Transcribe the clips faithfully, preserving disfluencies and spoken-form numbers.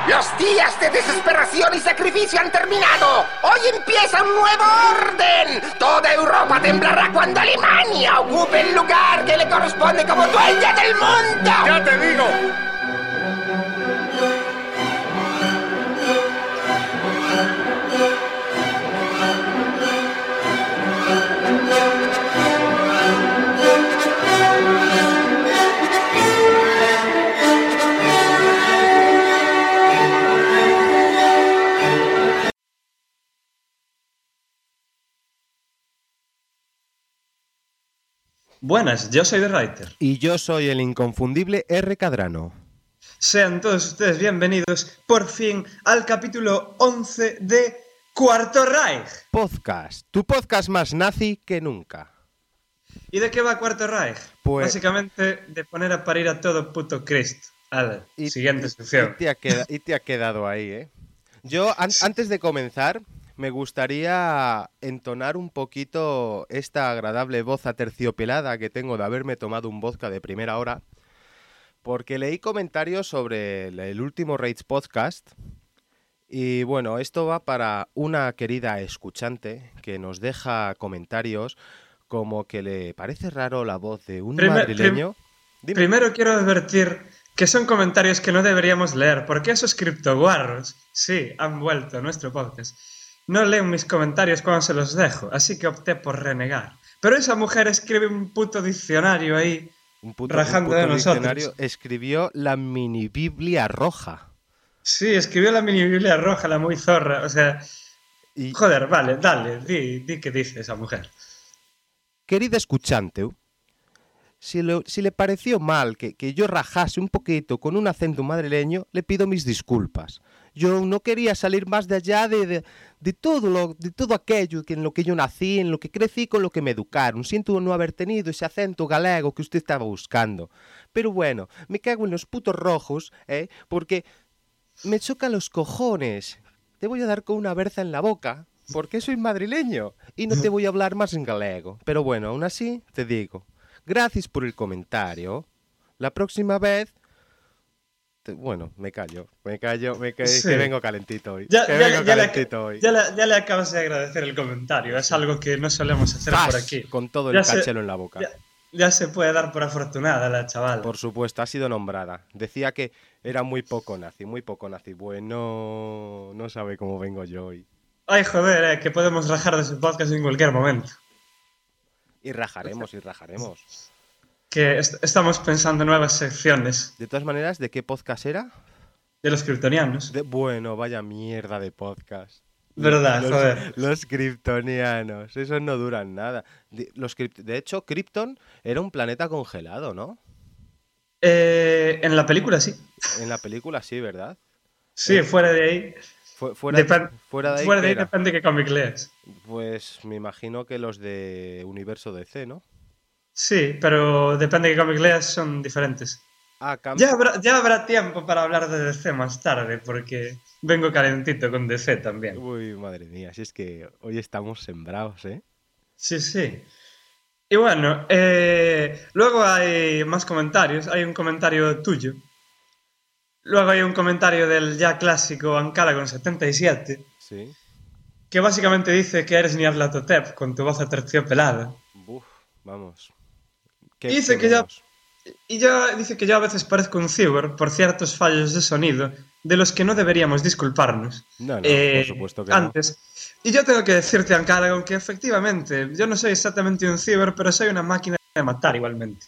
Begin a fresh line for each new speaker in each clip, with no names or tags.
Los días de desesperación y sacrificio han terminado. Hoy empieza un nuevo orden. Toda Europa temblará cuando Alemania ocupe el lugar que le corresponde como dueña del mundo.
¡Ya te digo!
Buenas, yo soy The Writer.
Y yo soy el inconfundible R. Cadrano.
Sean todos ustedes bienvenidos, por fin, al capítulo once de Cuarto Reich.
Podcast, tu podcast más nazi que nunca.
¿Y de qué va Cuarto Reich?
Pues...
Básicamente de poner a parir a todo puto Cristo. A la
y,
siguiente sección.
Y te, ha queda, y te ha quedado ahí, ¿eh? Yo, an antes de comenzar... me gustaría entonar un poquito esta agradable voz aterciopelada que tengo de haberme tomado un vodka de primera hora, porque leí comentarios sobre el último Rage Podcast y bueno, esto va para una querida escuchante que nos deja comentarios como que le parece raro la voz de un Primer, madrileño.
Prim primero quiero advertir que son comentarios que no deberíamos leer, porque esos criptoguarros, sí, han vuelto a nuestro podcast. No leen mis comentarios cuando se los dejo, así que opté por renegar. Pero esa mujer escribe un puto diccionario ahí,
un puto,
rajando
un puto
de nosotros.
Diccionario, escribió la mini Biblia roja.
Sí, escribió la mini Biblia roja, la muy zorra, o sea... Y... Joder, vale, dale, di, di qué dice esa mujer.
Querida escuchante, si le, si le pareció mal que, que yo rajase un poquito con un acento madrileño, le pido mis disculpas. Yo no quería salir más de allá de, de, de, todo lo, de todo aquello que en lo que yo nací, en lo que crecí, con lo que me educaron. Siento no haber tenido ese acento galego que usted estaba buscando. Pero bueno, me cago en los putos rojos, ¿eh? Porque me chocan los cojones. Te voy a dar con una berza en la boca, porque soy madrileño y no te voy a hablar más en galego. Pero bueno, aún así, te digo, gracias por el comentario. La próxima vez... Bueno, me callo, me callo, me callo, sí. Que vengo calentito hoy.
Ya,
que
ya,
vengo
ya
calentito
le,
hoy.
Ya le, ya le acabas de agradecer el comentario, es algo que no solemos hacer
¡Fas!
Por aquí.
Con todo el
ya
cachelo
se,
en la boca.
Ya, ya se puede dar por afortunada la chavala.
Por supuesto, ha sido nombrada. Decía que era muy poco nazi, muy poco nazi. Bueno, no sabe cómo vengo yo hoy.
Ay, joder, eh, que podemos rajar de ese podcast en cualquier momento.
Y rajaremos, y rajaremos.
Que est estamos pensando en nuevas secciones.
De todas maneras, ¿de qué podcast era?
De los kryptonianos.
De, bueno, vaya mierda de podcast.
Verdad,
los,
joder.
Los kryptonianos, esos no duran nada. De, los, de hecho, Krypton era un planeta congelado, ¿no?
Eh, en la película sí.
En la película sí, ¿verdad?
Sí,
eh,
fuera de ahí.
Fu fuera,
Depen
fuera de ahí,
fuera de ahí depende de qué cómic lees.
Pues me imagino que los de Universo D C, ¿no?
Sí, pero depende de qué cómic leas, son diferentes.
Ah,
ya, habrá, ya habrá tiempo para hablar de D C más tarde, porque vengo calentito con D C también.
Uy, madre mía, si es que hoy estamos sembrados, ¿eh?
Sí, sí. Y bueno, eh, luego hay más comentarios. Hay un comentario tuyo. Luego hay un comentario del ya clásico Ancalagon setenta y siete.
Sí.
Que básicamente dice que eres Nyarlathotep con tu voz aterciopelada.
Buf, vamos. ¿Qué
y dice que ya... Y ya dice que yo a veces parezco un cyborg por ciertos fallos de sonido de los que no deberíamos disculparnos.
No, no,
eh,
por supuesto que
antes. No. Y yo tengo que decirte, Ancalagon, que efectivamente yo no soy exactamente un cyborg, pero soy una máquina de matar igualmente.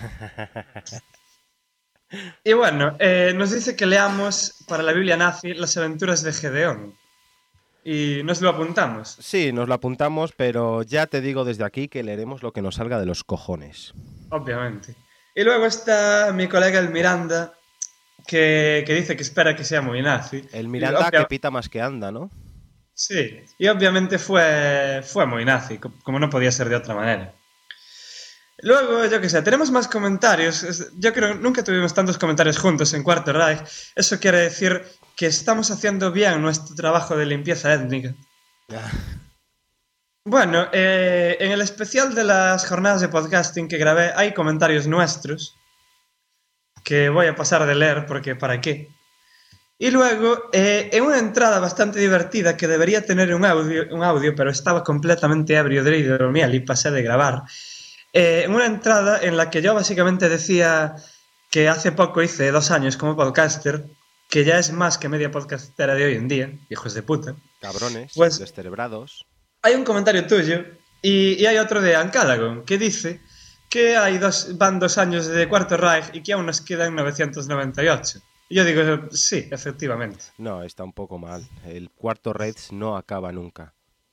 Y bueno, eh, nos dice que leamos para la Biblia nazi las aventuras de Gedeón. Y nos lo apuntamos.
Sí, nos lo apuntamos, pero ya te digo desde aquí que leeremos lo que nos salga de los cojones.
Obviamente. Y luego está mi colega el Miranda, que, que dice que espera que sea muy nazi.
El Miranda que pita más que anda, ¿no?
Sí, y obviamente fue, fue muy nazi, como no podía ser de otra manera. Luego, yo qué sé, tenemos más comentarios. Yo creo que nunca tuvimos tantos comentarios juntos en Cuarto Reich. Eso quiere decir que estamos haciendo bien nuestro trabajo de limpieza étnica. Bueno, eh, en el especial de las jornadas de podcasting que grabé hay comentarios nuestros que voy a pasar de leer porque ¿para qué? Y luego, eh, en una entrada bastante divertida que debería tener un audio, un audio, pero estaba completamente ebrio de hidromiel y pasé de grabar, eh, en una entrada en la que yo básicamente decía que hace poco hice dos años como podcaster, que ya es más que media podcastera de hoy en día, hijos de puta.
Cabrones,
Pues
descerebrados.
hay un comentario tuyo y, y hay otro de Ancalagon que dice que hay dos, van dos años de Cuarto Reich y que aún nos quedan novecientos noventa y ocho. Y yo digo, sí, efectivamente.
No, está un poco mal. El Cuarto Reich no acaba nunca.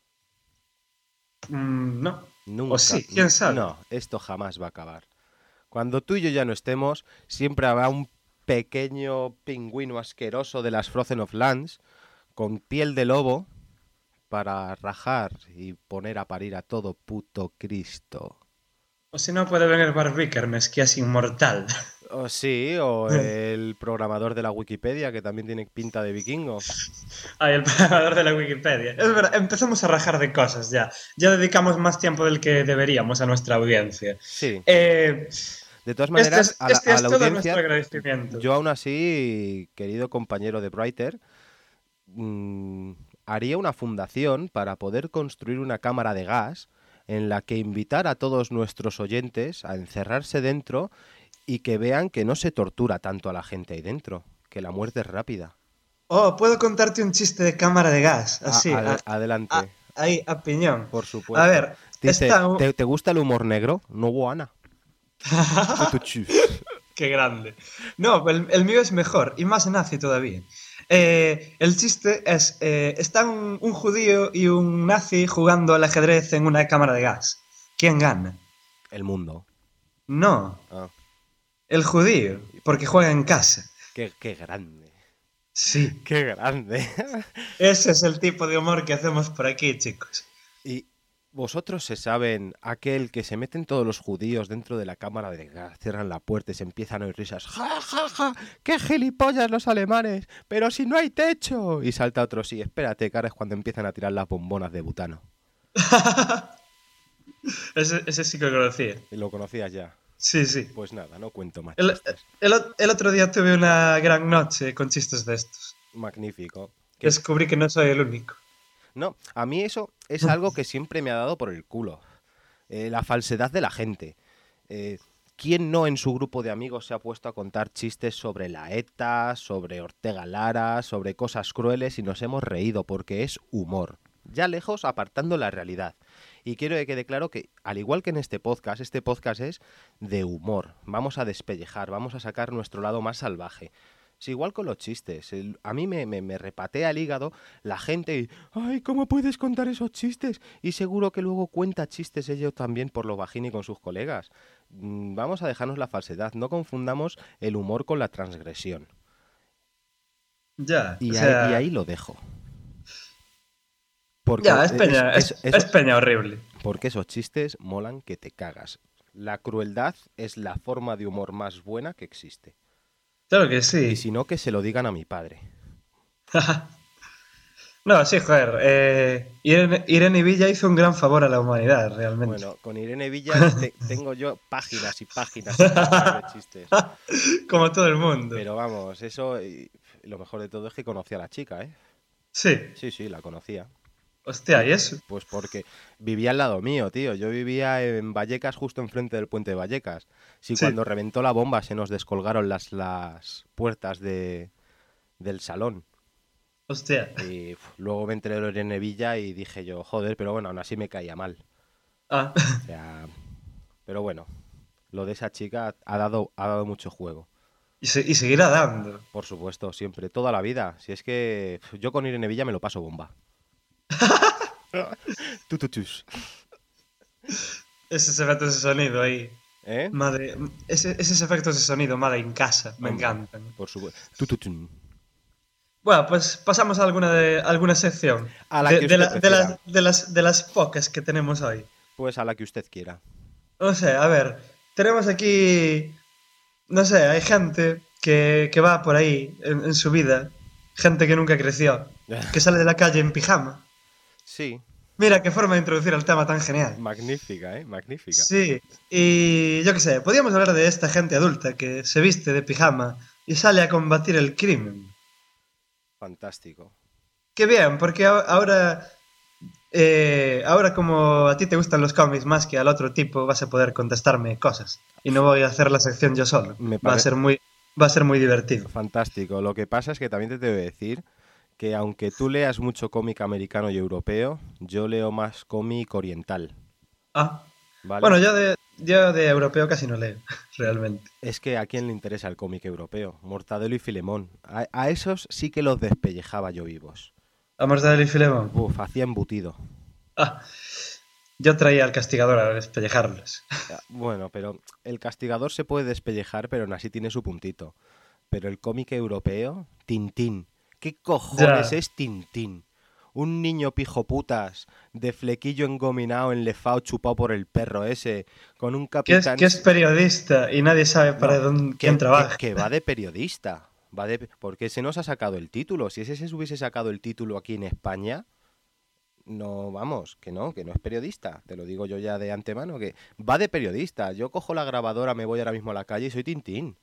Mm, no.
Nunca.
O sí, quién sabe.
No, esto jamás va a acabar. Cuando tú y yo ya no estemos, siempre habrá un pequeño pingüino asqueroso de las Frozen of Lands con piel de lobo para rajar y poner a parir a todo puto Cristo.
O si no, puede venir Barbikernes, que es inmortal.
O sí, o el programador de la Wikipedia, que también tiene pinta de vikingo.
Ay, el programador de la Wikipedia. Es verdad, empezamos a rajar de cosas ya. Ya dedicamos más tiempo del que deberíamos a nuestra audiencia.
Sí.
Eh,
de todas maneras,
este es,
a la,
este
a
es
la
todo
audiencia,
nuestro agradecimiento.
yo aún así, querido compañero de Brighter, mmm, haría una fundación para poder construir una cámara de gas en la que invitar a todos nuestros oyentes a encerrarse dentro y que vean que no se tortura tanto a la gente ahí dentro, que la muerte es rápida.
Oh, puedo contarte un chiste de cámara de gas. Así,
A- ade-
a-
adelante.
a- ahí, a piñón.
Por supuesto.
A ver,
Dice,
está un-
¿te, te gusta el humor negro? No, Buana.
Qué grande. No, el, el mío es mejor y más nazi todavía. Eh, el chiste es, eh, están un, un judío y un nazi jugando al ajedrez en una cámara de gas. ¿Quién gana?
El mundo.
No,
Ah,
el judío, porque juega en casa.
qué, qué grande.
Sí,
Qué grande.
ese es el tipo de humor que hacemos por aquí, chicos.
Y vosotros se saben aquel que se meten todos los judíos dentro de la cámara de gas, cierran la puerta y se empiezan a oír risas. ¡Ja, ja, ja! ¡Qué gilipollas los alemanes! ¡Pero si no hay techo! Y salta otro, sí, espérate, que ahora es cuando empiezan a tirar las bombonas de butano.
ese, ese sí que lo conocía.
Y lo conocías ya.
Sí, sí.
Pues nada, no cuento más
El,
chistes.
el, el otro día tuve una gran noche con chistes de estos.
Magnífico. ¿Qué-
Descubrí que no soy el único.
No, a mí eso es algo que siempre me ha dado por el culo. Eh, la falsedad de la gente. Eh, ¿Quién no en su grupo de amigos se ha puesto a contar chistes sobre la ETA, sobre Ortega Lara, sobre cosas crueles y nos hemos reído porque es humor? Ya lejos apartando la realidad. Y quiero que quede claro que, al igual que en este podcast, este podcast es de humor. Vamos a despellejar, vamos a sacar nuestro lado más salvaje. Es igual con los chistes. El- a mí me, me, me repatea el hígado la gente y, ay, ¿cómo puedes contar esos chistes? Y seguro que luego cuenta chistes ellos también por lo bajini con sus colegas. Mm, Vamos a dejarnos la falsedad. No confundamos el humor con la transgresión.
Ya,
Y,
o
ahí,
sea,
y ahí lo dejo. Porque,
ya, es peña,
es-
es,
es-
es peña horrible.
porque esos chistes molan que te cagas. La crueldad es la forma de humor más buena que existe.
Claro que
Y
sí.
si no, que se lo digan a mi padre.
No, sí, joder. Eh, Irene, Irene Villa hizo un gran favor a la humanidad, realmente.
Bueno, con Irene Villas te- tengo yo páginas y páginas y páginas de chistes.
Como todo el mundo.
Pero vamos, eso, y lo mejor de todo es que conocí a la chica, ¿eh?
Sí.
Sí, sí, la conocía.
Hostia, ¿y eso?
Pues porque vivía al lado mío, tío. Yo vivía en Vallecas, justo enfrente del puente de Vallecas. Si
Sí.
cuando reventó la bomba se nos descolgaron las, las puertas de, del salón.
Hostia.
Y uf, luego me enteré de Irene Villa y dije yo, joder, pero bueno, aún así me caía mal.
Ah.
O sea, pero bueno, lo de esa chica ha dado, ha dado mucho juego.
Y, se- y seguirá dando.
Por supuesto, siempre, toda la vida. Si es que uf, yo con Irene Villa me lo paso bomba. Tututus.
Esos efectos de sonido ahí.
¿Eh?
Madre, ese- esos efectos de sonido, madre, en casa. Me
Hombre,
encantan.
Por supuesto. Tututun.
Bueno, pues pasamos a alguna, de, alguna sección.
A la
de,
que
de,
usted
la- de
prefiera.
las, de, las, de las pocas que tenemos hoy.
Pues a la que usted quiera.
No sé, a ver, tenemos aquí, no sé, hay gente que, que va por ahí en, en su vida, gente que nunca creció, que sale de la calle en pijama.
Sí,
Mira qué forma de introducir el tema tan genial.
magnífica, ¿eh? Magnífica.
Sí, y yo qué sé, podríamos hablar de esta gente adulta que se viste de pijama y sale a combatir el crimen.
Fantástico.
Qué bien, porque a- ahora, eh, ahora como a ti te gustan los cómics más que al otro tipo, vas a poder contestarme cosas. Y no voy a hacer la sección yo solo.
Me
Va a
parece
ser muy, va a ser muy divertido.
fantástico. Lo que pasa es que también te debo decir que aunque tú leas mucho cómic americano y europeo, yo leo más cómic oriental,
Ah,
¿vale?
bueno, yo de, yo de europeo casi no leo, realmente.
Es que a quién le interesa el cómic europeo. Mortadelo y Filemón. A, a esos sí que los despellejaba yo vivos.
A Mortadelo y Filemón.
Uf, hacía embutido.
Ah, yo traía al castigador a despellejarlos.
Ah, Bueno, pero el castigador se puede despellejar, pero aún así tiene su puntito. Pero el cómic europeo, Tintín. ¿Qué cojones
Ya.
es Tintín? Un niño pijo putas, de flequillo engominado, enlefado, chupado por el perro ese, con un
Que es,
capitán...
que es periodista y nadie sabe para
No,
dónde,
que,
quién
que-
trabaja.
que va de periodista. Va de... ¿Por qué se nos ha sacado el título? Si ese se hubiese sacado el título aquí en España, no, vamos, que no, que no es periodista. Te lo digo yo ya de antemano, que va de periodista. Yo cojo la grabadora, me voy ahora mismo a la calle y soy Tintín.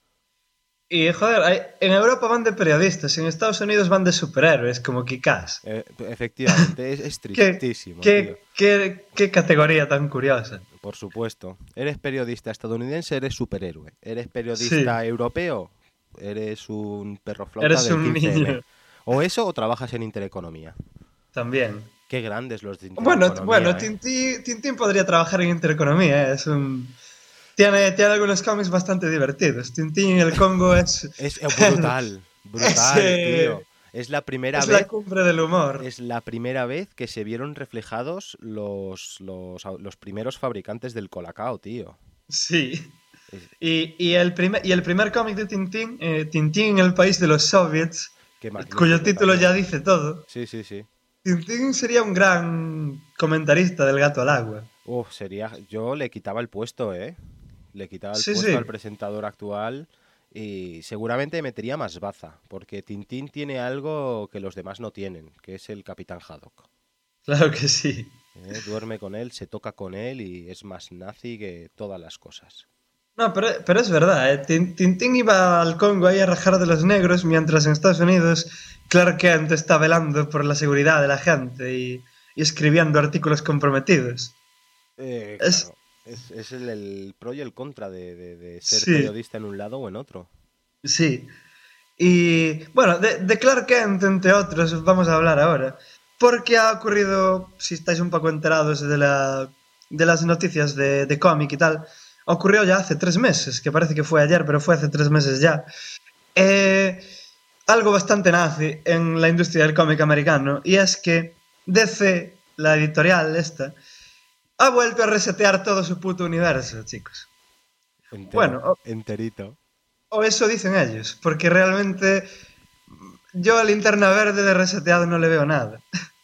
Y joder, hay- en Europa van de periodistas, en Estados Unidos van de superhéroes, como Kikás.
Eh, efectivamente, es, es
¿Qué,
tristísimo, tío.
qué, qué, qué categoría tan curiosa?
Por supuesto. Eres periodista estadounidense, eres superhéroe. Eres
Sí,
periodista europeo, eres un perro flauta
eres
del
un
quince eme.
niño
O eso o trabajas en Intereconomía.
también.
Qué grandes los de
Bueno, bueno,
Intereconomía, ¿eh?
Tintín, Tintín podría trabajar en Intereconomía, ¿eh? Es un... Tiene, tiene algunos cómics bastante divertidos. Tintín en el Congo es,
Es eh, brutal,
es,
brutal,
eh,
tío. Es la primera
es la
vez,
cumbre del humor.
es la primera vez que se vieron reflejados los, los, au- los primeros fabricantes del Colacao, tío.
Sí.
Es-
Y, y el primer, y el primer cómic de Tintín, eh, Tintín en el país de los soviets,
Qué
cuyo
magnífico
título
también.
ya dice todo.
Sí, sí, sí.
Tintín sería un gran comentarista del gato al agua.
Uf, sería. Yo le quitaba el puesto, ¿eh? Le quitaba el
Sí,
puesto al
sí,
presentador actual y seguramente metería más baza, porque Tintín tiene algo que los demás no tienen, que es el Capitán Haddock.
claro que sí.
¿Eh? Duerme con él, se toca con él y es más nazi que todas las cosas.
No, pero, pero es verdad, ¿eh? Tin- Tintín iba al Congo ahí a rajar de los negros, mientras en Estados Unidos Clark Kent está velando por la seguridad de la gente y, y escribiendo artículos comprometidos.
Eh,
Es,
claro, es, es el, el pro y el contra de, de- de ser
sí,
periodista en un lado o en otro.
sí. Y bueno, de, de Clark Kent, entre otros, vamos a hablar ahora. Porque ha ocurrido, si estáis un poco enterados de, la, de las noticias de, de cómic y tal, ocurrió ya hace tres meses, que parece que fue ayer, pero fue hace tres meses ya. Eh, algo bastante nazi en la industria del cómic americano, y es que D C, la editorial esta, ha vuelto a resetear todo su puto universo, chicos.
Entero,
Bueno, o,
enterito.
o eso dicen ellos, porque realmente yo a Linterna Verde de reseteado no le veo nada.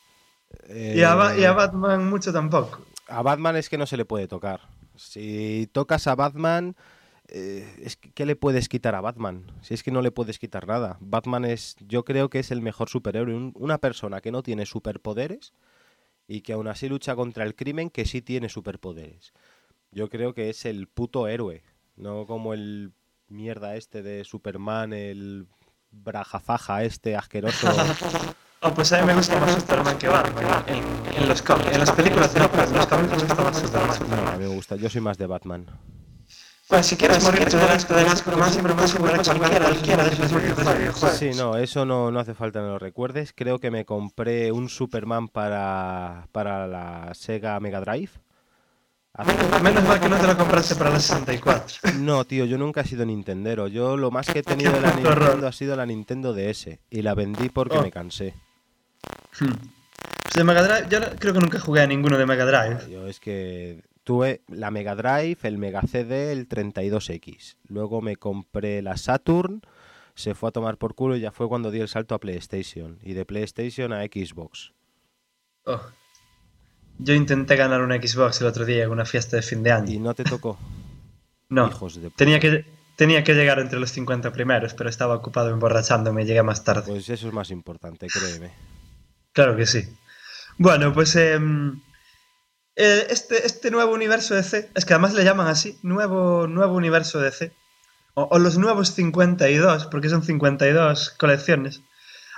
Y a, Ba- y a
Eh,
Batman mucho tampoco.
a Batman es que no se le puede tocar. Si tocas a Batman, eh, es que, ¿qué le puedes quitar a Batman? Si es que no le puedes quitar nada. Batman es, yo creo que es el mejor superhéroe. Un- una persona que no tiene superpoderes y que aún así lucha contra el crimen que sí tiene superpoderes. Yo creo que es el puto héroe, no como el mierda este de Superman, el brajafaja este asqueroso.
Oh, pues a mí me gusta más Superman que Batman. En, en los cómics, en las películas no, pero en los cómics me gusta más Superman.
No, a mí me gusta, yo soy más de Batman.
Pues si quieres morirte de asco del asco, más siempre puedes jugar a cualquiera, cualquiera de esos videojuegos.
Sí, no, eso no, no hace falta que lo recuerdes. Creo que me compré un Superman para, para la Sega Mega Drive. Hace-
Menos mal que no te lo compraste para la sesenta y cuatro.
No, tío, yo nunca he sido nintendero. Yo lo más que he tenido de la
puto horror.
Nintendo ha sido la Nintendo D S. Y la vendí porque
Oh.
me cansé.
Hmm. Pues de Mega Drive, yo no- creo que nunca jugué a ninguno de Mega Drive.
Yo es que tuve la Mega Drive, el Mega C D, el treinta y dos equis. Luego me compré la Saturn, se fue a tomar por culo y ya fue cuando di el salto a PlayStation. Y de PlayStation a Xbox.
Oh. Yo intenté ganar una Xbox el otro día en una fiesta de fin de
Y
año.
no te tocó.
No,
Hijos de puta.
tenía que, tenía que llegar entre los cincuenta primeros, pero estaba ocupado emborrachándome y llegué más tarde.
Pues eso es más importante, créeme.
Claro que sí. Bueno, pues em, eh, este, este nuevo universo D C, es que además le llaman así, nuevo, nuevo universo D C, o, o los nuevos cincuenta y dos, porque son cincuenta y dos colecciones,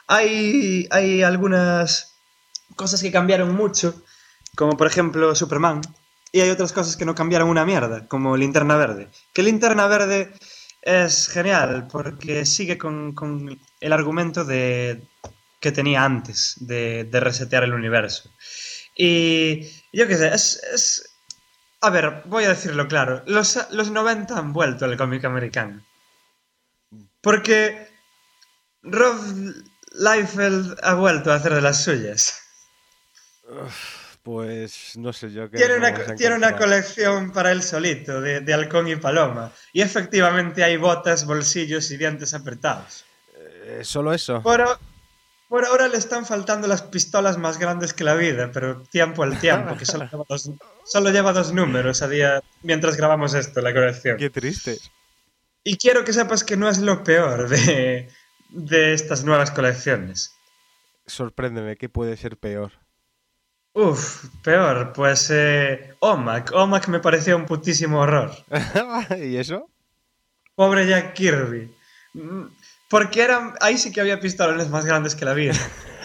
Hay, hay algunas cosas que cambiaron mucho, como por ejemplo Superman, y hay otras cosas que no cambiaron una mierda, como Linterna Verde. Que Linterna Verde es genial porque sigue con, con el argumento de, que tenía antes de, de resetear el universo. Y yo qué sé, es, es... A ver, voy a decirlo claro. Los, los noventa han vuelto al cómic americano. Porque Rob Liefeld ha vuelto a hacer de las suyas.
Uf, pues no sé yo qué
Tiene
nos
una,
vamos a
tiene una
encontrar.
colección para él solito, de, de halcón y paloma. Y efectivamente hay botas, bolsillos y dientes apretados.
Eh, ¿Solo eso?
Por, a- por ahora le están faltando las pistolas más grandes que la vida, pero tiempo al tiempo, que solo lleva dos, solo lleva dos números a día mientras grabamos esto, la colección.
Qué tristes.
Y quiero que sepas que no es lo peor de, de estas nuevas colecciones.
Sorpréndeme, ¿qué puede ser peor?
Uf, peor, pues eh, O M A C. O M A C me pareció un putísimo horror.
¿Y eso?
Pobre Jack Kirby. Mm, Porque eran, ahí sí que había pistolones más grandes que la vida.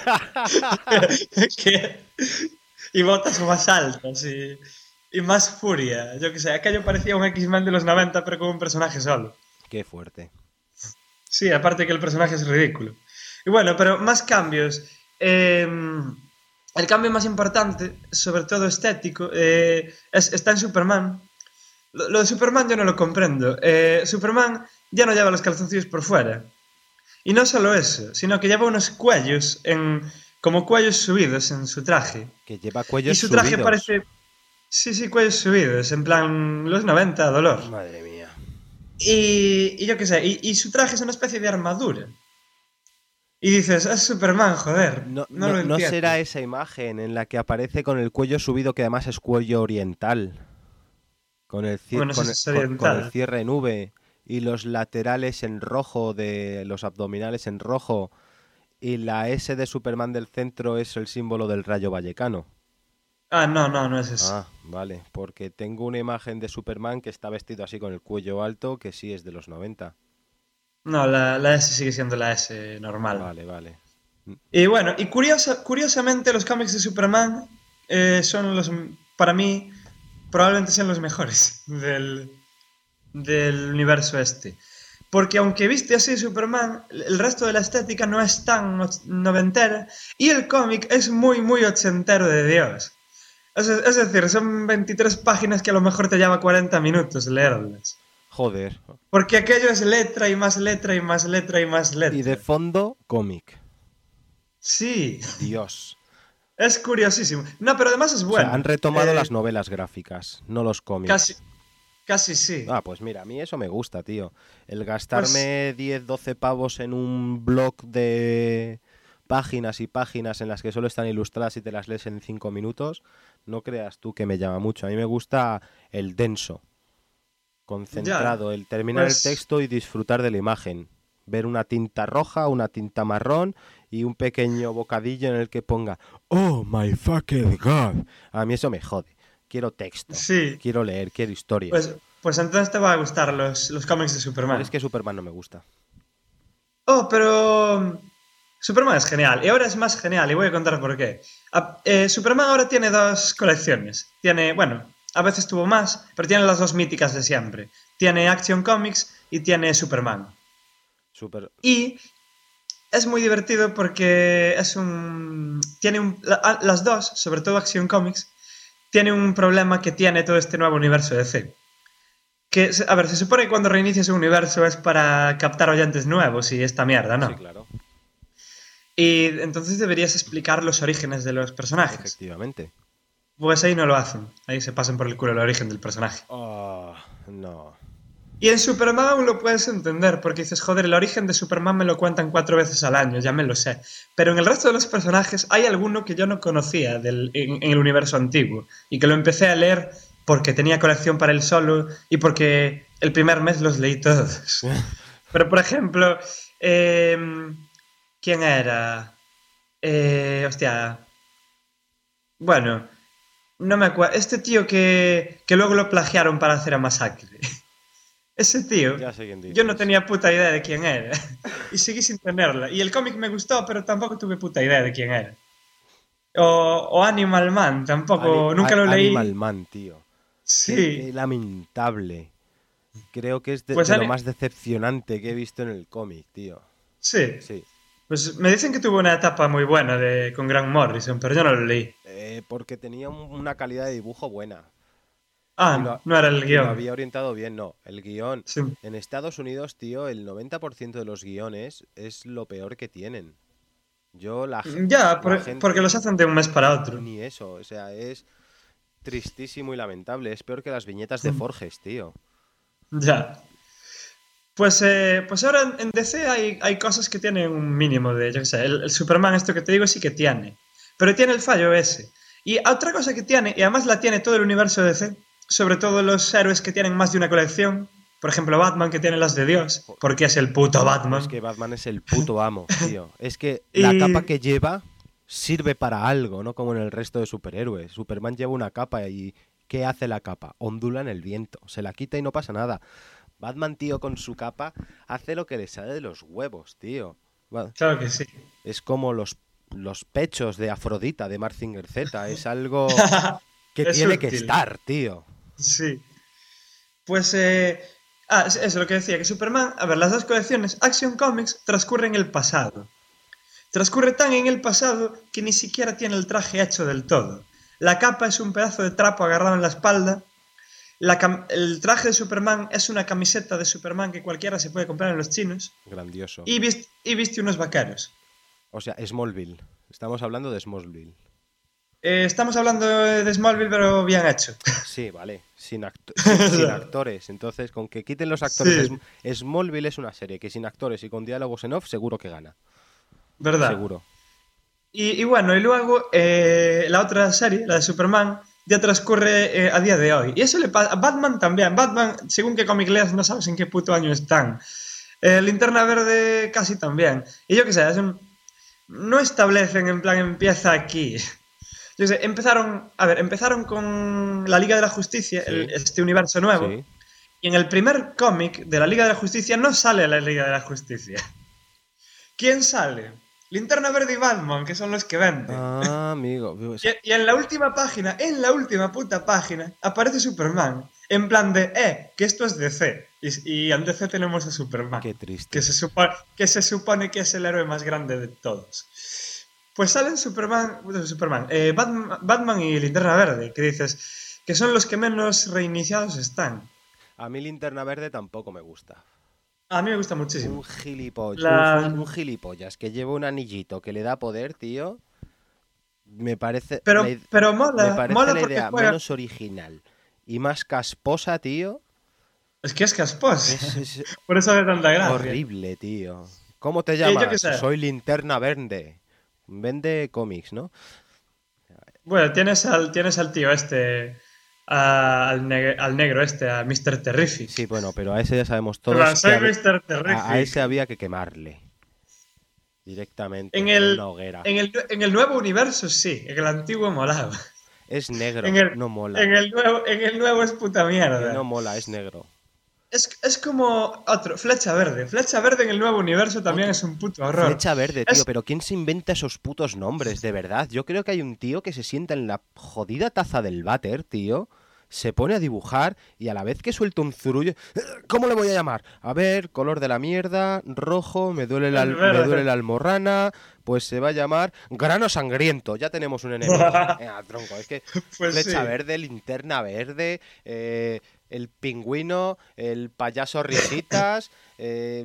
Que- y botas más altas y, y más furia. Yo qué sé, aquello parecía un X-Men de los noventa, pero con un personaje solo.
Qué fuerte.
Sí, aparte que el personaje es ridículo. Y bueno, pero más cambios. Eh, el cambio más importante, sobre todo estético, eh, es- está en Superman. Lo, lo de Superman yo no lo comprendo. Eh, Superman ya no lleva los calzoncillos por fuera. Y no solo eso, sino que lleva unos cuellos en, como cuellos subidos en su traje.
Que lleva
Y
cuellos
su traje
subidos.
parece... Sí, sí, cuellos subidos, en plan los noventa, dolor.
Madre mía.
Y, y yo qué sé, y, y su traje es una especie de armadura. Y dices, es Superman, joder.
No,
No
no,
lo
no
entiendo.
será esa imagen en la que aparece con el cuello subido, que además es cuello oriental. Con el, cie-
Bueno, no sé
con,
si
el-
es
con- con el
oriental.
cierre en V y los laterales en rojo, de los abdominales en rojo, y la S de Superman del centro es el símbolo del Rayo Vallecano.
Ah, no, no, no es eso.
Ah, vale, porque tengo una imagen de Superman que está vestido así con el cuello alto, que sí es de los noventa.
No, la, la S sigue siendo la S normal.
Vale, vale.
Y bueno, y curiosa, curiosamente los cómics de Superman eh, son los, para mí, probablemente sean los mejores del, del universo este. Porque aunque viste así Superman, el resto de la estética no es tan och- noventera y el cómic es muy, muy ochentero de Dios. Es, es decir, son veintitrés páginas que a lo mejor te lleva cuarenta minutos leerlas.
Joder.
Porque aquello es letra y más letra y más letra y más letra.
Y de fondo, cómic.
Sí,
Dios.
es curiosísimo. No, pero además es
O
bueno.
sea, han retomado
Eh,
las novelas gráficas, no los cómics.
Casi, casi sí.
Ah, pues mira, a mí eso me gusta, tío. El
Pues
gastarme diez, doce pavos en un blog de páginas y páginas en las que solo están ilustradas y te las lees en cinco minutos, no creas tú que me llama mucho. A mí me gusta el denso, concentrado,
ya,
el terminar el
pues
texto y disfrutar de la imagen. Ver una tinta roja, una tinta marrón y un pequeño bocadillo en el que ponga "Oh my fucking God". A mí eso me jode. Quiero texto,
sí.
quiero leer, quiero historia.
Pues, pues entonces te van a gustar los, los cómics de
Pero
Superman.
es que Superman no me gusta.
Oh, pero Superman es genial. Y ahora es más genial y voy a contar por qué. A- eh, Superman ahora tiene dos colecciones. Tiene, bueno, a veces tuvo más, pero tiene las dos míticas de siempre. Tiene Action Comics y tiene Superman.
Super...
Y es muy divertido porque es un... Tiene un... la- las dos, sobre todo Action Comics, tiene un problema que tiene todo este nuevo universo de D C. Que, a ver, se supone que cuando reinicias un universo es para captar oyentes nuevos y esta mierda,
Sí,
¿no?
claro,
Y entonces deberías explicar los orígenes de los personajes.
efectivamente.
Pues ahí no lo hacen. Ahí se pasan por el culo el origen del personaje.
Oh, no.
Y en Superman aún lo puedes entender, porque dices, joder, el origen de Superman me lo cuentan cuatro veces al año, ya me lo sé. Pero en el resto de los personajes hay alguno que yo no conocía del, en, en el universo antiguo, y que lo empecé a leer porque tenía colección para él solo, y porque el primer mes los leí todos. Pero, por ejemplo, eh, ¿quién era? Eh, hostia. Bueno, no me acuerdo. Este tío que, que luego lo plagiaron para hacer a Masacre. Ese tío,
Ya sé quién dices.
yo no tenía puta idea de quién era. Y seguí sin tenerla. Y el cómic me gustó, pero tampoco tuve puta idea de quién era. O, o Animal Man,
Ani-
tampoco, nunca
A-
lo
Animal
leí.
Man, tío. Qué, qué
Sí,
lamentable. Creo que es de,
pues
de lo
Ani-
más decepcionante que he visto en el cómic, tío.
sí.
Sí.
Pues me dicen que tuvo una etapa muy buena de, con Grant Morrison, pero yo no lo leí.
Eh, porque tenía un- una calidad de dibujo buena. Y
Ah,
lo,
no era el
y lo
guión.
había orientado bien, no. El guión.
Sí.
En Estados Unidos, tío, el noventa por ciento de los guiones es lo peor que tienen. Yo, la, ge-
Ya,
la
por- porque
gente,
los hacen de un mes para otro.
ni eso. O sea, es tristísimo y lamentable. Es peor que las viñetas de
Sí.
Forges, tío.
Ya. Pues, eh, pues ahora en en D C hay, hay cosas que tienen un mínimo de, yo qué sé, el, el Superman, esto que te digo, sí que tiene. Pero tiene el fallo ese. Y otra cosa que tiene, y además la tiene todo el universo de D C, sobre todo los héroes que tienen más de una colección, por ejemplo Batman que tiene las de Dios,
Jo-
porque es el puto
Es
Batman.
que Batman es el puto amo, tío. Es que la capa
Y
que lleva sirve para algo, no como en el resto de superhéroes. Superman lleva una capa y ¿qué hace la capa? Ondula en el viento, se la quita y no pasa nada. Batman, tío, con su capa hace lo que le sale de los huevos, tío. Va-
claro que sí.
Es como los, los pechos de Afrodita de Mazinger Z. Es algo que
Es
tiene que
útil.
estar, tío.
Sí. Pues, eh, ah, es- eso es lo que decía, que Superman, a ver, las dos colecciones, Action Comics, transcurren en el pasado. Transcurre tan en el pasado que ni siquiera tiene el traje hecho del todo. La capa es un pedazo de trapo agarrado en la espalda. La cam- el traje de Superman es una camiseta de Superman que cualquiera se puede comprar en los chinos.
Grandioso.
Y, vis- y viste unos vaqueros.
O sea, Smallville. Estamos hablando de Smallville.
Eh, estamos hablando de Smallville, pero bien hecho.
Sí, vale. Sin, acto- sin, sin actores. Entonces, con que quiten los actores.
Sí,
Sm- Smallville es una serie que sin actores y con diálogos en off, seguro que gana.
verdad.
Seguro.
Y, y bueno, y luego eh, la otra serie, la de Superman, ya transcurre eh, a día de hoy. Y eso le pasa a Batman también. Batman, según qué cómic leas, no sabes en qué puto año están. Eh, Linterna Verde casi también. Y yo qué sé, es un- no establecen en plan empieza aquí. Yo qué sé, empezaron, a ver, empezaron con la Liga de la Justicia,
Sí.
el- este universo nuevo.
Sí.
Y en el primer cómic de la Liga de la Justicia no sale la Liga de la Justicia. ¿Quién sale? Linterna Verde y Batman, que son los que venden.
Ah, amigo. Pues,
Y, y en la última página, en la última puta página, aparece Superman. En plan de, eh, que esto es D C. Y, y en D C tenemos a Superman.
qué triste.
Que se, supo- que se supone que es el héroe más grande de todos. Pues salen Superman, bueno, Superman eh, Batman, Batman y Linterna Verde, que dices que son los que menos reiniciados están.
A mí Linterna Verde tampoco me gusta.
A mí me gusta muchísimo.
Un gilipollas.
La-
Un, un gilipollas que lleva un anillito que le da poder, tío. Me parece.
Pero,
la id-
pero
me
mola,
parece
mola
la
porque
idea
juega.
menos original y más casposa, tío.
Es que es casposo.
Es, es
Por eso hace tanta gracia.
horrible, tío. ¿Cómo te
yo
llamas?
qué sé.
Soy Linterna Verde. Vende cómics, ¿no?
Bueno, tienes al, tienes al tío este, a- al, neg- al negro este, a míster Terrific.
Sí, bueno, pero a ese ya sabemos
En
todos
plan,
que
soy
habe-
míster Terrific.
a, a ese había que quemarle directamente
En
en
el,
una hoguera.
en, el, en el nuevo universo sí, en el antiguo molaba.
Es negro,
En el,
no mola.
en el nuevo, en el nuevo es puta
Que
mierda.
no mola, es negro.
Es, es como otro, Flecha Verde. Flecha Verde en el nuevo universo también es un puto horror.
Flecha Verde, tío,
Es-
pero ¿quién se inventa esos putos nombres, de verdad? Yo creo que hay un tío que se sienta en la jodida taza del váter, tío, se pone a dibujar y a la vez que suelta un zurullo... ¿Cómo le voy a llamar? A ver, color de la mierda, rojo, me duele la,
Es
me
verde.
duele la almorrana, pues se va a llamar Grano Sangriento, ya tenemos un enemigo. Venga, tronco, es que
Pues
Flecha
sí.
Verde, Linterna Verde, eh, el pingüino, el payaso Risitas, eh,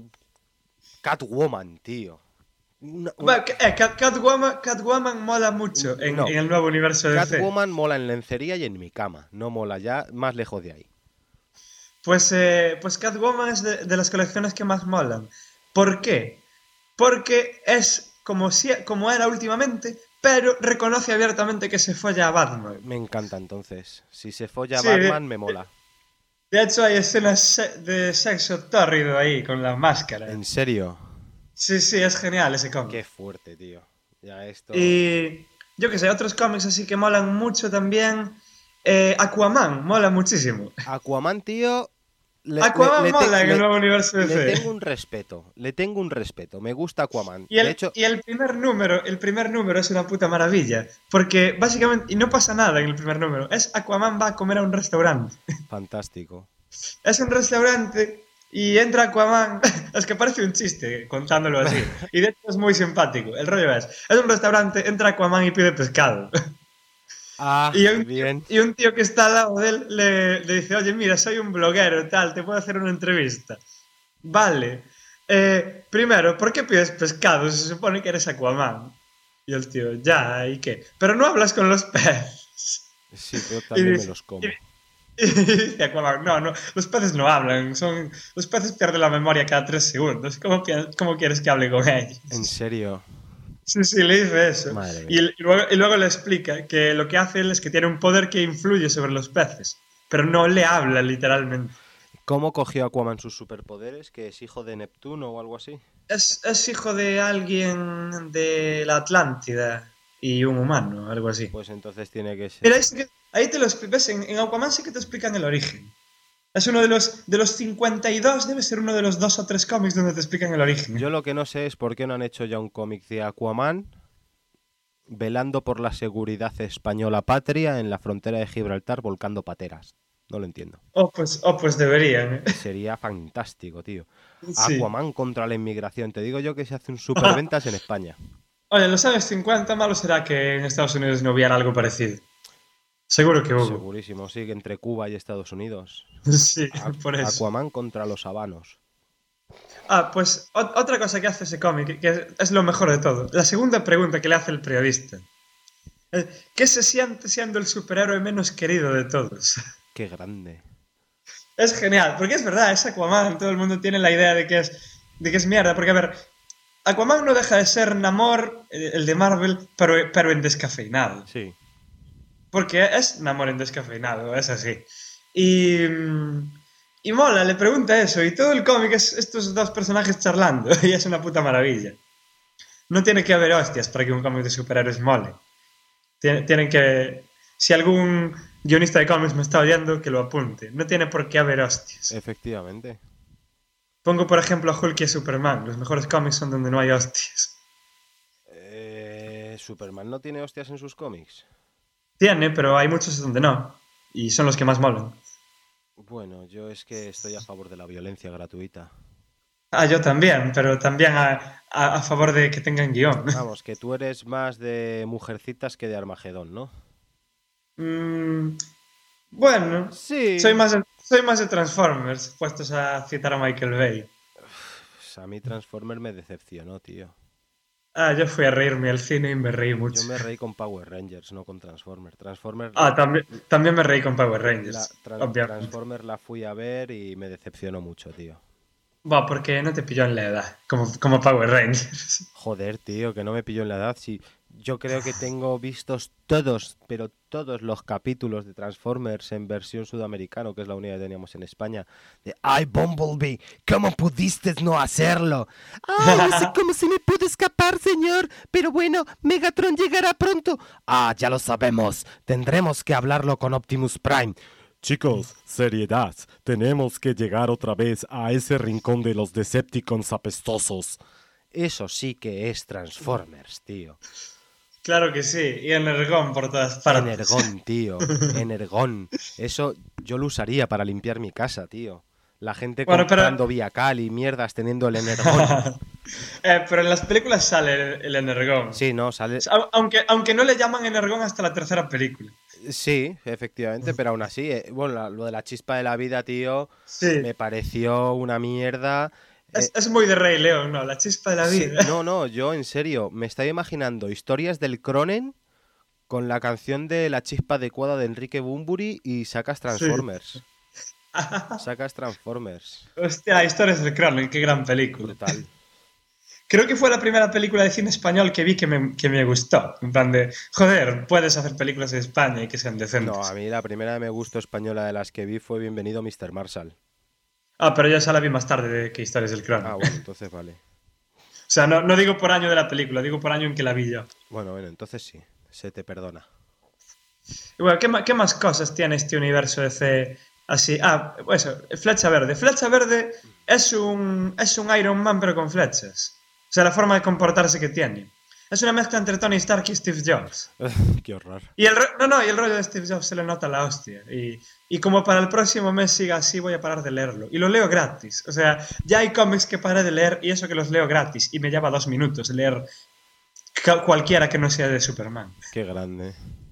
Catwoman, tío. Una- una-
Bueno, eh, Cat- Catwoman, Catwoman mola mucho en,
No.
en el nuevo universo de D C.
Catwoman mola en lencería y en mi cama. No mola ya más lejos de ahí.
Pues, eh, pues Catwoman es de, de las colecciones que más molan. ¿Por qué? Porque es como, si, como era últimamente, pero reconoce abiertamente que se folla a Batman.
Me encanta entonces. Si se folla a
Sí,
Batman,
de-
me mola.
De hecho, hay escenas se- de sexo tórrido ahí, con la máscara.
En serio.
Sí, sí, es genial ese
Qué
cómic.
fuerte, tío. Ya esto.
Y yo qué sé, otros cómics así que molan mucho también. Eh, Aquaman, mola muchísimo.
Aquaman, tío. Le,
Aquaman
le- le te-
mola en
le-
el nuevo universo de
Le
D C.
tengo un respeto, le tengo un respeto. Me gusta Aquaman.
Y el,
De hecho,
y el primer número, el primer número es una puta maravilla. Porque básicamente, y no pasa nada en el primer número, es Aquaman va a comer a un restaurante.
fantástico.
Es un restaurante y entra Aquaman. Es que parece un chiste contándolo así. Y de hecho es muy simpático. El rollo es, es un restaurante, entra Aquaman y pide pescado.
Ah,
Y un, tío,
bien.
y un tío que está al lado de él le, le dice, oye, mira, soy un bloguero, tal, te puedo hacer una entrevista. Vale. Eh, primero, ¿por qué pides pescado? Se supone que eres Aquaman. Y el tío, ya, ¿y qué? Pero no hablas con los peces.
Sí, yo
Y
también me
dice,
los como.
y dice Aquaman, no, no, los peces no hablan, son, los peces pierden la memoria cada tres segundos. ¿Cómo, pi- cómo quieres que hable con ellos?
En serio.
Sí, sí, le dice eso.
Madre
Y,
mía.
y luego, y luego le explica que lo que hace él es que tiene un poder que influye sobre los peces, pero no le habla literalmente.
¿Cómo cogió Aquaman sus superpoderes? ¿Que es hijo de Neptuno o algo así?
Es, es hijo de alguien de la Atlántida y un humano, algo así.
Pues entonces tiene que ser.
Mira, ahí, sí que- ahí te lo expli- ves, en, en Aquaman sí que te explican el origen. Es uno de los, de los cincuenta y dos, debe ser uno de los dos o tres cómics donde te explican el origen.
Yo lo que no sé es por qué no han hecho ya un cómic de Aquaman velando por la seguridad española patria en la frontera de Gibraltar volcando pateras. No lo entiendo.
Oh, pues, oh, pues deberían. ¿eh?
Sería fantástico, tío.
Sí.
Aquaman contra la inmigración. Te digo yo que se hace un superventas en España.
Oye, en los años cincuenta, malo será que en Estados Unidos no hubiera algo parecido. Seguro que hubo.
Segurísimo, sí, que entre Cuba y Estados Unidos.
Sí,
A-
por eso.
Aquaman contra los habanos.
Ah, pues o- otra cosa que hace ese cómic, que es, es lo mejor de todo. La segunda pregunta que le hace el periodista. es, ¿Qué se siente siendo el superhéroe menos querido de todos?
Qué grande.
Es genial, porque es verdad, es Aquaman, todo el mundo tiene la idea de que es, de que es mierda, porque a ver, Aquaman no deja de ser Namor, eh, el de Marvel, pero, pero en descafeinado.
Sí.
Porque es Namor en descafeinado, es así. Y, mm, y mola, le pregunta eso, y todo el cómic es estos dos personajes charlando, y es una puta maravilla. No tiene que haber hostias para que un cómic de superhéroes mole. Tien- Tienen que... Si algún guionista de cómics me está oyendo, que lo apunte. No tiene por qué haber hostias.
Efectivamente.
Pongo, por ejemplo, a Hulk y a Superman. Los mejores cómics son donde no hay hostias.
Eh, ¿Superman no tiene hostias en sus cómics?
Tiene, pero hay muchos donde no. Y son los que más molan.
Bueno, yo es que estoy a favor de la violencia gratuita.
Ah, yo también, pero también a, a- a favor de que tengan guión.
Vamos, que tú eres más de Mujercitas que de Armagedón, ¿no?
Mm, bueno,
Sí.
soy más, de, soy más de Transformers, puestos a citar a Michael Bay.
Pues a mí Transformer me decepcionó, tío.
Ah, yo fui a reírme al cine y me reí mucho.
Yo me reí con Power Rangers, no con Transformer. Transformer,
Ah, también, también me reí con Power
la,
Rangers,
Tran-
obviamente.
Transformer la fui a ver y me decepcionó mucho, tío.
Va, porque no te pilló en la edad, como, como Power Rangers.
Joder, tío, que no me pilló en la edad. Si yo creo que tengo vistos todos, pero todos los capítulos de Transformers en versión sudamericano, que es la única que teníamos en España. De ¡ay, Bumblebee! ¿Cómo pudiste no hacerlo? ¡Ay, no sé cómo se me pudo escapar, señor! Pero bueno, Megatron llegará pronto. Ah, ya lo sabemos. Tendremos que hablarlo con Optimus Prime. Chicos, seriedad. Tenemos que llegar otra vez a ese rincón de los Decepticons apestosos. Eso sí que es Transformers, tío.
Claro que sí, y Energón por todas partes.
Energón, tío. Energón. Eso yo lo usaría para limpiar mi casa, tío. La gente
Bueno, pero-
comprando Viacal y mierdas teniendo el Energón.
Eh, pero en las películas sale el, el Energón.
Sí, no, sale...
Au- Aunque, aunque no le llaman Energón hasta la tercera película.
Sí, efectivamente, pero aún así, eh, bueno, la- lo de la chispa de la vida, tío,
Sí.
me pareció una mierda.
Es,
Eh,
es muy de Rey León, ¿no? La chispa de la
sí,
vida.
no, no, yo en serio, me estaba imaginando historias del Cronen con la canción de La chispa adecuada de Enrique Bunbury y sacas Transformers. Sacas Transformers.
Hostia, Historias del Cronen, qué gran película.
Brutal.
Creo que fue la primera película de cine español que vi que me, que me gustó. En plan de, joder, puedes hacer películas de España y que sean decentes.
No, a mí la primera que me gustó española de las que vi fue Bienvenido mister Marshall.
Ah, pero yo esa la vi más tarde de que Historias del Cronen.
Ah, bueno, entonces vale.
O sea, no, no digo por año de la película, digo por año en que la vi yo.
Bueno, bueno, entonces sí, se te perdona.
Y bueno, ¿qué, ma- qué más cosas tiene este universo D C Así, ah, eso, Flecha Verde. Flecha Verde es un, es un Iron Man pero con flechas. O sea, la forma de comportarse que tiene. Es una mezcla entre Tony Stark y Steve Jobs.
Qué horror.
Y el, no, no, y el rollo de Steve Jobs se le nota la hostia. Y, y como para el próximo mes siga así, voy a parar de leerlo. Y lo leo gratis. O sea, ya hay cómics que paré de leer y eso que los leo gratis. Y me lleva dos minutos leer cualquiera que no sea de Superman.
Qué grande.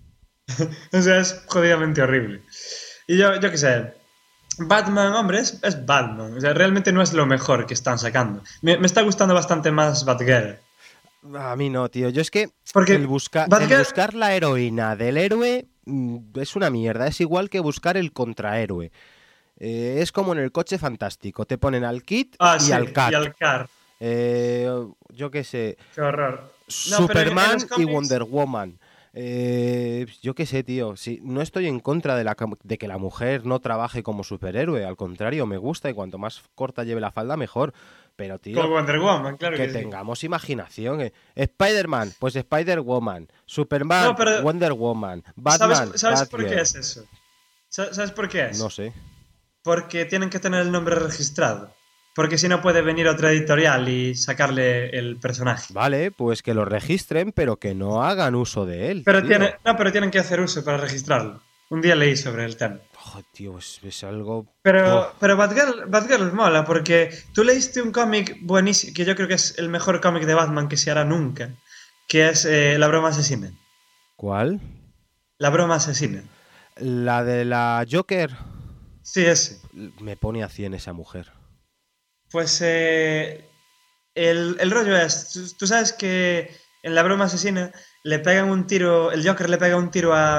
O sea, es jodidamente horrible. Y yo, yo qué sé, Batman, hombre, es, es Batman. O sea, realmente no es lo mejor que están sacando. Me, me está gustando bastante más Batgirl.
A mí no, tío. Yo es que
Porque
el, busca
Batgirl...
el buscar la heroína del héroe mmm, es una mierda. Es igual que buscar el contrahéroe. Eh, es como en el Coche Fantástico. Te ponen al Kid
ah,
y,
sí,
al Cat.
y al Car.
Eh, yo qué sé.
Qué horror. No,
Superman
cómics...
y Wonder Woman. Eh, yo qué sé, tío. Sí, no estoy en contra de, la, de que la mujer no trabaje como superhéroe. Al contrario, me gusta y cuanto más corta lleve la falda, mejor. Pero, tío,
como Wonder Woman, claro
que,
que
tengamos
sí.
imaginación. Eh. Spider-Man, pues Spider-Woman. Superman,
no, pero...
Wonder Woman. Batman,
¿Sabes, ¿sabes por
Batgirl.
qué es eso? ¿Sabes por qué es?
No sé.
Porque tienen que tener el nombre registrado. Porque si no puede venir otra editorial y sacarle el personaje.
Vale, pues que lo registren, pero que no hagan uso de él.
Pero
tío.
tiene, no, pero tienen que hacer uso para registrarlo. Un día leí sobre el tema.
Oh, tío, es, es algo...
Pero,
oh.
pero Batgirl, Batgirl mola porque tú leíste un cómic buenísimo, que yo creo que es el mejor cómic de Batman que se hará nunca, que es eh, La broma asesina.
¿Cuál?
La broma asesina.
La de la Joker.
Sí, ese.
Me pone a cien esa mujer.
Pues eh, el, el rollo es, tú, tú sabes que en La broma asesina le pegan un tiro, el Joker le pega un tiro a,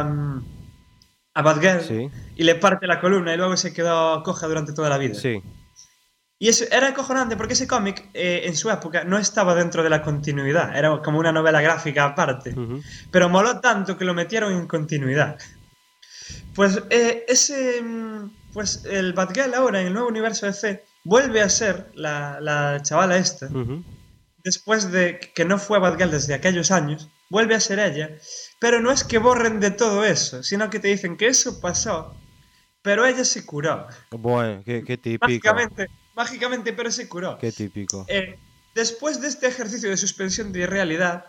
a Batgirl
Sí.
y le parte la columna y luego se quedó coja durante toda la vida.
Sí.
Y eso era acojonante porque ese cómic eh, en su época no estaba dentro de la continuidad, era como una novela gráfica aparte,
Uh-huh.
pero moló tanto que lo metieron en continuidad. Pues eh, ese, pues el Batgirl ahora en el nuevo universo D C vuelve a ser la, la chavala esta,
Uh-huh.
después de que no fue Batgirl desde aquellos años, vuelve a ser ella, pero no es que borren de todo eso, sino que te dicen que eso pasó, pero ella se curó.
Bueno, qué, qué típico.
Mágicamente, mágicamente, pero se curó.
Qué típico.
Eh, después de este ejercicio de suspensión de realidad,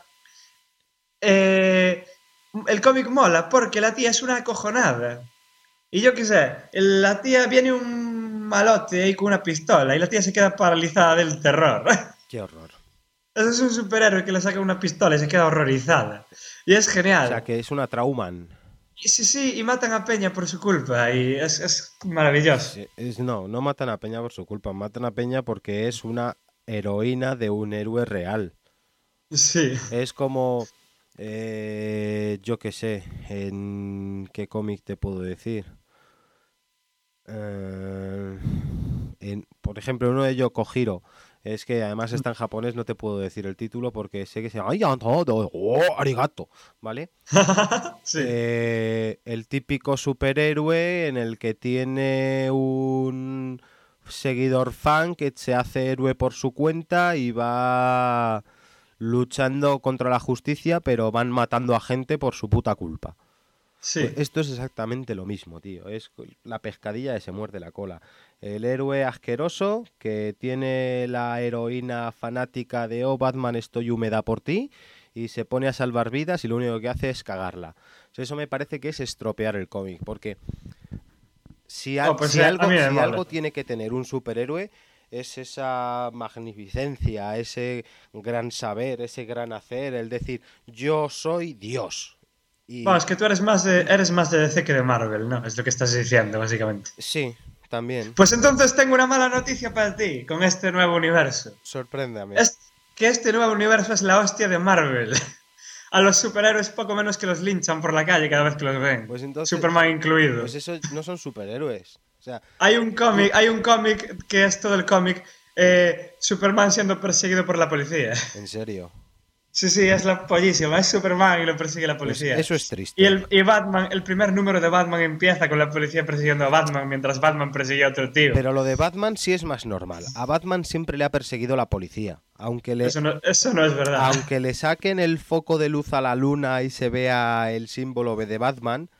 eh, el cómic mola porque la tía es una acojonada. Y yo qué sé, la tía viene un malote ahí con una pistola y la tía se queda paralizada del terror.
Qué horror.
Eso es un superhéroe que le saca una pistola y se queda horrorizada. Y es genial.
O sea, que es una trauman.
Y sí, sí, y matan a Peña por su culpa y es, es maravilloso.
Es, es, no, no matan a Peña por su culpa, matan a Peña porque es una heroína de un héroe real.
Sí.
Es como, eh, yo qué sé, ¿en qué cómic te puedo decir? Eh, en, por ejemplo, uno de Yoko-Hiro. Es que además está en japonés, no te puedo decir el título porque sé que se llama ¡Oh, arigato! ¿Vale?
Sí.
Eh, el típico superhéroe en el que tiene un seguidor fan que se hace héroe por su cuenta y va luchando contra la justicia, pero van matando a gente por su puta culpa.
Sí.
Pues esto es exactamente lo mismo, tío. Es la pescadilla que se muerde la cola. El héroe asqueroso que tiene la heroína fanática de oh, Batman, estoy húmeda por ti, y se pone a salvar vidas y lo único que hace es cagarla. O sea, eso me parece que es estropear el cómic, porque si, a,
oh, pues
si,
sí,
algo,
si
algo tiene que tener un superhéroe es esa magnificencia, ese gran saber, ese gran hacer, el decir, yo soy Dios. Y...
Bueno, es que tú eres más, de, eres más de D C que de Marvel, ¿no? Es lo que estás diciendo, básicamente.
Sí, también.
Pues entonces tengo una mala noticia para ti con este nuevo universo.
Sorpréndame.
Es que este nuevo universo es la hostia de Marvel. A los superhéroes poco menos que los linchan por la calle cada vez que los ven.
Pues entonces,
Superman incluido.
Pues eso no son superhéroes. O sea,
hay un cómic, hay un cómic que es todo el cómic eh, Superman siendo perseguido por la policía.
¿En serio?
Sí, sí, es la pollísima, es Superman y lo persigue la policía.
Pues eso es triste.
Y, el, y Batman, el primer número de Batman empieza con la policía persiguiendo a Batman mientras Batman persigue a otro tío.
Pero lo de Batman sí es más normal. A Batman siempre le ha perseguido la policía. Aunque le,
eso, no, eso no es verdad.
Aunque le saquen el foco de luz a la luna y se vea el símbolo de Batman,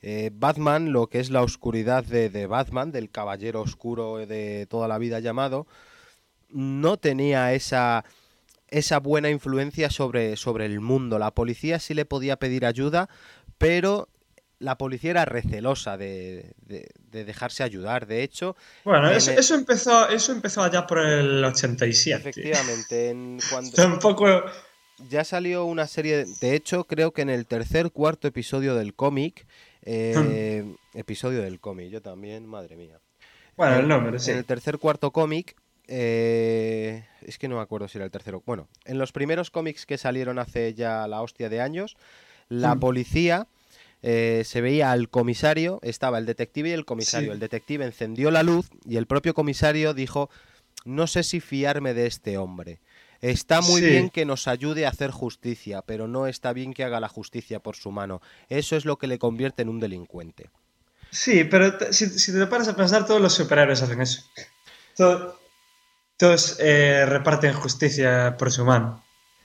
Eh, Batman, lo que es la oscuridad de, de Batman, del caballero oscuro de toda la vida llamado, no tenía esa, esa buena influencia sobre, sobre el mundo. La policía sí le podía pedir ayuda, pero la policía era recelosa de, de, de dejarse ayudar. De hecho...
Bueno,
en
eso,
el-
eso empezó, eso empezó allá por el ochenta y siete.
Efectivamente, en cuando...
Tampoco...
Ya salió una serie, de, de hecho creo que en el tercer, cuarto episodio del cómic, eh, episodio del cómic, yo también, madre mía.
Bueno, el
En,
número,
en
sí.
el tercer, cuarto cómic, eh, es que no me acuerdo si era el tercero. Bueno, en los primeros cómics que salieron hace ya la hostia de años, la
Hmm.
policía eh, se veía al comisario, estaba el detective y el comisario.
Sí.
El detective encendió la luz y el propio comisario dijo, no sé si fiarme de este hombre. Está muy
Sí.
bien que nos ayude a hacer justicia, pero no está bien que haga la justicia por su mano. Eso es lo que le convierte en un delincuente.
Sí, pero te- si, si te paras a pensar, todos los superhéroes hacen eso. To- todos eh, reparten justicia por su mano.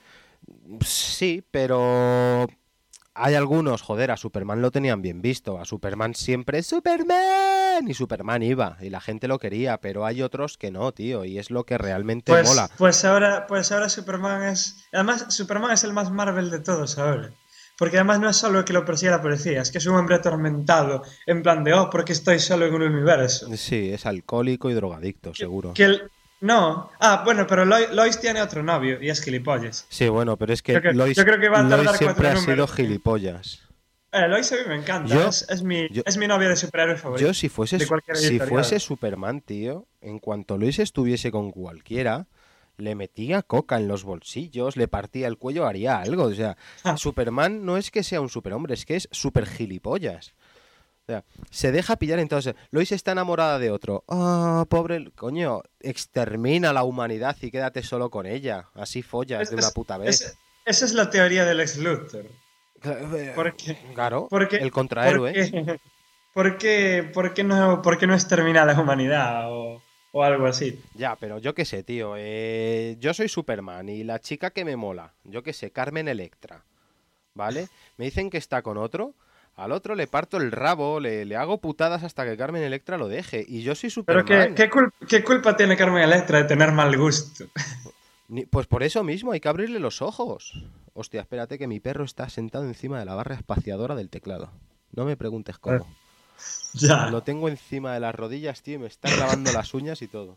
Sí, pero hay algunos, joder, a Superman lo tenían bien visto. A Superman siempre ¡Superman! Y Superman iba, y la gente lo quería, pero hay otros que no, tío, y es lo que realmente mola.
Pues, pues ahora, pues ahora Superman es... Además, Superman es el más Marvel de todos ahora. Porque además no es solo que lo persigue la policía, es que es un hombre atormentado, en plan de, oh, porque estoy solo en un universo.
Sí, es alcohólico y drogadicto,
Que,
seguro.
que el- No. Ah, bueno, pero Lois, Lois tiene otro novio y es gilipollas.
Sí, bueno, pero es que
Yo, que-
Lois,
yo creo que va a
Lois
tardar
siempre
cuatro
ha sido
números.
gilipollas.
Eh, Lois a mí me encanta,
Yo-
es, es mi,
yo-
es mi novia de superhéroe favorito.
Yo si fuese,
de cualquier
si
editorial.
fuese Superman, tío, en cuanto Lois estuviese con cualquiera, le metía coca en los bolsillos, le partía el cuello, haría algo. O sea,
Ah.
Superman no es que sea un superhombre, es que es super gilipollas. O sea, se deja pillar entonces. Lois está enamorada de otro. Ah, pobre, coño, extermina la humanidad y quédate solo con ella. Así follas
Es-
de una
es-
puta vez.
es- esa es la teoría del ex Luthor. ¿Por qué?
Claro,
Porque,
el contrahéroe.
Porque, ¿por, qué, por, qué no, ¿Por qué no extermina la humanidad o, o algo así?
Ya, pero yo qué sé, tío. eh, yo soy Superman y la chica que me mola, yo qué sé, Carmen Electra, ¿vale? Me dicen que está con otro, al otro le parto el rabo, le, le hago putadas hasta que Carmen Electra lo deje. Y yo soy
Pero
Superman.
¿qué, qué, cul- qué culpa tiene Carmen Electra de tener mal gusto?
Ni- Pues por eso mismo hay que abrirle los ojos. Hostia, espérate que mi perro está sentado encima de la barra espaciadora del teclado. No me preguntes cómo.
Ya.
Lo tengo encima de las rodillas, tío, y me está clavando las uñas y todo.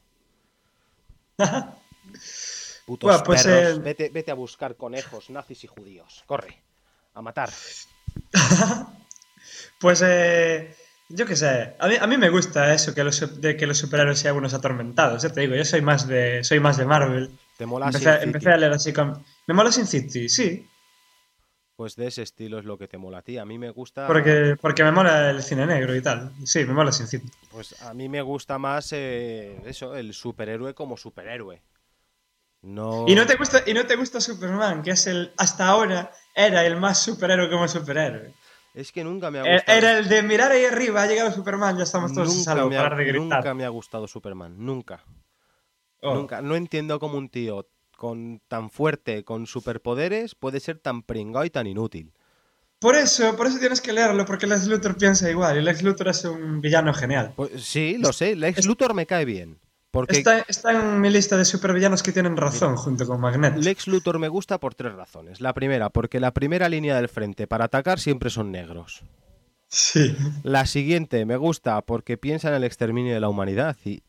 Putos
Bueno, pues,
perros.
eh,
Vete, vete a buscar conejos, nazis y judíos. Corre. A matar.
Pues eh, yo qué sé, a mí, a mí me gusta eso que los, sup- de que los superhéroes sean unos atormentados. Ya te digo, yo soy más de, soy más de Marvel.
¿Te mola
Empecé,
Sin City?
empecé a leer así con... Me mola Sin City, sí,
Pues de ese estilo es lo que te mola a ti. A mí me gusta.
porque, porque me mola el cine negro y tal. Sí, me mola Sin City.
Pues a mí me gusta más eh, eso, el superhéroe como superhéroe. No.
Y no te gusta, y no te gusta Superman, que es el, hasta ahora era el más superhéroe como superhéroe.
Es que nunca me ha
Eh,
gustado.
Era el de mirar ahí arriba, ha llegado Superman, ya estamos todos a
Nunca
salvo,
me, ha,
parar de gritar.
nunca me ha gustado Superman. Nunca.
Oh.
Nunca. No entiendo cómo un tío con tan fuerte, con superpoderes, puede ser tan pringao y tan inútil.
Por eso, por eso tienes que leerlo, porque Lex Luthor piensa igual, y Lex Luthor es un villano genial.
Pues sí, lo sé. Lex
es-
Luthor me cae bien. Porque
Está, está en mi lista de supervillanos que tienen razón, junto con Magneto.
Lex Luthor me gusta por tres razones. La primera, porque la primera línea del frente para atacar siempre son negros.
Sí.
La siguiente, me gusta porque piensa en el exterminio de la humanidad y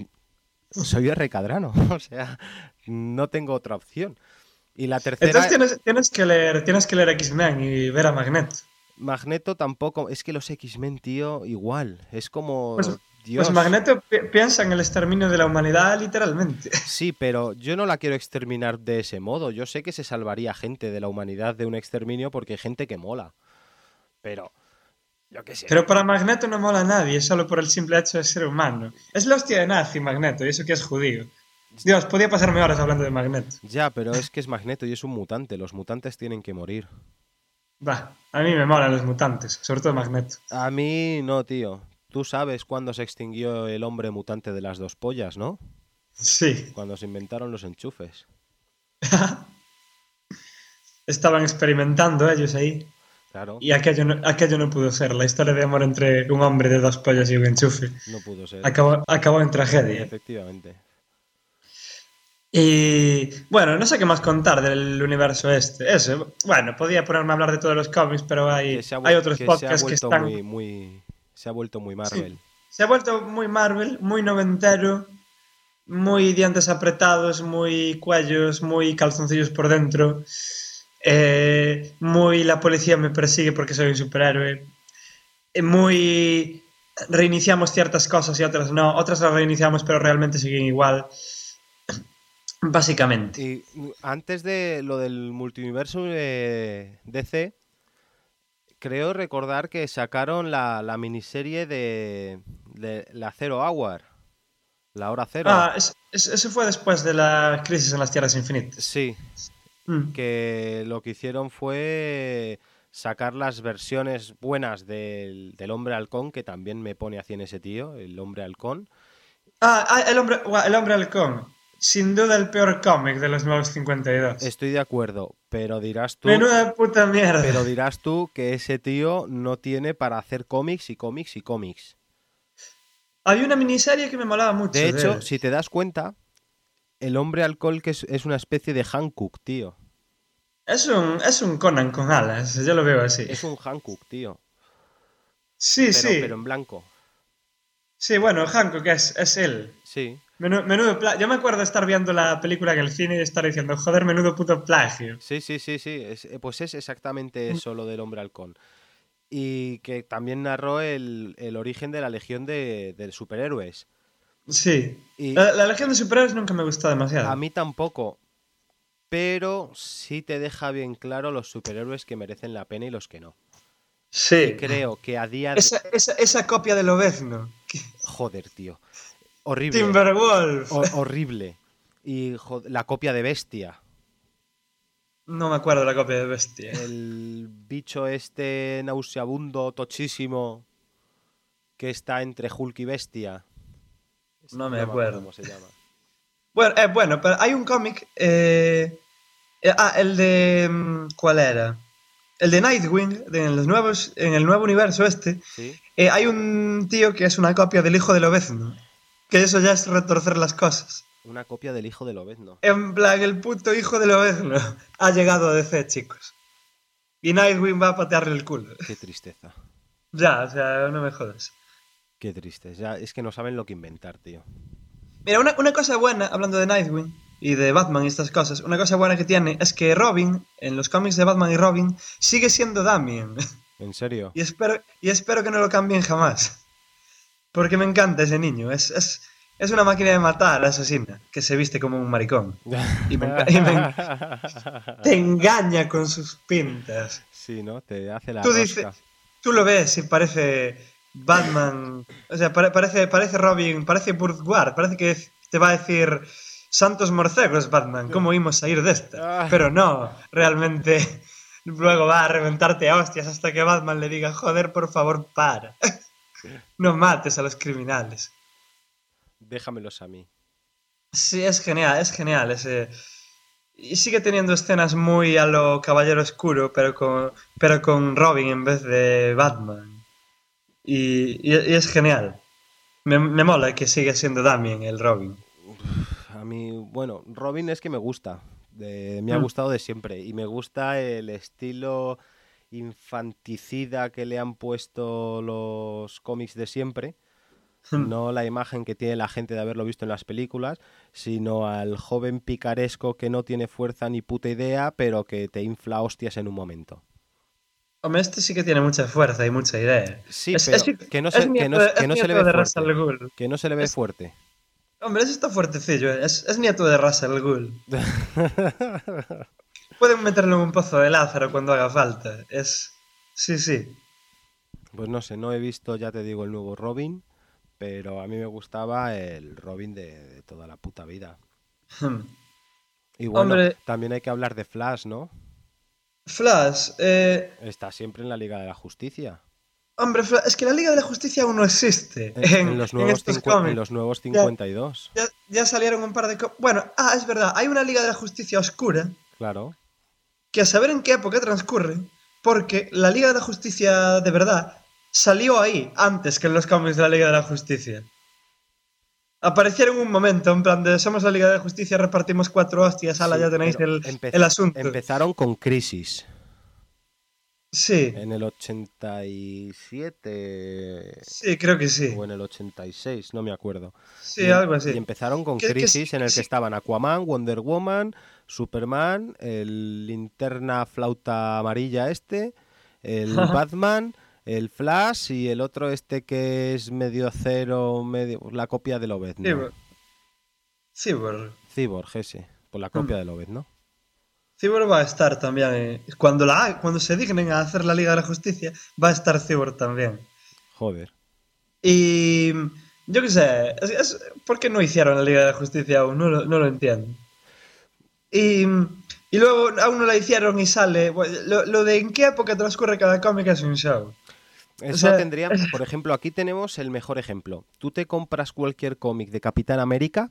soy recadrano, o sea, no tengo otra opción. Y la tercera,
Entonces tienes, tienes que leer, tienes que leer X-Men y ver a Magneto.
Magneto tampoco, es que los X-Men, tío, igual, es como
Pues,
Dios.
pues Magneto pi- piensa en el exterminio de la humanidad literalmente.
Sí, pero yo no la quiero exterminar de ese modo. Yo sé que se salvaría gente de la humanidad de un exterminio porque hay gente que mola. Pero, yo qué sé.
Pero para Magneto no mola a nadie, solo por el simple hecho de ser humano. Es la hostia de nazi Magneto, y eso que es judío. Dios, podía pasarme horas hablando de Magneto.
Ya, pero es que es Magneto y es un mutante. Los mutantes tienen que morir.
Va, a mí me molan los mutantes, sobre todo Magneto.
A mí no, tío. Tú sabes cuándo se extinguió el hombre mutante de las dos pollas, ¿no?
Sí.
Cuando se inventaron los enchufes.
Estaban experimentando ellos ahí.
Claro.
Y aquello no, aquello no pudo ser. La historia de amor entre un hombre de dos pollos y un enchufe
No pudo ser.
acabó, acabó en tragedia.
Efectivamente.
Y bueno, no sé qué más contar del universo este. Eso, bueno, podía ponerme a hablar de todos los cómics, pero hay,
Que se ha,
hay
vuel-
otros
que se ha
podcasts que
vuelto
están...
muy, muy. Se ha vuelto muy
Sí,
Marvel.
se ha vuelto muy Marvel, muy noventero, muy dientes apretados, muy cuellos, muy calzoncillos por dentro. Eh, muy la policía me persigue porque soy un superhéroe. Eh, muy reiniciamos ciertas cosas y otras no. Otras las reiniciamos pero realmente siguen igual. Básicamente.
Y mm, antes de lo del multiverso de D C, creo recordar que sacaron la, la miniserie de, de la Zero Hour, la hora cero.
Ah, es- es- eso fue después de la crisis en las Tierras Infinitas.
Sí,
Mm.
que lo que hicieron fue sacar las versiones buenas del, del hombre halcón, que también me pone así en ese tío, el hombre halcón.
Ah, ah, el hombre, guau, el hombre halcón. Sin duda el peor cómic de los nuevos cincuenta y dos.
Estoy de acuerdo, pero dirás tú,
Menuda puta mierda.
pero dirás tú que ese tío no tiene para hacer cómics y cómics y cómics.
Había una miniserie que me molaba mucho
De
de
hecho,
él.
si te das cuenta, el hombre alcohol que es, es una especie de Hankook, tío.
Es un, es un Conan con alas, yo lo veo así.
Es un Hankook, tío.
Sí,
Pero,
sí.
pero en blanco.
Sí, bueno, Hancock es, es él.
Sí,
Menudo, menudo pla- Yo me acuerdo de estar viendo la película en el cine y estar diciendo, joder, menudo puto plagio.
sí, sí, sí, sí. Es- eh, pues es exactamente eso lo del hombre halcón. Y que también narró el, el origen de la legión de, de superhéroes.
Sí.
Y
La, la Legión de Superhéroes nunca me gustó demasiado.
a mí tampoco, pero sí te deja bien claro los superhéroes que merecen la pena y los que no. Y
Sí.
creo que a día de...
Esa, esa, esa copia de Lobezno.
Joder, tío. Horrible.
Timberwolf.
Ho- horrible. Y jo- la copia de Bestia.
No me acuerdo la copia de Bestia.
El bicho este nauseabundo, tochísimo, que está entre Hulk y Bestia.
No me
acuerdo
acuerdo.
cómo se llama.
Bueno, eh, bueno, pero hay un cómic. eh, eh, ah, el de. mm, ¿Cuál era? El de Nightwing, de- en, los nuevos, en el nuevo universo este.
¿Sí?
eh, hay un tío que es una copia del hijo de Lobezno. Que eso ya es retorcer las cosas.
Una copia del hijo de Lobezno.
En plan, el puto hijo de Lobezno ha llegado a D C, chicos. Y Nightwing va a patearle el culo.
Qué tristeza.
Ya, o sea, no me jodas.
Qué tristeza. Ya, es que no saben lo que inventar, tío.
Mira, una, una cosa buena, hablando de Nightwing y de Batman y estas cosas, una cosa buena que tiene es que Robin, en los cómics de Batman y Robin, sigue siendo Damien.
¿En serio?
Y espero, y espero que no lo cambien jamás. Porque me encanta ese niño. Es, es, es una máquina de matar, asesina, que se viste como un maricón. Y me, enca- y me en- te engaña con sus pintas.
Sí, ¿no? Te hace la
Tú
rosca.
dices, tú lo ves y parece Batman, o sea, pare- parece, parece Robin, parece Burgward, parece que te va a decir santos morcegos, Batman, ¿cómo íbamos a ir de esta? Pero no, realmente luego va a reventarte a hostias hasta que Batman le diga, joder, por favor, para. No mates a los criminales.
Déjamelos a mí.
Sí, es genial, es genial ese... Y sigue teniendo escenas muy a lo Caballero Oscuro, pero con, pero con Robin en vez de Batman. Y, y- y es genial. Me, me mola que siga siendo Damien el Robin.
A mí, bueno, Robin es que me gusta. De- me ha
Mm.
gustado de siempre. Y me gusta el estilo infanticida que le han puesto los cómics de siempre. No la imagen que tiene la gente de haberlo visto en las películas, sino al joven picaresco que no tiene fuerza ni puta idea, pero que te infla hostias en un momento.
Hombre, este sí que tiene mucha fuerza y mucha idea.
Sí,
Es-
pero
es-
que no
es
se, que no,
nieto de-
que
es
no se le
nieto
ve
de Ra's al
fuerte.
Ghul.
Que no se le ve
Es-
fuerte.
Hombre, ese está fuertecillo, ¿eh? es, es nieto de Ra's al Ghul. Pueden meterlo en un pozo de Lázaro cuando haga falta. Es... Sí, sí.
Pues no sé, no he visto, ya te digo, el nuevo Robin, pero a mí me gustaba el Robin de, de toda la puta vida.
Hmm.
Y bueno,
Hombre.
también hay que hablar de Flash, ¿no?
Flash, eh...
Está siempre en la Liga de la Justicia.
Hombre, Fla- es que la Liga de la Justicia aún no existe
En,
en,
en los,
en
nuevos
estos
cincu- en
cómics.
los nuevos cincuenta y dos.
Ya, ya salieron un par de... co- Bueno, ah, es verdad, hay una Liga de la Justicia oscura
Claro.
que a saber en qué época transcurre, porque la Liga de la Justicia de verdad salió ahí antes que en los cómics de la Liga de la Justicia. Aparecieron un momento, en plan de somos la Liga de la Justicia, repartimos cuatro hostias, ala,
Sí,
ya tenéis
pero
el,
empez-
el asunto.
Empezaron con Crisis.
Sí,
En el ochenta y siete
sí, creo que sí.
o en el ochenta y seis, no me acuerdo.
Sí,
y, em-
algo así.
y empezaron con
Que- que
Crisis
sí,
en el
que
que
sí.
estaban Aquaman, Wonder Woman, Superman, el linterna flauta amarilla este, el Batman, el Flash y el otro este que es medio cero, medio la copia de Lobezno.
Cyborg. Cyborg.
Cyborg, ese, por la copia de Lobezno.
Cyborg va a estar también. eh, Cuando, la, ha- cuando se dignen a hacer la Liga de la Justicia, va a estar Cyborg también.
Joder.
Y yo qué sé, es, es- ¿por qué no hicieron la Liga de la Justicia aún? No lo, no lo entiendo. Y, y luego aún no la hicieron y sale. Bueno, Lo, lo de en qué época transcurre cada cómic es un show.
Eso
O sea,
tendría, por ejemplo, aquí tenemos el mejor ejemplo. Tú te compras cualquier cómic de Capitán América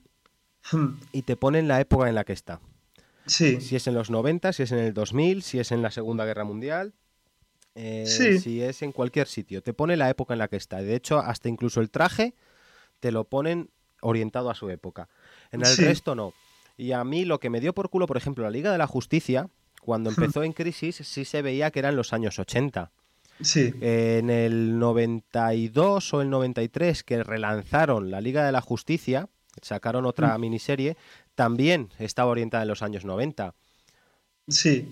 y te ponen la época en la que está.
Sí,
Si es en los noventa, si es en el dos mil, si es en la Segunda Guerra Mundial, eh,
Sí.
si es en cualquier sitio. Te pone la época en la que está. De hecho, hasta incluso el traje te lo ponen orientado a su época. En el
Sí.
resto no. Y a mí lo que me dio por culo, por ejemplo, la Liga de la Justicia, cuando empezó en Crisis, sí se veía que eran los años ochenta.
sí,
En el noventa y dos o el noventa y tres, que relanzaron la Liga de la Justicia, sacaron otra miniserie, también estaba orientada en los años noventa.
sí.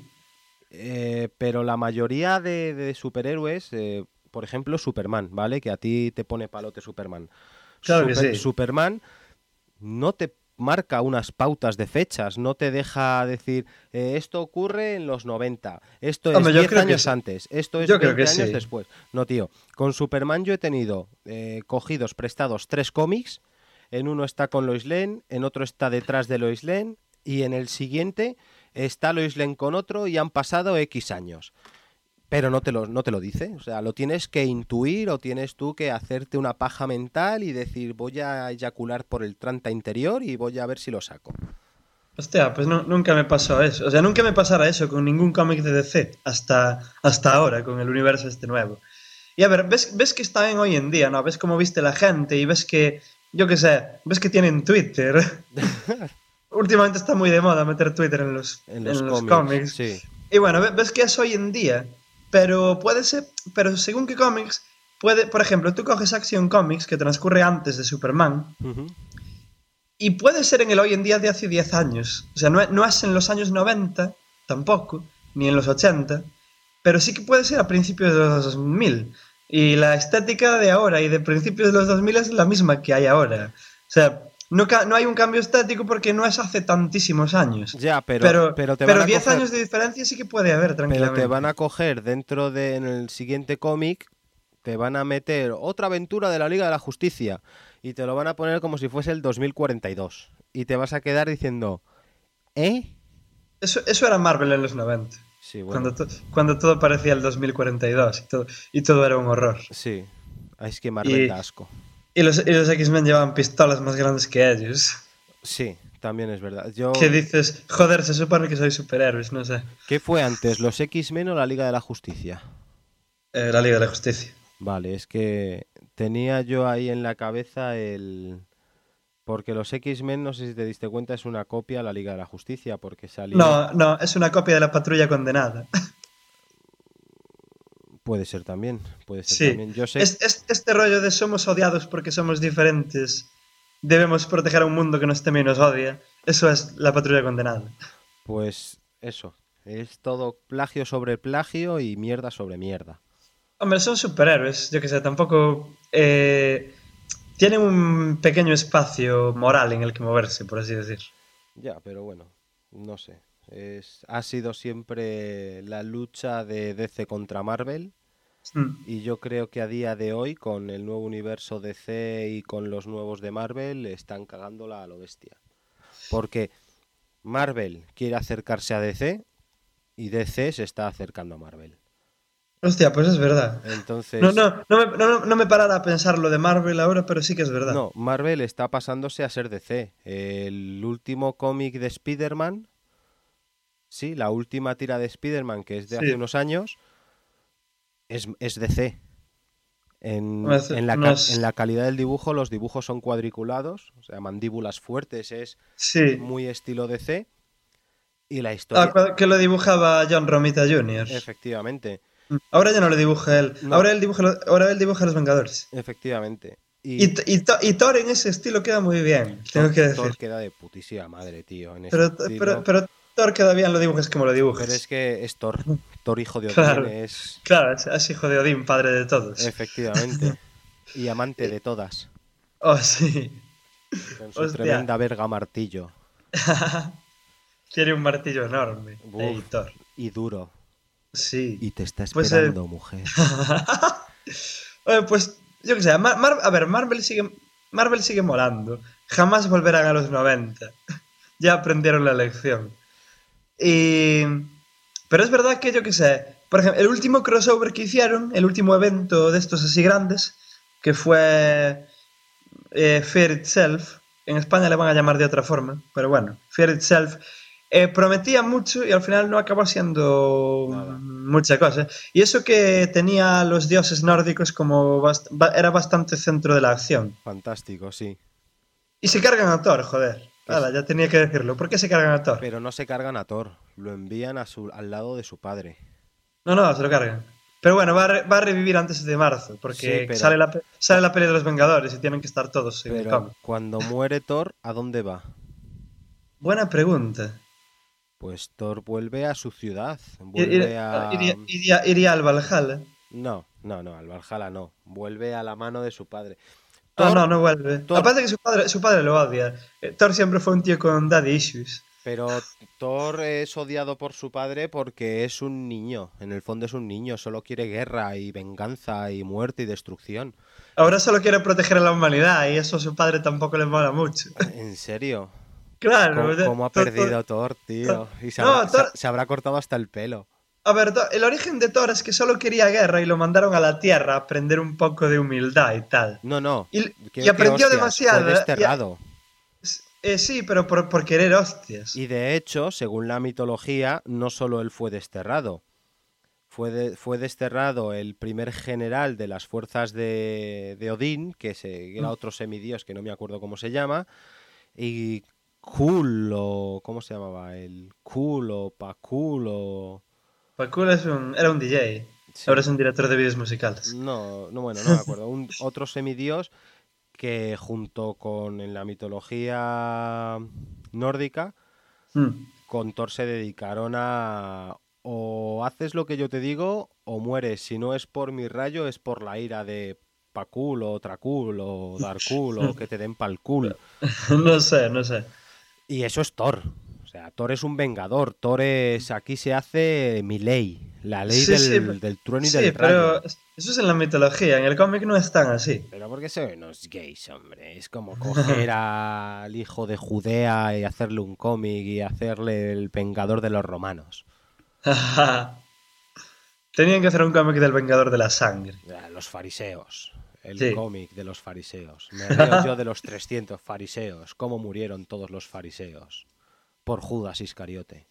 Eh, pero la mayoría de, de superhéroes, eh, por ejemplo, Superman, ¿vale? Que a ti te pone palote Superman.
Claro que
Super-
sí.
Superman no te marca unas pautas de fechas, no te deja decir eh, esto ocurre en los noventa, esto es
Hombre, yo
diez
creo que
años
sí.
antes, esto es
Yo creo
veinte
que
años
sí.
después. No, tío, con Superman yo he tenido eh, cogidos, prestados tres cómics, en uno está con Lois Lane, en otro está detrás de Lois Lane y en el siguiente está Lois Lane con otro y han pasado X años. Pero no te, lo, no te lo dice, o sea, lo tienes que intuir o tienes tú que hacerte una paja mental y decir voy a eyacular por el tranta interior y voy a ver si lo saco.
Hostia, pues no- nunca me pasó eso. O sea, nunca me pasara eso con ningún cómic de D C hasta, hasta ahora, con el universo este nuevo. Y a ver, ves, ves que está en hoy en día, ¿no? Ves cómo viste la gente y ves que, yo qué sé, ves que tienen Twitter. Últimamente está muy de moda meter Twitter en los,
En los
en los
cómics,
cómics.
sí.
Y bueno, ve- ves que es hoy en día, pero puede ser, pero según qué cómics, puede, por ejemplo, tú coges Action Comics que transcurre antes de Superman
Ujú.
y puede ser en el hoy en día de hace diez años. O sea, no, es- no es en los años noventa tampoco, ni en los ochenta, pero sí que puede ser a principios de los dos mil. Y la estética de ahora y de principios de los dos mil es la misma que hay ahora. O sea, no, ca- no hay un cambio estético porque no es hace tantísimos años.
Ya, pero,
Pero,
pero te
pero
van a
diez
coger-
años de diferencia sí que puede haber,
Pero
tranquilamente.
te van a coger dentro de en el siguiente cómic, te van a meter otra aventura de la Liga de la Justicia y te lo van a poner como si fuese el dos mil cuarenta y dos. Y te vas a quedar diciendo, ¿eh?
Eso, eso era Marvel en los noventa.
Sí, bueno,
Cuando, to- cuando todo parecía el dos mil cuarenta y dos y todo, y todo era un horror.
sí. Ah, es que Marvel
Y-
da asco.
Y los, y los X-Men llevaban pistolas más grandes que ellos.
Sí, también es verdad. Yo,
Que dices, joder, se supone que soy superhéroes, no sé.
¿qué fue antes, los X-Men o la Liga de la Justicia?
Eh, la Liga de la Justicia.
Vale, es que tenía yo ahí en la cabeza el... Porque los X-Men, no sé si te diste cuenta, es una copia a la Liga de la Justicia, porque salió...
No, no, es una copia de la Patrulla Condenada.
Puede ser también, puede ser
Sí.
también. Yo sé...
Es, es- este rollo de somos odiados porque somos diferentes, debemos proteger a un mundo que nos teme y nos odia, eso es la Patrulla Condenada.
Pues eso, es todo plagio sobre plagio y mierda sobre mierda.
Hombre, son superhéroes, yo que sé, tampoco... eh, tienen un pequeño espacio moral en el que moverse, por así decir.
Ya, pero bueno, no sé. Es, ha sido siempre la lucha de D C contra Marvel
Mm.
y yo creo que a día de hoy, con el nuevo universo D C y con los nuevos de Marvel, están cagándola a lo bestia. Porque Marvel quiere acercarse a D C y D C se está acercando a Marvel.
Hostia, pues es verdad.
Entonces...
No, no, no me, no, no me parara a pensar lo de Marvel ahora, pero sí que es verdad.
No, Marvel está pasándose a ser D C. El último cómic de Spider-Man, sí, la última tira de Spider-Man, que es de
Sí.
hace unos años, Es, es D C. En,
No es-
en, la,
no
ca-
es-
en la calidad del dibujo, los dibujos son cuadriculados, o sea, mandíbulas fuertes, es
Sí.
muy estilo D C. Y la
Ah,
historia,
cua- que lo dibujaba John Romita junior
efectivamente,
Ahora ya no lo dibuja él.
No.
Ahora él dibuja, lo- ahora él dibuja a los Vengadores.
efectivamente.
Y,
Y,
T- y, To- y Thor en ese estilo queda muy bien, tengo
Thor,
que decir.
Thor queda de putísima madre, tío, en ese
Pero,
estilo.
pero, pero Thor queda bien, lo dibujes como lo dibujes.
Pero es que es Thor. Thor, hijo de Odín,
Claro.
es...
Claro, es, es hijo de Odín, padre de todos.
Efectivamente. Y amante de todas.
Oh, sí.
Con su
Hostia.
tremenda verga martillo.
Tiene un martillo enorme.
Uf.
Ey, Thor.
Y duro.
Sí.
Y te está
Pues,
esperando, mujer.
Oye, pues, yo qué sé, Mar- Mar- a ver, Marvel sigue, Marvel sigue molando. Jamás volverán a los noventa. Ya aprendieron la lección. Y... Pero es verdad que, yo qué sé, por ejemplo, el último crossover que hicieron, el último evento de estos así grandes, que fue eh, Fear Itself, en España le van a llamar de otra forma, pero bueno, Fear Itself, eh, prometía mucho y al final no acabó siendo
Nada.
mucha cosa. Y eso que tenía a los dioses nórdicos como bast- ba- era bastante centro de la acción.
Fantástico, sí.
Y se cargan a Thor, joder. Hala, ya tenía que decirlo. ¿Por qué se cargan a Thor?
Pero no se cargan a Thor. Lo envían a su, al lado de su padre.
No, no, se lo cargan. Pero bueno, va a, re- va a revivir antes de marzo, porque
Sí, pero-
sale, la, pe- sale la peli de los Vengadores y tienen que estar todos en el
Pero
cómic.
cuando muere Thor, ¿a dónde va?
Buena pregunta.
Pues Thor vuelve a su ciudad.
Ir-
Vuelve
ir-
a...
iría, iría- iría al Valhalla.
No, no, no, al Valhalla no. Vuelve a la mano de su padre.
No,
Thor,
no, no vuelve.
Thor-
Aparte que su padre, su padre lo odia. Eh, Thor siempre fue un tío con daddy issues.
Pero Thor es odiado por su padre porque es un niño. En el fondo es un niño. Solo quiere guerra y venganza y muerte y destrucción.
Ahora solo quiere proteger a la humanidad y eso a su padre tampoco le mola mucho.
¿En serio?
Claro.
¿Cómo,
ya-
cómo ha
Thor-
perdido Thor, tío? Y se
No,
habrá, se-
Thor-
se habrá cortado hasta el pelo.
A ver, Thor- el origen de Thor es que solo quería guerra y lo mandaron a la Tierra a aprender un poco de humildad y tal.
No, no.
Y,
¿Qué-
y aprendió
qué hostias?
demasiado.
Fue
¿eh?
desterrado.
Y- eh, sí, pero por, por querer hostias.
Y de hecho, según la mitología, no solo él fue desterrado. Fue, de- fue desterrado el primer general de las fuerzas de, de Odín, que se- era otro semidios que no me acuerdo cómo se llama, y Kul, o ¿cómo se llamaba? El Kul o Pakul o...
Pakul es un, era un D J.
Sí.
Ahora es un director de vídeos musicales.
No, no, bueno, no me acuerdo. Un, otro semidios que junto con en la mitología nórdica,
Mm.
con Thor se dedicaron a o haces lo que yo te digo o mueres. Si no es por mi rayo, es por la ira de Pakul o Trakul o Darkul o que te den pal cul.
No sé, no sé.
Y eso es Thor. O sea, Thor es un vengador. Thor es... Aquí se hace mi ley. La ley
Sí,
del,
sí, pero-
del trueno y
Sí,
del
pero
rayo.
eso es en la mitología. En el cómic no es tan así.
Pero porque son unos gays, hombre. Es como coger al hijo de Judea y hacerle un cómic y hacerle el vengador de los romanos.
Tenían que hacer un cómic del Vengador de la Sangre.
Ya, Los fariseos. El
Sí.
cómic de los fariseos. Me río yo de los trescientos fariseos. ¿Cómo murieron todos los fariseos? Por Judas Iscariote.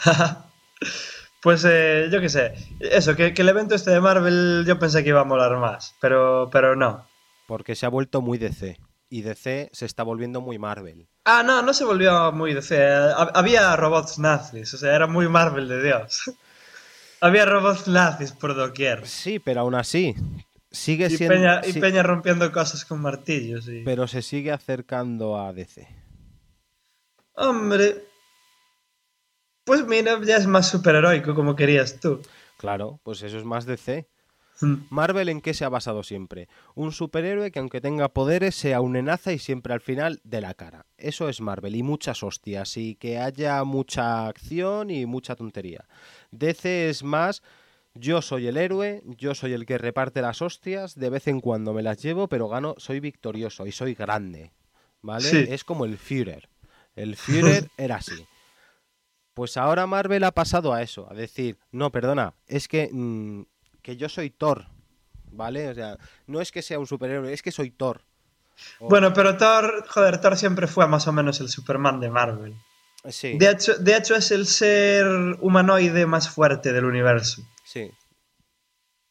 Pues eh, yo qué sé. Eso, que, que el evento este de Marvel yo pensé que iba a molar más. Pero, pero no.
Porque se ha vuelto muy D C. Y D C se está volviendo muy Marvel.
Ah, no, no se volvió muy D C. Hab- Había robots nazis. O sea, era muy Marvel de Dios. Había robots nazis por doquier.
Sí, pero aún así. Sigue
Y
siendo.
Peña, y
sí,
Peña rompiendo cosas con martillos. Y...
pero se sigue acercando a D C.
Hombre. Pues mira, ya es más superheroico como querías tú.
Claro, pues eso es más D C.
Mm.
Marvel, ¿en qué se ha basado siempre? Un superhéroe que aunque tenga poderes sea un enaza y siempre al final de la cara. Eso es Marvel y muchas hostias y que haya mucha acción y mucha tontería. D C es más, yo soy el héroe, yo soy el que reparte las hostias, de vez en cuando me las llevo, pero gano, soy victorioso y soy grande, ¿vale?
Sí.
Es como el Führer. El Führer era así. Pues ahora Marvel ha pasado a eso, a decir, no, perdona, es que... Mmm, que yo soy Thor, ¿vale? O sea, no es que sea un superhéroe, es que soy Thor. O-
Bueno, pero Thor, joder, Thor siempre fue más o menos el Superman de Marvel.
Sí,
De hecho, de hecho es el ser humanoide más fuerte del universo.
sí.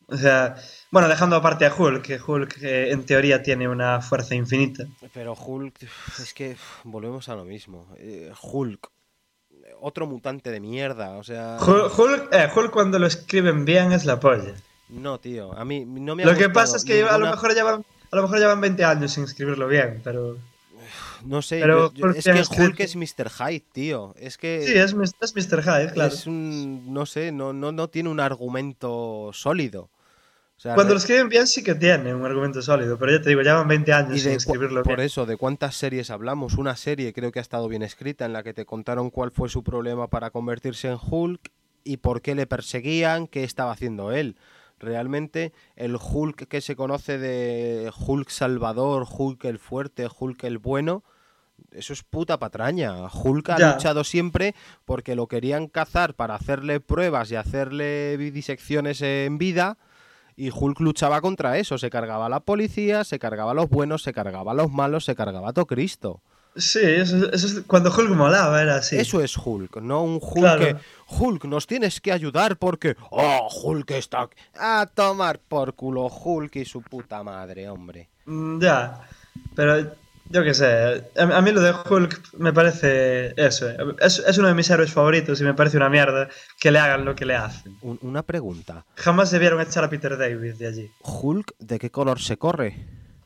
O sea, bueno, dejando aparte a Hulk, que Hulk eh, en teoría tiene una fuerza infinita.
Pero Hulk, es que uf, volvemos a lo mismo. Eh, Hulk, otro mutante de mierda, o sea...
Hulk, Hulk, eh, Hulk cuando lo escriben bien es la polla.
No, tío, a mí no me ha
Lo que pasa
gustado
es que a lo
ninguna...
mejor llevan, a lo mejor llevan veinte años sin escribirlo bien, pero...
No sé, yo,
Pero
yo-
Hulk
es
bien
que Hulk
escrito.
es míster Hyde, tío. Es
Sí,
que
es, mis- es míster Hyde, claro.
es un... No sé, no, no, no tiene un argumento sólido. O sea,
Cuando lo
re-
escriben bien sí que tiene un argumento sólido, pero ya te digo, llevan veinte
y
años sin
de cua-
escribirlo
por
bien.
eso, ¿de cuántas series hablamos? Una serie creo que ha estado bien escrita en la que te contaron cuál fue su problema para convertirse en Hulk y por qué le perseguían, qué estaba haciendo él. Realmente el Hulk que se conoce de Hulk Salvador, Hulk el fuerte, Hulk el bueno, eso es puta patraña. Hulk ha
Ya,
luchado siempre porque lo querían cazar para hacerle pruebas y hacerle disecciones en vida. Y Hulk luchaba contra eso, se cargaba a la policía, se cargaba a los buenos, se cargaba a los malos, se cargaba a todo Cristo.
sí, eso, eso es cuando Hulk molaba, era así.
Eso es Hulk, no un Hulk que...
Claro.
Hulk, nos tienes que ayudar porque... ¡Oh, Hulk está... A tomar por culo Hulk y su puta madre, hombre.
Mm, Ya, pero yo qué sé, a, a mí lo de Hulk me parece eso, eh, es, es uno de mis héroes favoritos y me parece una mierda que le hagan lo que le hacen.
Un- una pregunta.
Jamás debieron echar a Peter David de allí.
¿Hulk de qué color se corre?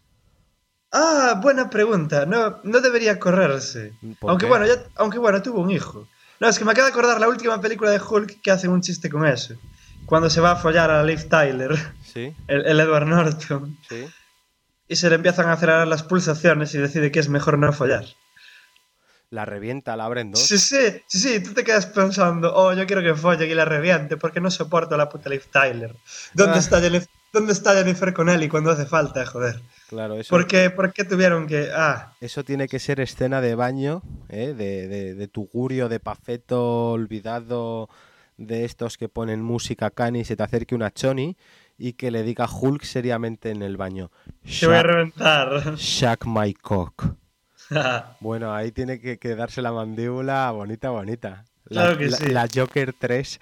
Ah, buena pregunta, no, no debería correrse.
¿Por
Aunque
qué?
bueno, ya, aunque bueno, tuvo un hijo. No, es que me acabo de acordar la última película de Hulk que hacen un chiste con eso. Cuando se va a follar a Liv Tyler,
Sí,
el, el Edward Norton,
sí.
y se le empiezan a acelerar las pulsaciones y decide que es mejor no follar.
La revienta, la abre en
Sí,
dos.
sí, sí, sí, tú te quedas pensando, oh, yo quiero que folle y la reviente porque no soporto a la puta Liv Tyler. ¿Dónde,
Ah,
está, Jennifer, ¿Dónde está Jennifer Connelly cuando hace falta, joder?
claro, eso...
¿Por qué, ¿Por qué tuvieron que...? Ah,
Eso tiene que ser escena de baño, ¿eh? de, de, de tugurio, de pafeto olvidado, de estos que ponen música cani y se te acerque una choni y que le diga Hulk seriamente en el baño.
te voy a
Shack,
reventar.
shack my cock. Bueno, ahí tiene que quedarse la mandíbula bonita, bonita. La,
Claro que
la-
sí.
la Joker tres.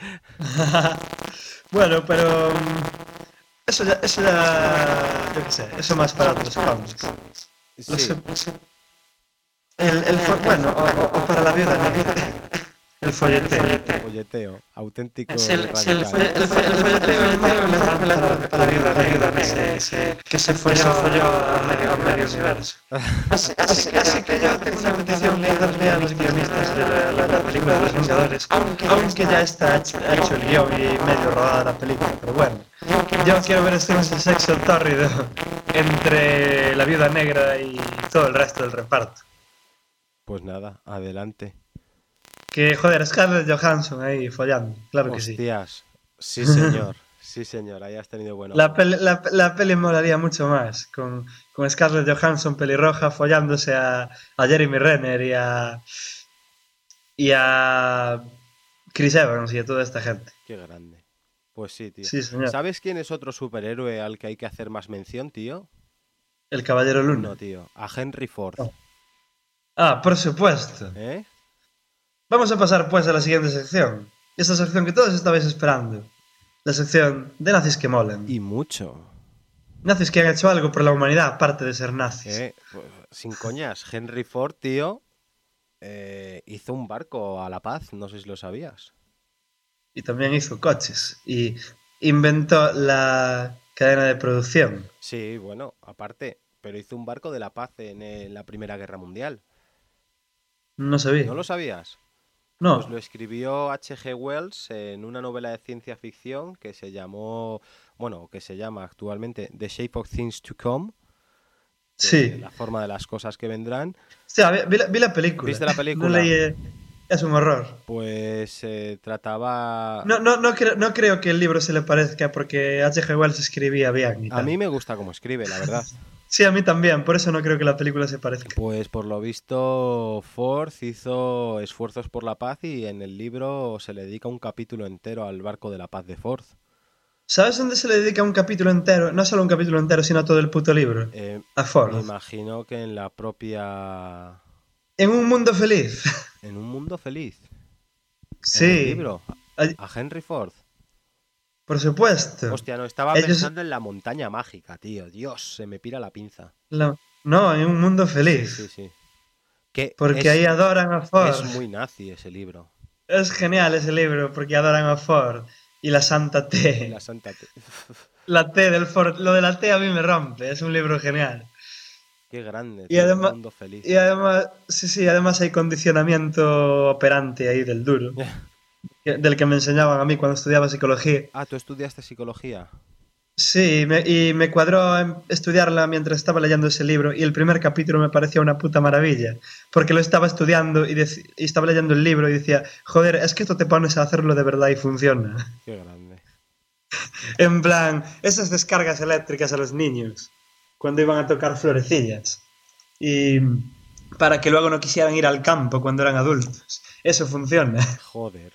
Bueno, pero... mm, Eso ya, eso ya... Yo qué sé, eso más para otros cómics. Lo
Sí,
sé. El, el fo- bueno, o, o- o para la viuda negra. El folleteo.
folleteo, auténtico
Es el, es el,
radical.
folle- el, fo- el folleteo es malo le da la a la viuda negra que se, se- que se folló, folló a medio, a medio universo. Así, así, así que yo tengo una petición que darle a los guionistas de la, la- la película de los Vengadores, aunque, aunque ya está hecho, hecho el guión y medio rodada la película, pero bueno. Yo quiero ver ese ese sexo tórrido entre la viuda negra y todo el resto del reparto.
Pues nada, adelante.
Que, joder, Scarlett Johansson ahí follando, claro que sí.
Hostias, sí señor, sí señor, ahí has tenido buena.
La peli, la, la peli molaría mucho más, con, con Scarlett Johansson pelirroja follándose a, a Jeremy Renner y a, y a Chris Evans y a toda esta gente.
Qué grande. Pues sí, tío.
Sí, señor.
¿Sabes quién es otro superhéroe al que hay que hacer más mención, tío?
El Caballero Luna.
No, tío. A Henry Ford.
Oh. Ah, por supuesto.
¿Eh?
Vamos a pasar pues a la siguiente sección. Esta sección que todos estabais esperando. La sección de nazis que molan.
Y mucho.
Nazis que han hecho algo por la humanidad, aparte de ser nazis.
¿Eh? Pues, sin coñas, Henry Ford, tío, eh, hizo un barco a La Paz, no sé si lo sabías.
Y también hizo coches. Y inventó la cadena de producción.
Sí, bueno, aparte, pero hizo un barco de La Paz en, eh, la Primera Guerra Mundial.
No sabía.
¿No lo sabías?
No.
Pues lo escribió H G Wells en una novela de ciencia ficción que se llamó, bueno, que se llama actualmente The Shape of Things to Come.
Sí.
La forma de las cosas que vendrán.
O sea, vi, vi la, vi la película.
¿Viste la película?
No leí, eh, es un horror.
Pues eh, trataba...
No, no, no, creo, no creo que el libro se le parezca porque H G Wells escribía bien. Y
A
tal.
mí me gusta cómo escribe, la verdad.
Sí, a mí también. Por eso no creo que la película se parezca.
Pues por lo visto Ford hizo esfuerzos por la paz y en el libro se le dedica un capítulo entero al barco de la paz de Ford.
¿Sabes dónde se le dedica un capítulo entero? No solo un capítulo entero, sino todo el puto libro.
Eh,
A Ford.
me imagino que en la propia...
En un mundo feliz.
En un mundo feliz.
Sí.
En el libro.
Ay-
A Henry Ford.
Por supuesto.
Hostia, no, estaba
Ellos...
pensando en la montaña mágica, tío. Dios, se me pira la pinza.
La... No, en un mundo feliz.
Sí, sí, sí. Que
porque
es,
ahí adoran a Ford.
Es muy nazi ese libro.
Es genial ese libro, porque adoran a Ford. Y la Santa T.
Y la Santa T.
La T del Ford. Lo de la T a mí me rompe. Es un libro genial.
Qué grande,
y
tío,
además,
un mundo feliz.
Y además, sí, sí, además hay condicionamiento operante ahí del duro. que, del que me enseñaban a mí cuando estudiaba psicología.
Ah, ¿tú estudiaste psicología?
Sí, me, y me cuadró estudiarla mientras estaba leyendo ese libro y el primer capítulo me parecía una puta maravilla, porque lo estaba estudiando y, y estaba leyendo el libro y decía, joder, es que esto te pones a hacerlo de verdad y funciona.
Qué grande.
En plan, esas descargas eléctricas a los niños cuando iban a tocar florecillas y para que luego no quisieran ir al campo cuando eran adultos. Eso funciona.
Joder.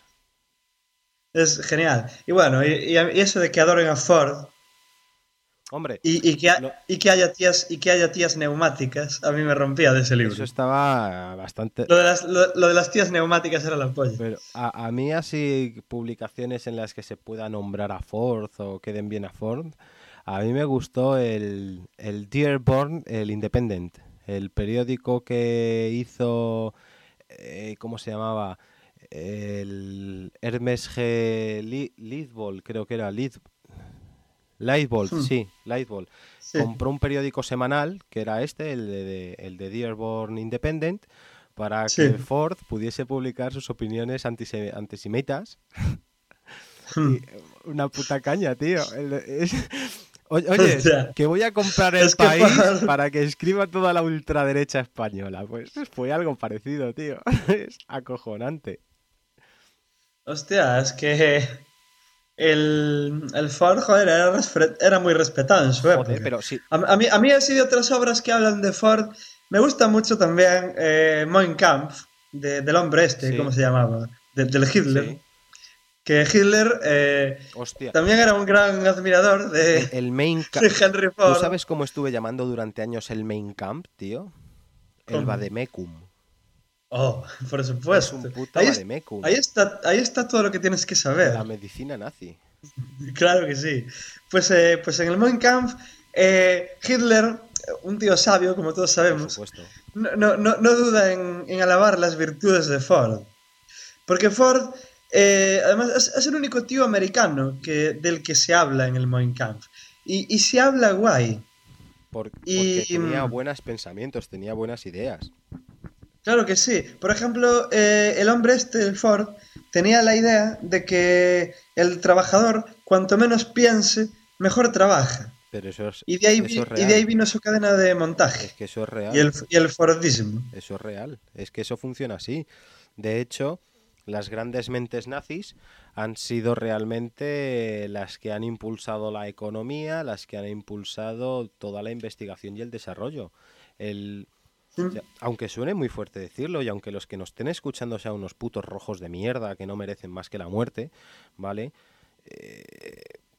Es genial. Y bueno, y, y eso de que adoren a Ford...
Hombre,
y, y, que ha,
lo...
y, que haya tías, y que haya tías neumáticas, a mí me rompía de ese libro.
Eso estaba bastante...
Lo de las, lo, lo de las tías neumáticas era la polla.
Pero a, a mí así publicaciones en las que se pueda nombrar a Ford o queden bien a Ford, a mí me gustó el, el Dearborn, el Independent, el periódico que hizo, eh, ¿cómo se llamaba? El Hermes G. Leitbold, creo que era Leith... Lightbolt, hmm. sí, Lightbolt. Sí. Compró un periódico semanal, que era este, el de, el de Dearborn Independent, para sí. que Ford pudiese publicar sus opiniones antisem antisemitas. Hmm. Y una puta caña, tío. El, es... Oye, o sea, que voy a comprar El es País que para... para que escriba toda la ultraderecha española. Pues fue algo parecido, tío. Es acojonante.
Hostia, es que... El, el Ford, joder, era, era muy respetado en su
joder,
época.
Pero sí.
a, a, mí, a mí así de otras obras que hablan de Ford, me gusta mucho también eh, Mein Kampf, de, del hombre este, sí. ¿Cómo se llamaba? De, del Hitler. Sí. Que Hitler eh, también era un gran admirador de,
el, el Mein
de Henry Ford.
¿Tú sabes cómo estuve llamando durante años el Mein Kampf, tío? El ¿Cómo? Vademecum.
Oh, por supuesto.
Es un puto
ahí,
vademecum.
Ahí está, ahí está todo lo que tienes que saber.
La medicina nazi.
Claro que sí. Pues, eh, pues en el Mein Kampf, eh, Hitler, un tío sabio, como todos sabemos, no, no, no, no duda en, en alabar las virtudes de Ford. Porque Ford, eh, además, es, es el único tío americano que, del que se habla en el Mein Kampf. Y, y se habla guay.
Por, porque y, tenía buenos pensamientos, tenía buenas ideas.
Claro que sí. Por ejemplo, eh, el hombre este, el Ford, tenía la idea de que el trabajador, cuanto menos piense, mejor trabaja.
Pero eso es,
y, de ahí,
eso es real.
Y de ahí vino su cadena de montaje.
Es que eso es real.
Y el, y el Fordismo.
Eso es real. Es que eso funciona así. De hecho, las grandes mentes nazis han sido realmente las que han impulsado la economía, las que han impulsado toda la investigación y el desarrollo. El... O sea, aunque suene muy fuerte decirlo y aunque los que nos estén escuchando sean unos putos rojos de mierda que no merecen más que la muerte, ¿vale? Eh,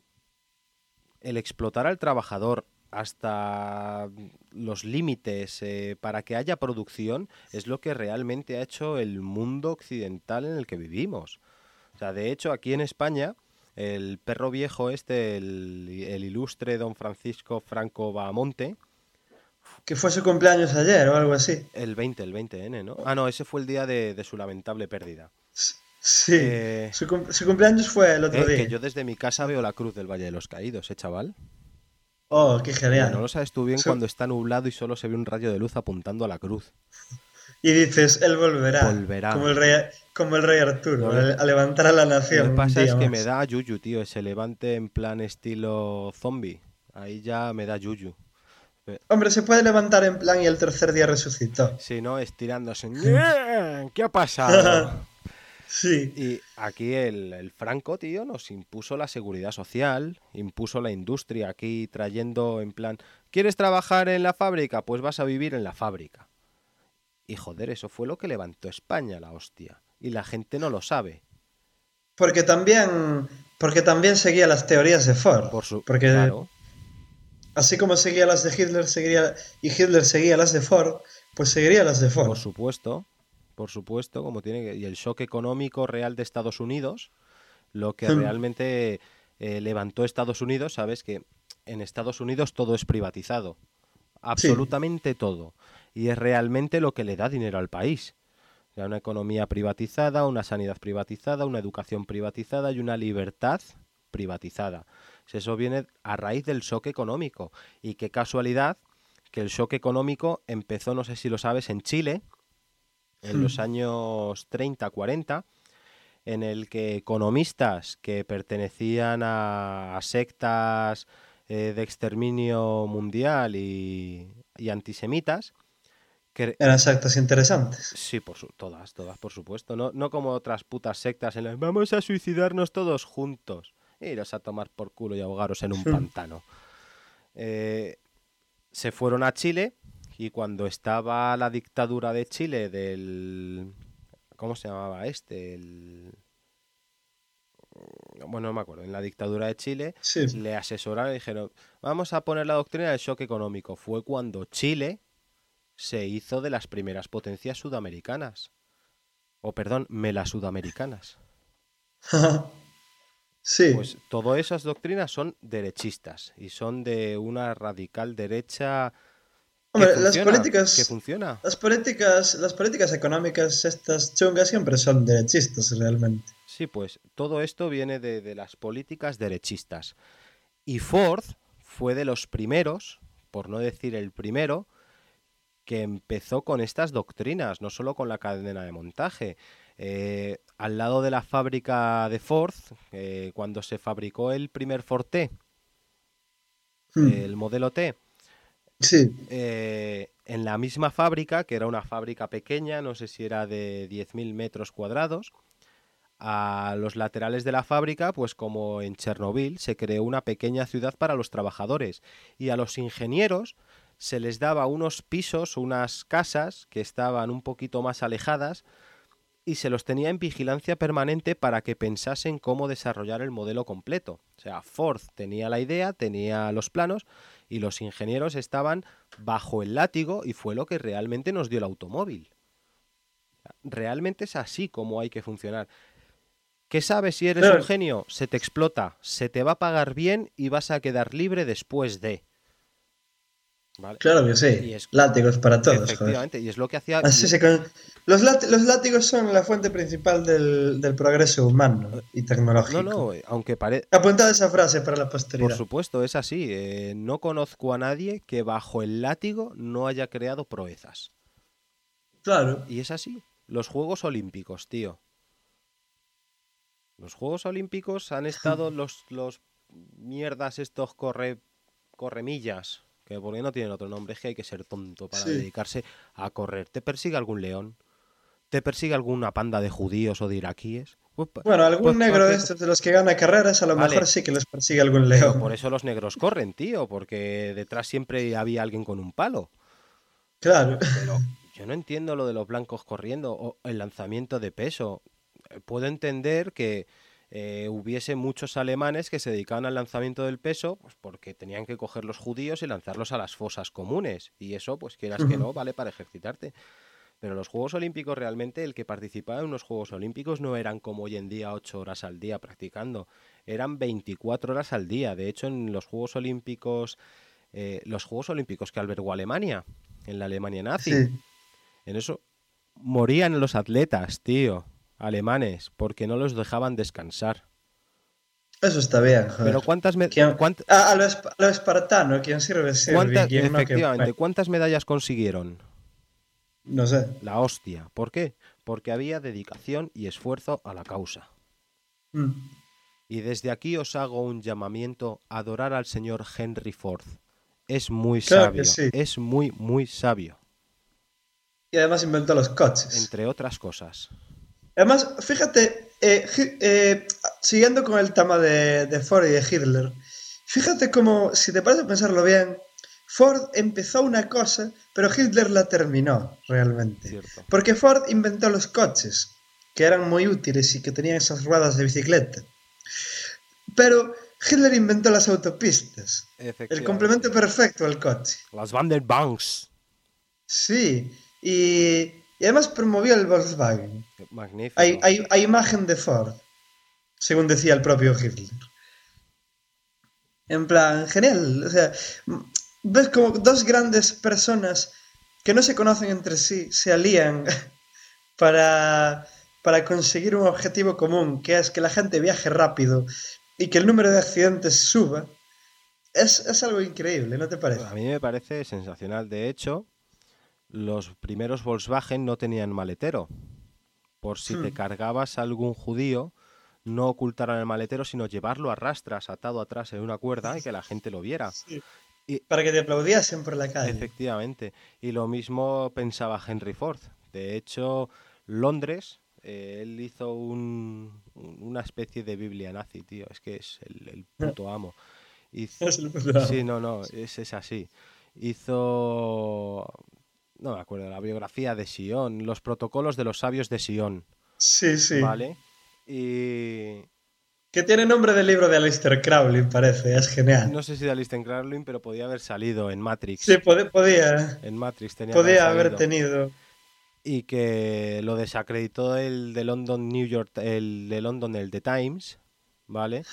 el explotar al trabajador hasta los límites eh, para que haya producción es lo que realmente ha hecho el mundo occidental en el que vivimos. O sea, de hecho, aquí en España, el perro viejo este, el, el ilustre don Francisco Franco Bahamonte,
que fue su cumpleaños ayer o algo así.
El veinte, el veinte ene, ¿no? Ah, no, ese fue el día de, de su lamentable pérdida.
Sí, eh, su, su cumpleaños fue el otro
eh,
día.
Que yo desde mi casa veo la cruz del Valle de los Caídos, ¿eh, chaval?
Oh, qué genial.
No lo sabes tú bien su... cuando está nublado y solo se ve un rayo de luz apuntando a la cruz.
Y dices, él volverá.
Volverá.
Como el rey, como el rey Arturo, no, a levantar a la nación.
Lo que pasa es que
más.
me da yuyu, tío, ese levante en plan estilo zombie. Ahí ya me da yuyu.
Hombre, se puede levantar en plan y el tercer día resucitó.
Sí, ¿no? Estirándose. ¿Qué ha pasado?
Sí.
Y aquí el, el Franco, tío, nos impuso la seguridad social, impuso la industria aquí trayendo en plan, ¿quieres trabajar en la fábrica? Pues vas a vivir en la fábrica. Y joder, eso fue lo que levantó España, la hostia. Y la gente no lo sabe.
Porque también, porque también seguía las teorías de Ford.
Por su,
porque
claro.
Así como seguía las de Hitler seguiría, y Hitler seguía las de Ford, pues seguiría las de Ford.
Por supuesto, por supuesto, como tiene que... Y el shock económico real de Estados Unidos, lo que hmm. realmente eh, levantó Estados Unidos, sabes que en Estados Unidos todo es privatizado,
Sí.
absolutamente todo, y es realmente lo que le da dinero al país. O sea, una economía privatizada, una sanidad privatizada, una educación privatizada y una libertad privatizada. Eso viene a raíz del shock económico. Y qué casualidad que el shock económico empezó, no sé si lo sabes, en Chile, en los
Hmm.
años treinta, cuarenta, en el que economistas que pertenecían a, a sectas eh, de exterminio mundial y, y antisemitas, que
Eran sectas interesantes.
sí, por su, todas, todas, por supuesto. No, no como otras putas sectas en las vamos a suicidarnos todos juntos. Iros a tomar por culo y ahogaros en un
Hmm.
pantano. Eh, se fueron a Chile y cuando estaba la dictadura de Chile del... ¿Cómo se llamaba este? El... Bueno, no me acuerdo. En la dictadura de Chile
Sí.
le asesoraron y dijeron, vamos a poner la doctrina del shock económico. Fue cuando Chile se hizo de las primeras potencias sudamericanas. O perdón, melasudamericanas.
Sí.
Pues todas esas doctrinas son derechistas y son de una radical derecha que
Hombre, las
funciona, que
políticas,
funciona.
las políticas, las políticas económicas estas chungas siempre son derechistas realmente.
Sí, pues todo esto viene de, de las políticas derechistas. Y Ford fue de los primeros, por no decir el primero, que empezó con estas doctrinas, no solo con la cadena de montaje. Eh, al lado de la fábrica de Ford, eh, cuando se fabricó el primer Ford T,
Hmm.
el modelo T,
Sí.
eh, en la misma fábrica, que era una fábrica pequeña, no sé si era de diez mil metros cuadrados, a los laterales de la fábrica, pues como en Chernobyl, se creó una pequeña ciudad para los trabajadores y a los ingenieros se les daba unos pisos, unas casas que estaban un poquito más alejadas y se los tenía en vigilancia permanente para que pensasen cómo desarrollar el modelo completo. O sea, Ford tenía la idea, tenía los planos y los ingenieros estaban bajo el látigo y fue lo que realmente nos dio el automóvil. Realmente es así como hay que funcionar. ¿Qué sabes si eres un
Claro,
genio? Se te explota, se te va a pagar bien y vas a quedar libre después de... ¿Vale?
claro que
Y
sí.
es
Látigos para todos, joder.
efectivamente, y es lo que hacía...
Así
Y,
se con... los, lát- los látigos son la fuente principal del, del progreso humano
eh,
y
no,
tecnológico.
no, eh, aunque pare...
Apuntad esa frase para la
Por
posteridad.
supuesto, es así. Eh, no conozco a nadie que bajo el látigo no haya creado proezas.
Claro.
Y es así. Los Juegos Olímpicos, tío. Los Juegos Olímpicos han estado los, los mierdas estos corre, corremillas, que porque no tienen otro nombre, es que hay que ser tonto para
Sí.
dedicarse a correr. ¿Te persigue algún león? ¿Te persigue alguna panda de judíos o de iraquíes? Pues, pa-
Bueno,
pues
algún
¿para
negro de
qué?
estos de los que gana carreras, a lo mejor
Vale,
sí que les persigue algún
pero por
león.
eso los negros corren, tío, porque detrás siempre había alguien con un palo.
Claro.
Pero yo no entiendo lo de los blancos corriendo o el lanzamiento de peso. Eh, Puedo entender que eh, hubiese muchos alemanes que se dedicaban al lanzamiento del peso pues porque tenían que coger los judíos y lanzarlos a las fosas comunes. Y eso, pues quieras que no, vale para ejercitarte. Pero los Juegos Olímpicos realmente, el que participaba en los Juegos Olímpicos no eran como hoy en día ocho horas al día practicando. Eran veinticuatro horas al día. De hecho, en los Juegos Olímpicos, eh, los Juegos Olímpicos que albergó Alemania, en la Alemania nazi,
Sí.
en eso morían los atletas, tío, alemanes, porque no los dejaban descansar.
Eso está bien, joder.
Pero ¿cuántas, me-
Quien...
cuánt-
Ah, a lo, esp- a lo espartano, quien sirve, sirve, y
cuánta-
quien no, que
efectivamente,
bueno,
cuántas medallas consiguieron?
no sé.
La hostia. ¿Por qué? Porque había dedicación y esfuerzo a la causa.
Mm.
Y desde aquí os hago un llamamiento a adorar al señor Henry Ford. Es muy
Claro que
sabio,
sí.
es muy, muy sabio,
Y además inventó los coches.
entre otras cosas.
Además, fíjate, eh, Hi- eh, siguiendo con el tema de, de Ford y de Hitler, fíjate cómo, si te parece pensarlo bien, Ford empezó una cosa, pero Hitler la terminó realmente.
Cierto.
Porque Ford inventó los coches, que eran muy útiles y que tenían esas ruedas de bicicleta. Pero Hitler inventó las autopistas, el
Efectivamente.
complemento perfecto al coche.
Las Vanderbanks.
Sí, y, y además promovió el Volkswagen.
Magnífico.
Hay, hay, hay imagen de Ford, según decía el propio Hitler. En plan, genial. O sea, ves como dos grandes personas que no se conocen entre sí se alían para, para conseguir un objetivo común, que es que la gente viaje rápido y que el número de accidentes suba. Es, es algo increíble, ¿no te
A
parece?
mí me parece sensacional. De hecho, los primeros Volkswagen no tenían maletero. Por si te
Hmm.
cargabas a algún judío, no ocultaran el maletero, sino llevarlo a rastras, atado atrás en una cuerda y que la gente lo viera.
Sí.
Y
Para que te aplaudiesen por la calle.
efectivamente, y lo mismo pensaba Henry Ford. De hecho, Londres, eh, él hizo un- un- una especie de Biblia nazi, tío. Es que es el, el puto amo. Hiz-
Es el puto
Sí,
amo.
no, no, es, es así. Hizo, no me acuerdo, la biografía de Sion, los protocolos de los sabios de Sion,
Sí, sí.
¿vale? Y
Que tiene nombre del libro de Aleister Crowley, parece. Es
no
genial.
sé si de Alistair Crowley, pero podía haber salido en
Sí,
Matrix.
pode- podía,
En Matrix tenía que haber
podía haber
salido.
tenido.
Y que lo desacreditó el de London, New York, el de London, el The Times, ¿vale?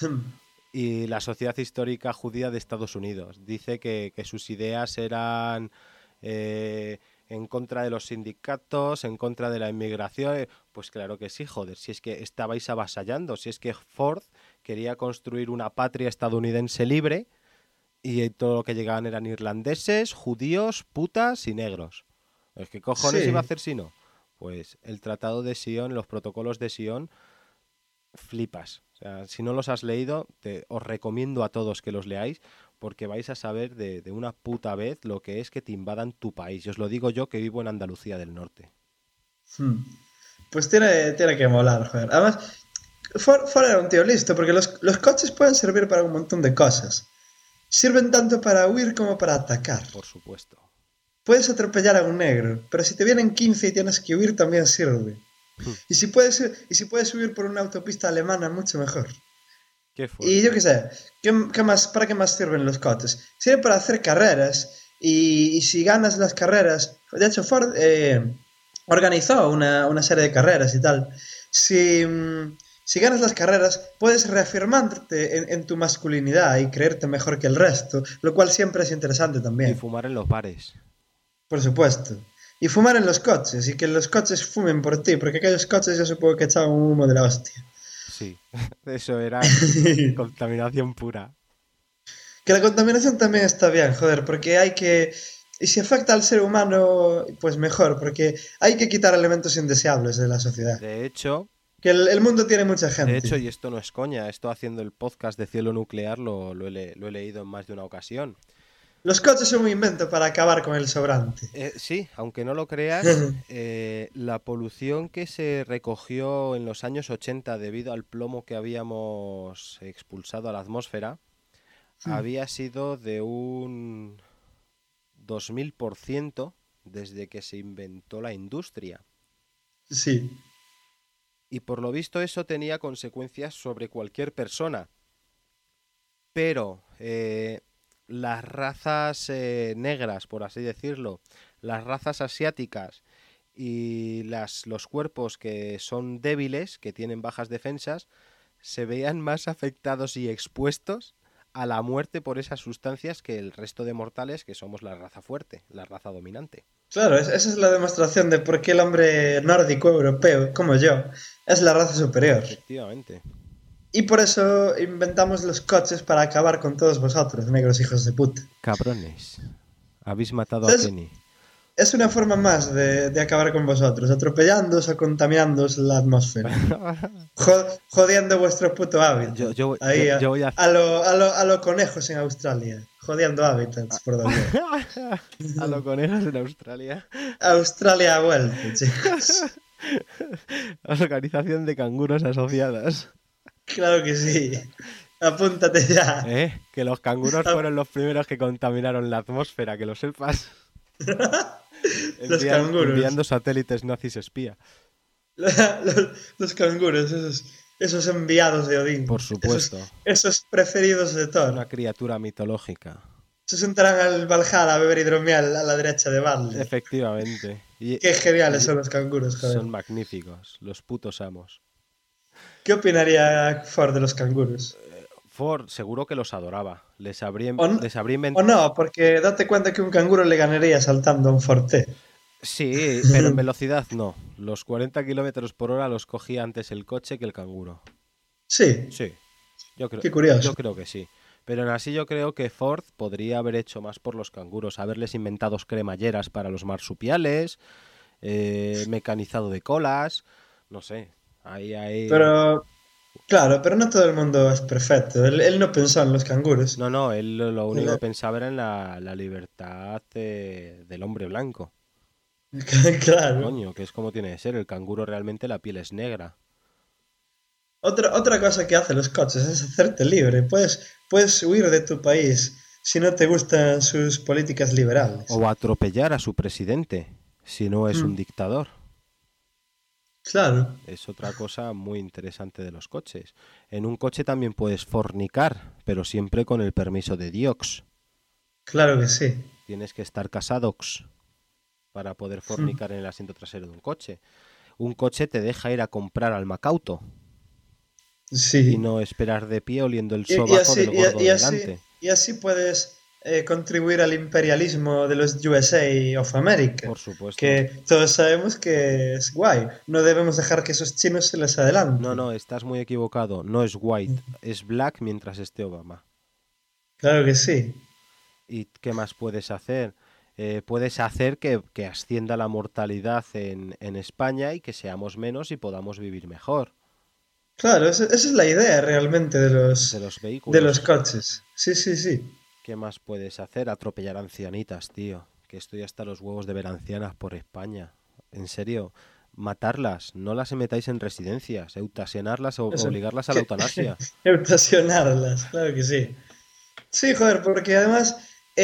Y la Sociedad Histórica Judía de Estados Unidos. Dice que, que sus ideas eran eh, en contra de los sindicatos, en contra de la inmigración. Pues claro que sí, joder, si es que estabais avasallando, si es que Ford quería construir una patria estadounidense libre y todo lo que llegaban eran irlandeses, judíos, putas y negros. Pues, ¿qué cojones iba a
Sí.
hacer si no? Pues el Tratado de Sion, los protocolos de Sion, flipas. O sea, si no los has leído, te, os recomiendo a todos que los leáis porque vais a saber de, de una puta vez lo que es que te invadan tu país. Y os lo digo yo que vivo en Andalucía del Norte.
Hmm. Pues tiene, tiene que molar, joder. Además, Ford, Ford era un tío listo, porque los, los coches pueden servir para un montón de cosas. Sirven tanto para huir como para atacar.
Por supuesto.
Puedes atropellar a un negro, pero si te vienen quince y tienes que huir también sirve. Y si puedes, y si puedes subir por una autopista alemana, mucho mejor.
Qué
Y yo
fuerte.
qué sé, ¿qué, qué más, ¿para qué más sirven los coches? Sirven para hacer carreras y, y si ganas las carreras, de hecho Ford eh, organizó una, una serie de carreras y tal. Si, mm, si ganas las carreras, puedes reafirmarte en, en tu masculinidad y creerte mejor que el resto, lo cual siempre es interesante
Y
también,
fumar en los bares.
por supuesto. Y fumar en los coches, y que los coches fumen por ti, porque aquellos coches yo supongo que echaban un humo de la hostia.
Sí, eso era contaminación pura.
Que la contaminación también está bien, joder, porque hay que... Y si afecta al ser humano, pues mejor, porque hay que quitar elementos indeseables de la sociedad.
De hecho,
Que el, el mundo tiene mucha
de
gente.
hecho, y esto no es coña, esto haciendo el podcast de Cielo Nuclear lo, lo he, le- lo he leído en más de una ocasión.
Los coches son un invento para acabar con el sobrante.
Eh, sí, aunque no lo creas, eh, la polución que se recogió en los años ochenta debido al plomo que habíamos expulsado a la atmósfera había sido de un dos mil por ciento desde que se inventó la industria.
Sí.
Y por lo visto eso tenía consecuencias sobre cualquier persona. Pero eh, las razas eh, negras, por así decirlo, las razas asiáticas y las, los cuerpos que son débiles, que tienen bajas defensas, se veían más afectados y expuestos a la muerte por esas sustancias que el resto de mortales, que somos la raza fuerte, la raza dominante.
Claro, es- esa es la demostración de por qué el hombre nórdico europeo, como yo, es la raza superior.
Efectivamente.
Y por eso inventamos los coches para acabar con todos vosotros, negros hijos de puta.
Cabrones, habéis matado a
Entonces,
Kenny.
es una forma más de, de acabar con vosotros, atropellándoos o contaminándoos la atmósfera. Jo- jodiendo vuestro puto hábitat.
yo, yo, yo,
Ahí a,
yo voy a...
a lo, a, lo, a lo conejos en Australia. Jodiendo hábitats por doquier.
a los conejos en Australia.
Australia ha vuelto, chicos.
Organización de canguros asociadas.
Claro que sí. Apúntate ya.
¿Eh? Que los canguros
Ap-
fueron los primeros que contaminaron la atmósfera, que lo sepas.
Los
Envian-
canguros.
enviando satélites nazis espía.
Los, los canguros, esos, esos enviados de Odín.
Por
Esos,
supuesto.
esos preferidos de
Una
Thor.
criatura mitológica.
Esos entrarán al Valhalla a beber hidromiel a la derecha de Barley.
Efectivamente. Y,
Qué geniales
y
son los canguros, joder.
son magníficos. Los putos amos.
¿Qué opinaría Ford de los canguros?
Ford seguro que los adoraba. Les habría,
O, n-
les habría
o
inventado...
no, porque date cuenta que un canguro le ganaría saltando a un Forte.
Sí, pero en velocidad no. Los cuarenta kilómetros por hora los cogía antes el coche que el canguro.
Sí,
Sí, yo creo,
qué curioso.
yo creo que sí. Pero aún así yo creo que Ford podría haber hecho más por los canguros, haberles inventado cremalleras para los marsupiales, eh, mecanizado de colas, no sé. Ahí, ahí...
Pero, claro, pero no todo el mundo es perfecto. Él, él no pensó en los canguros.
No, no, él lo lo único que
Él-
pensaba era en la, la libertad de- del hombre blanco.
Claro.
Coño, que es como tiene que ser. El canguro realmente la piel es negra.
Otra, otra cosa que hacen los coches es hacerte libre. Puedes, puedes huir de tu país si no te gustan sus políticas liberales.
O atropellar a su presidente, si no es un
Mm,
dictador.
claro,
Es otra cosa muy interesante de los coches. En un coche también puedes fornicar, pero siempre con el permiso de Dios.
claro que sí.
Tienes que estar casadox para poder
Mm,
fornicar en el asiento trasero de un coche. Un coche te deja ir a comprar al Macauto y
sí.
no esperar de pie oliendo el
Y, y
sobaco
así,
del gordo
y, y
de
así,
delante.
y así puedes eh, contribuir al imperialismo de los U S A of America,
Por supuesto.
que todos sabemos que es guay. No debemos dejar que esos chinos se les
No,
adelanten.
no, estás muy equivocado. No es white, es black mientras esté Obama.
Claro que sí.
¿Y qué más puedes hacer? Eh, puedes hacer que, que ascienda la mortalidad en, en España y que seamos menos y podamos vivir mejor
Claro, esa, esa es la idea realmente de
de
los,
los
de los
vehículos.
coches. Sí, sí, sí.
¿Qué más puedes hacer? Atropellar ancianitas, tío. Que estoy hasta los huevos de ver ancianas por España. En serio, matarlas. No las metáis en residencias. Eutasionarlas o
Eso.
obligarlas a la
Que,
eutanasia.
eutasionarlas, claro que sí. Sí, joder, porque además,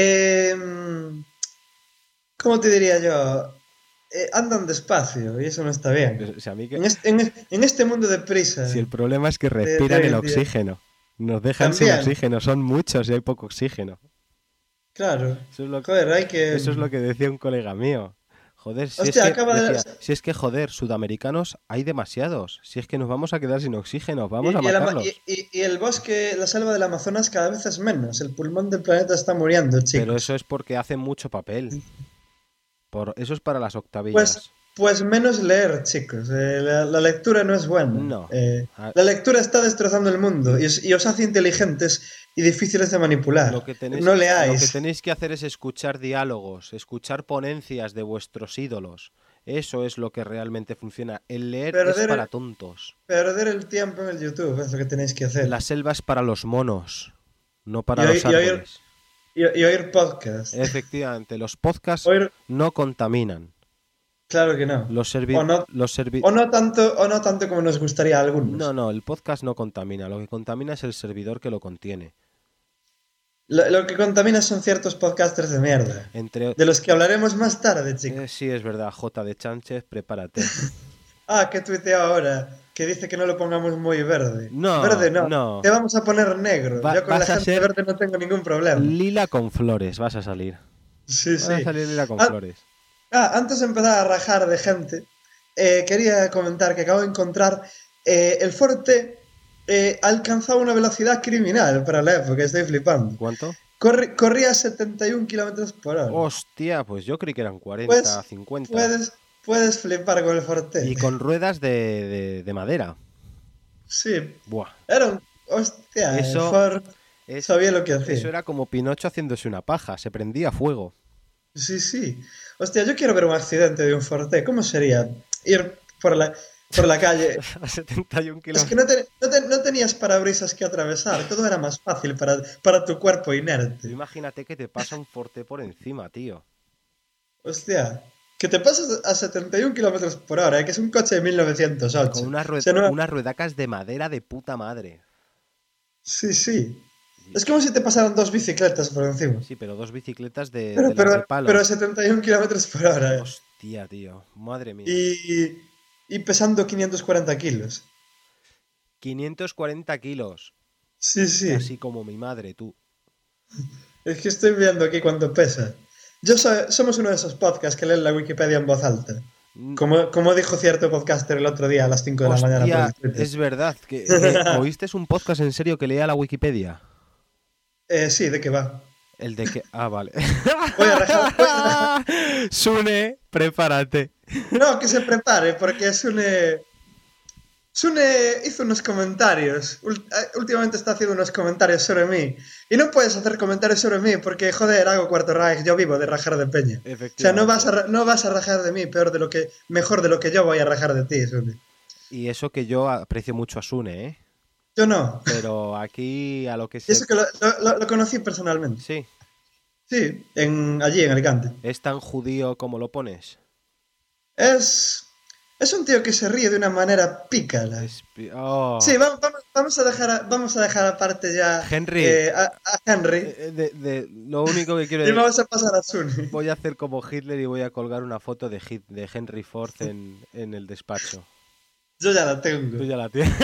em, ¿cómo te diría yo? Eh, andan despacio y eso no está bien.
O sea, a mí que...
En este, en, en este mundo de
Si
prisa
el problema es que
de, de
respiran
hoy
el
en día,
oxígeno. Nos dejan sin
también,
oxígeno. Son muchos y hay poco oxígeno.
claro.
Eso es lo,
Joder, hay que...
eso es lo que decía un colega mío. Joder, si es
Hostia,
que,
acaba de...
decía, si es que joder, sudamericanos hay demasiados. Si es que nos vamos a quedar sin oxígeno, vamos a
Y, y el, ama- y-
matarlos.
y- y el bosque, la selva del Amazonas cada vez es menos. El pulmón del planeta está muriendo,
Pero eso
chicos.
es porque hacen mucho papel. Por, eso es para las
Pues,
octavillas.
pues menos leer, chicos. Eh, la, la lectura no es buena.
No.
Eh,
A-
la lectura está destrozando el mundo y os, y os hace inteligentes y difíciles de
Lo
manipular.
que tenéis,
No
lo que
leáis.
tenéis que hacer es escuchar diálogos, escuchar ponencias de vuestros ídolos. Eso es lo que realmente funciona. El leer es para
Perder,
tontos.
perder el tiempo en el YouTube es lo que tenéis que hacer.
La selva es para los monos, no
Y,
para
oír,
los
y, oír,
árboles.
y, y oír podcast.
Efectivamente, los podcasts
Oír,
no contaminan.
claro que no.
Los
O
servi
no,
los servi
o no tanto, o no tanto como nos gustaría a
No,
algunos.
no, el podcast no contamina. Lo que contamina es el servidor que lo contiene.
Lo, lo que contamina son ciertos podcasters de mierda.
Entre...
De los que hablaremos más tarde, chicos.
Eh, sí, es verdad, J de Chánchez, prepárate.
Ah, que tuiteo ahora, que dice que no lo pongamos muy verde.
No,
Verde no,
no.
te vamos a poner negro.
Va-
Yo con la
vas a
gente
ser
verde no tengo ningún problema.
lila con flores, vas a salir.
Sí,
Vas a
sí.
salir lila con
Ah,
flores.
ah, antes de empezar a rajar de gente, eh, quería comentar que acabo de encontrar eh, el Forte eh, ha alcanzado una velocidad criminal para la época, estoy flipando.
¿Cuánto?
Corre- corría setenta y un kilómetros por hora.
Hostia, pues yo creí que eran
Pues
cuarenta, cincuenta.
puedes, puedes flipar con el Forte.
Y con ruedas de, de- de madera.
Sí,
Buah.
era un... Hostia, el
Eso
Ford
es,
sabía lo que hacía.
eso era como Pinocho haciéndose una paja, se prendía fuego.
Sí, sí. Hostia, yo quiero ver un accidente de un Forte. ¿Cómo sería ir por la, por la calle?
A setenta y un
Es
kilómetros.
que no, te- no te- no tenías parabrisas que atravesar. Todo era más fácil para, para tu cuerpo inerte.
Imagínate que te pasa un forte por encima, tío.
Hostia. Que te pasas a setenta y un kilómetros por hora, eh, que es un coche de mil novecientos ocho.
Con unas,
O
rue-
sea, no-
unas ruedacas de madera de puta madre.
Sí, sí. Es como si te pasaran dos bicicletas por encima.
Sí, pero dos bicicletas de,
Pero,
de las de
pero,
palo.
pero a setenta y un kilómetros por hora. eh.
Hostia, tío. Madre mía.
Y, y pesando quinientos cuarenta kilos.
quinientos cuarenta kilos.
Sí, sí.
Casi como mi madre, tú.
Es que estoy viendo aquí cuánto pesa. Yo soy- somos uno de esos podcasts que leen la Wikipedia en voz alta. Como, como dijo cierto podcaster el otro día a las cinco de
Hostia,
la mañana por el Twitter.
es verdad. Que, que, ¿oíste un podcast en serio que leía la Wikipedia?
Eh, sí, ¿de qué va?
El de que... Ah, vale.
Voy a rajar, voy a rajar.
Sune, prepárate.
No, que se prepare, porque Sune... Sune hizo unos comentarios. Últimamente está haciendo unos comentarios sobre mí. Y no puedes hacer comentarios sobre mí porque, joder, hago Cuarto Reich. Yo vivo de rajar de peña. O sea, no vas, a, no vas a rajar de mí peor de lo que, mejor de lo que yo voy a rajar de ti, Sune.
Y eso que yo aprecio mucho a Sune, ¿eh?
Yo no.
Pero aquí a lo que se...
Eso que lo, lo, lo conocí personalmente.
Sí.
Sí, en, allí en Alicante.
¿Es tan judío como lo pones?
Es... Es un tío que se ríe de una manera pícara.
Es... Oh.
Sí, vamos, vamos, a dejar, vamos a dejar aparte ya
Henry.
Eh, a, a Henry.
De, de, de, lo único que quiero
decir... y vamos a pasar a Sune.
Voy a hacer como Hitler y voy a colgar una foto de, Hit, de Henry Ford en, en el despacho.
Yo ya la tengo.
Tú ya la tienes.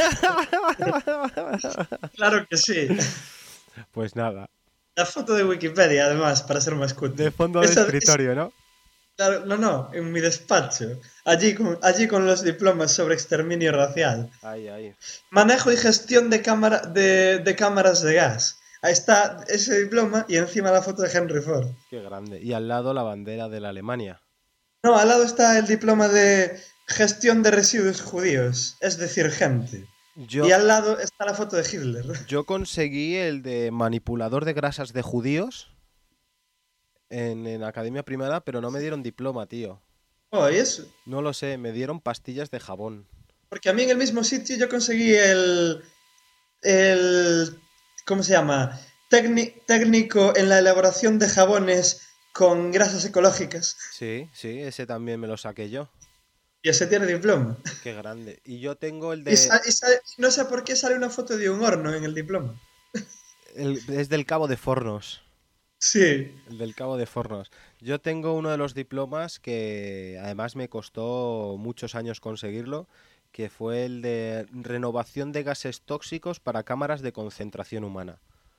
Claro que sí.
Pues nada.
La foto de Wikipedia, además, para ser más cutre.
De fondo de Esa, escritorio, es... ¿no?
Claro, no, no, en mi despacho. Allí con, allí con los diplomas sobre exterminio racial.
Ahí, ahí.
Manejo y gestión de, cámara, de, de cámaras de gas. Ahí está ese diploma y encima la foto de Henry Ford.
Qué grande. Y al lado la bandera de la Alemania.
No, al lado está el diploma de gestión de residuos judíos. Es decir, gente. Yo, y al lado está la foto de Hitler.
Yo conseguí el de manipulador de grasas de judíos en, en Academia Primera, pero no me dieron diploma, tío.
Oh, ¿y eso?
No lo sé, me dieron pastillas de jabón.
Porque a mí en el mismo sitio yo conseguí el... el ¿cómo se llama? Tecni, técnico en la elaboración de jabones con grasas ecológicas.
Sí, sí, ese también me lo saqué yo.
Y ese tiene diploma.
Qué grande. Y yo tengo el de...
Y sa y sale, no sé por qué sale una foto de un horno en el diploma.
El, es del Cabo de Fornos.
Sí.
El del Cabo de Fornos. Yo tengo uno de los diplomas que además me costó muchos años conseguirlo, que fue el de renovación de gases tóxicos para cámaras de concentración humana.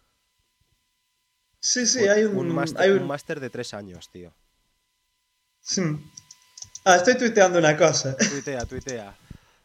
Sí, sí, hay un...
Un máster,
hay un...
un máster de tres años, tío.
Sí. Ah, estoy tuiteando una cosa.
Tuitea, tuitea.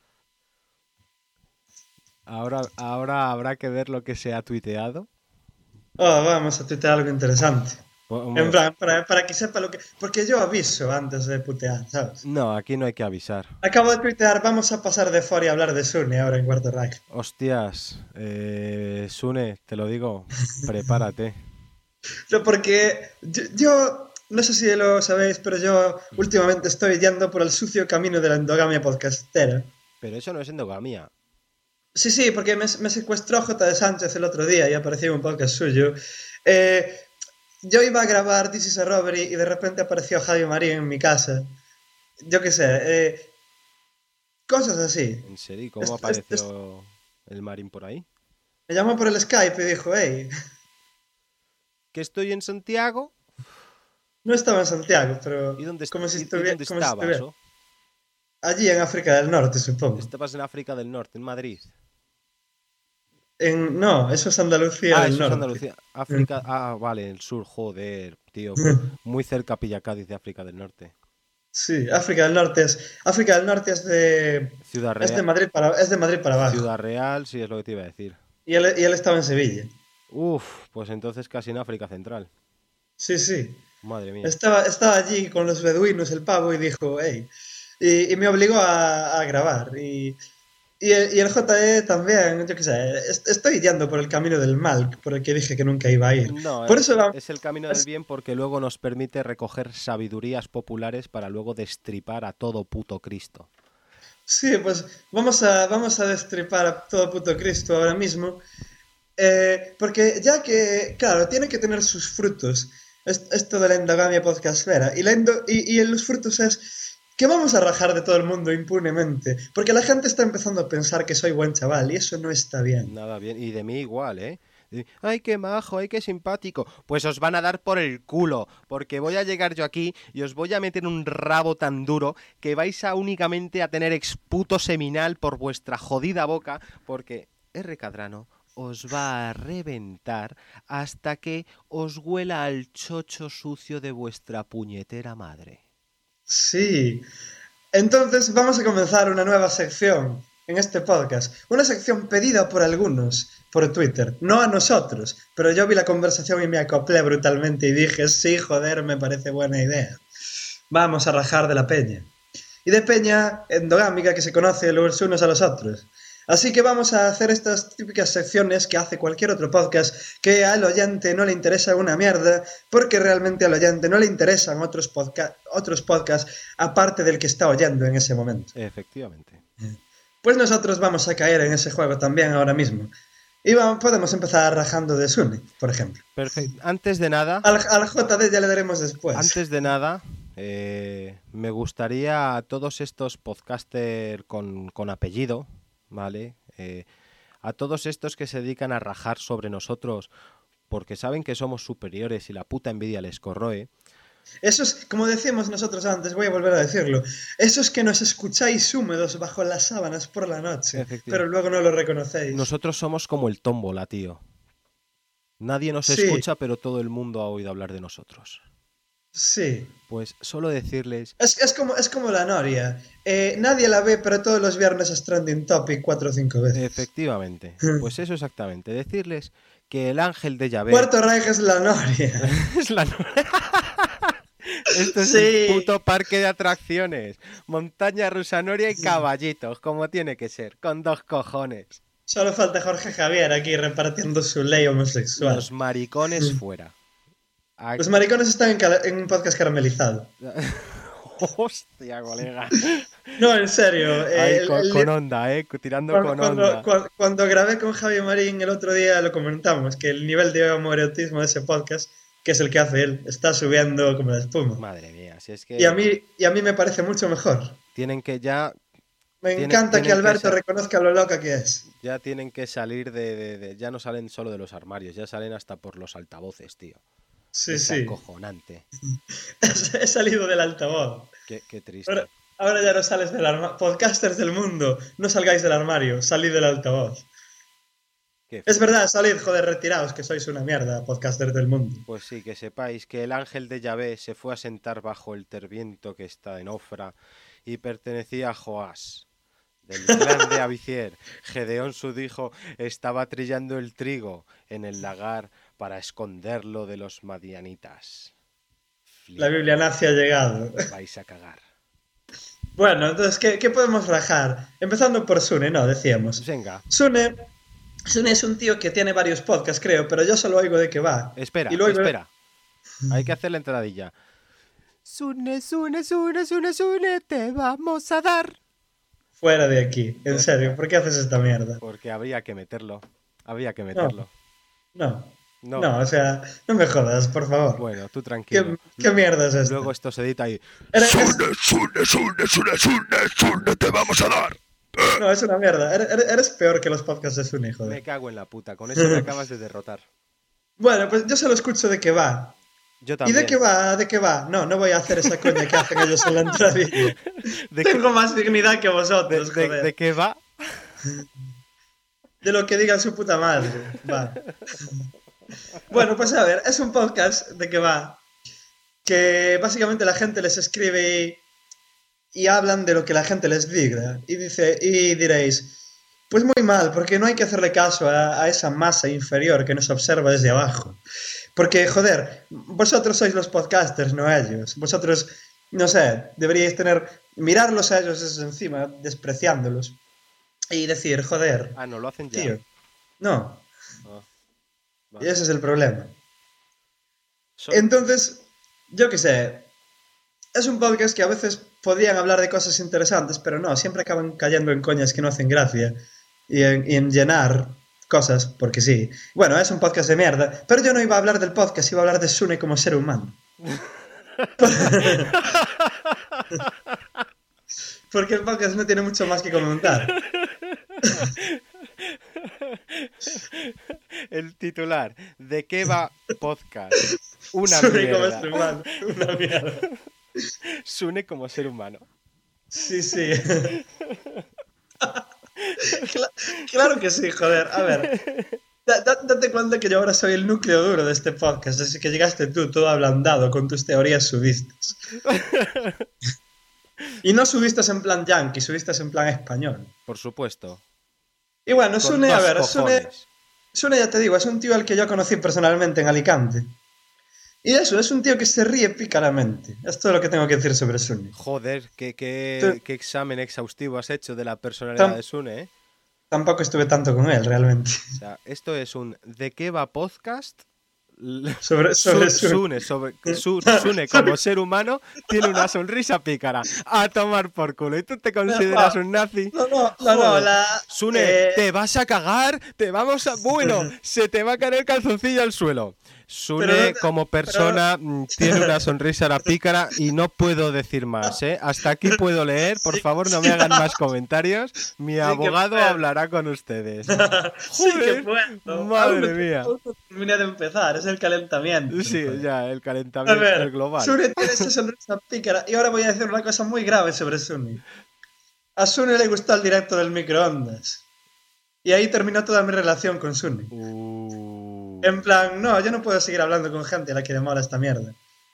Ahora, ahora habrá que ver lo que se ha tuiteado.
Oh, vamos a tuitear algo interesante.
Bueno,
en plan, para, para que sepa lo que... Porque yo aviso antes de putear, ¿sabes?
No, aquí no hay que avisar.
Acabo de tuitear, vamos a pasar de Ford y hablar de Sune ahora en Cuarto Reich.
Hostias, eh, Sune, te lo digo, prepárate.
No, porque yo, yo, no sé si lo sabéis, pero yo últimamente estoy yendo por el sucio camino de la endogamia podcastera.
Pero eso no es endogamia.
Sí, sí, porque me, me secuestró J D Sánchez el otro día y apareció un podcast suyo. Eh, yo iba a grabar This is a Robbery y de repente apareció Javi Marín en mi casa. Yo qué sé, eh, cosas así.
¿En serio? ¿Cómo
es,
apareció
es, es...
el Marín por ahí?
Me llamó por el Skype y dijo, hey...
¿Que estoy en Santiago?
No estaba en Santiago, pero...
¿Y dónde,
como si
¿y
estuviera,
dónde
como
estabas?
Si estuviera... Allí en África del Norte, supongo.
Estabas en África del Norte, en Madrid.
En... No, eso es Andalucía
ah,
del
eso
Norte.
Es Andalucía. África... Ah, vale, el sur, joder, tío. Muy cerca Pilla Cádiz de África del Norte.
Sí, África del Norte es... África del Norte es de...
Ciudad Real.
Es de Madrid para, es de Madrid para abajo.
Ciudad Real, sí, es lo que te iba a decir.
Y él, y él estaba en Sevilla.
Uf, pues entonces casi en África Central.
Sí, sí.
Madre mía.
Estaba, estaba allí con los beduinos, el pavo, y dijo, hey... Y, y me obligó a, a grabar. Y, y, el, y el J E también, yo qué sé, est estoy yendo por el camino del mal, por el que dije que nunca iba a ir.
No,
por
es,
eso va,
es el camino es... del bien porque luego nos permite recoger sabidurías populares para luego destripar a todo puto Cristo.
Sí, pues vamos a, vamos a destripar a todo puto Cristo ahora mismo. Eh, porque ya que, claro, tiene que tener sus frutos. Esto de la endogamia podcastera. Y, la endo y, y los frutos es... que vamos a rajar de todo el mundo impunemente, porque la gente está empezando a pensar que soy buen chaval y eso no está bien.
Nada bien, y de mí igual, ¿eh? Ay, qué majo, ay, qué simpático. Pues os van a dar por el culo, porque voy a llegar yo aquí y os voy a meter un rabo tan duro que vais a únicamente a tener exputo seminal por vuestra jodida boca, porque R. Cadrano os va a reventar hasta que os huela al chocho sucio de vuestra puñetera madre.
Sí. Entonces vamos a comenzar una nueva sección en este podcast. Una sección pedida por algunos por Twitter, no a nosotros, pero yo vi la conversación y me acoplé brutalmente y dije, sí, joder, me parece buena idea. Vamos a rajar de la peña. Y de peña endogámica que se conoce los unos a los otros. Así que vamos a hacer estas típicas secciones que hace cualquier otro podcast que al oyente no le interesa una mierda, porque realmente al oyente no le interesan otros, podca- otros podcasts aparte del que está oyendo en ese momento.
Efectivamente.
Pues nosotros vamos a caer en ese juego también ahora mismo. Y vamos, podemos empezar rajando de Sune, por ejemplo.
Perfecto. Antes de nada...
Al, al J D ya le daremos después.
Antes de nada, eh, me gustaría a todos estos podcasters con, con apellido, ¿vale? Eh, a todos estos que se dedican a rajar sobre nosotros porque saben que somos superiores y la puta envidia les corroe.
Esos, como decíamos nosotros antes, voy a volver a decirlo, esos que nos escucháis húmedos bajo las sábanas por la noche, pero luego no lo reconocéis.
Nosotros somos como el tómbola, tío. Nadie nos
Sí.
escucha, pero todo el mundo ha oído hablar de nosotros.
Sí.
Pues solo decirles...
Es, es, como, es como la Noria. Eh, nadie la ve, pero todos los viernes es trending topic cuatro o cinco veces.
Efectivamente. Pues eso exactamente. Decirles que el ángel de Yahvé...
Cuarto Reich es la Noria.
es la Esto es
Sí.
un puto parque de atracciones. Montaña rusa Noria y caballitos, como tiene que ser, con dos cojones.
Solo falta Jorge Javier aquí repartiendo su ley homosexual.
Los maricones fuera. Aquí...
Los maricones están en, cal- en un podcast caramelizado.
Hostia, colega.
No, en serio. eh,
Ay,
el-
con,
el-
con onda, eh, tirando
Cuando,
con
cuando,
onda.
cuando- cuando grabé con Javi Marín el otro día lo comentamos, que el nivel de homoerotismo de ese podcast, que es el que hace él, está subiendo como la espuma.
Madre mía, si es que...
Y a mí, y a mí me parece mucho mejor.
Tienen que ya...
Me
Tiene-
encanta que
tienen que
Alberto
ser-
reconozca lo loca que es.
Ya tienen que salir de, de- de- Ya no salen solo de los armarios, ya salen hasta por los altavoces, tío.
Sí,
Es
sí.
acojonante.
He salido del altavoz.
Qué, qué triste.
Ahora, ahora ya no sales del armario. Podcasters del mundo, no salgáis del armario, salid del altavoz.
Qué
Es verdad, salid, joder, retiraos, que sois una mierda, podcasters del mundo.
Pues sí, que sepáis que el ángel de Yahvé se fue a sentar bajo el terviento que está en Ofra y pertenecía a Joás, del clan de Abicier. Gedeón su hijo estaba trillando el trigo en el lagar para esconderlo de los madianitas.
La Biblia nazi ha llegado.
Vais a cagar.
Bueno, entonces, ¿qué, qué podemos rajar? Empezando por Sune, no, decíamos.
Venga,
Sune, Sune es un tío que tiene varios podcasts, creo, pero yo solo oigo de qué va.
espera,
Y luego-
espera. Hay que hacer la entradilla. Sune, Sune, Sune, Sune, Sune, te vamos a dar.
Fuera de aquí, en serio, ¿por qué haces esta mierda?
Porque habría que meterlo. Habría que meterlo.
No,
No.
no, o sea, no me jodas, por favor.
Bueno, tú
¿Qué,
tranquilo.
qué mierda es esto?
Luego esto se edita y...
Eres- es-
Sune, Sune, Sune, Sune, Sune, Sune, te vamos a dar.
no, es una mierda. Eres, eres- eres peor que los podcasts de Sune,
Me
joder.
cago en la puta. Con eso me acabas de derrotar.
Bueno, pues yo solo escucho de qué va.
Yo
¿Y
también.
de qué va? ¿De qué va? No, no voy a hacer esa coña que hacen ellos en la entradilla.
¿De, qué-
Tengo más dignidad que
de-
vosotros,
de-
joder.
de qué va?
De lo que diga su puta madre. Va. Bueno, pues a ver, es un podcast de que va. Que básicamente la gente les escribe y, y hablan de lo que la gente les diga. Y dice, y diréis, pues muy mal, porque no hay que hacerle caso a, a esa masa inferior que nos observa desde abajo. Porque, joder, vosotros sois los podcasters, no ellos. Vosotros, no sé, deberíais tener. Mirarlos a ellos desde encima, despreciándolos. Y decir, joder,
Ah, no, lo hacen ya.
tío. No.
Ah,
Y
vale.
ese es el problema.
So-
Entonces, yo qué sé, es un podcast que a veces podrían hablar de cosas interesantes, pero no, siempre acaban cayendo en coñas que no hacen gracia y en, y en llenar cosas, porque sí. Bueno, es un podcast de mierda, pero yo no iba a hablar del podcast, iba a hablar de Sune como ser humano. Porque el podcast no tiene mucho más que comentar.
El titular. ¿De qué va podcast? Una
Sune como
mierda.
ser humano, una mierda.
Sune como ser humano.
Sí, sí. Cla- claro que sí, joder. A ver, da- da- date cuenta que yo ahora soy el núcleo duro de este podcast, desde que llegaste tú todo ablandado con tus teorías sudistas. Y no subiste en plan yankee, subiste en plan español.
Por supuesto.
Y bueno,
Con
Sune, a
dos
ver, Sune,
cojones.
Sune, ya te digo, es un tío al que yo conocí personalmente en Alicante. Y eso, es un tío que se ríe pícaramente. Es todo lo que tengo que decir sobre Sune.
Joder, qué, qué,
Tú-
qué examen exhaustivo has hecho de la personalidad
Tam-
de Sune, ¿eh?
Tampoco estuve tanto con él, realmente.
O sea, esto es un ¿de qué va podcast? L-
Sobre, sobre
Su-
Sune.
Sune, sobre, Su- Sune como ser humano tiene una sonrisa pícara. A tomar por culo. ¿Y tú te consideras un nazi?
No, no, no, no,
Joder.
la...
Sune,
eh,
te vas a cagar, te vamos a... Bueno, se te va a caer el calzoncillo al suelo. Sune,
Pero no te-
como persona, mm, tiene una sonrisa a la pícara y no puedo decir más, ¿eh? Hasta aquí puedo leer, por
Sí,
favor, no
sí.
me hagan más comentarios. Mi
que
abogado
puedo.
hablará con ustedes.
sí
Joder,
que puedo.
madre
Aún no-
mía.
aún no terminé de empezar, es el calentamiento.
Sí,
joder.
ya, el
A
calentamiento
ver,
el global.
Sune tiene esa sonrisa pícara. Y ahora voy a decir una cosa muy grave sobre Sune. A Sune le gustó el directo del microondas. Y ahí terminó toda mi relación con Sune.
Uh,
En plan, no, yo no puedo seguir hablando con gente a la que le mola esta mierda.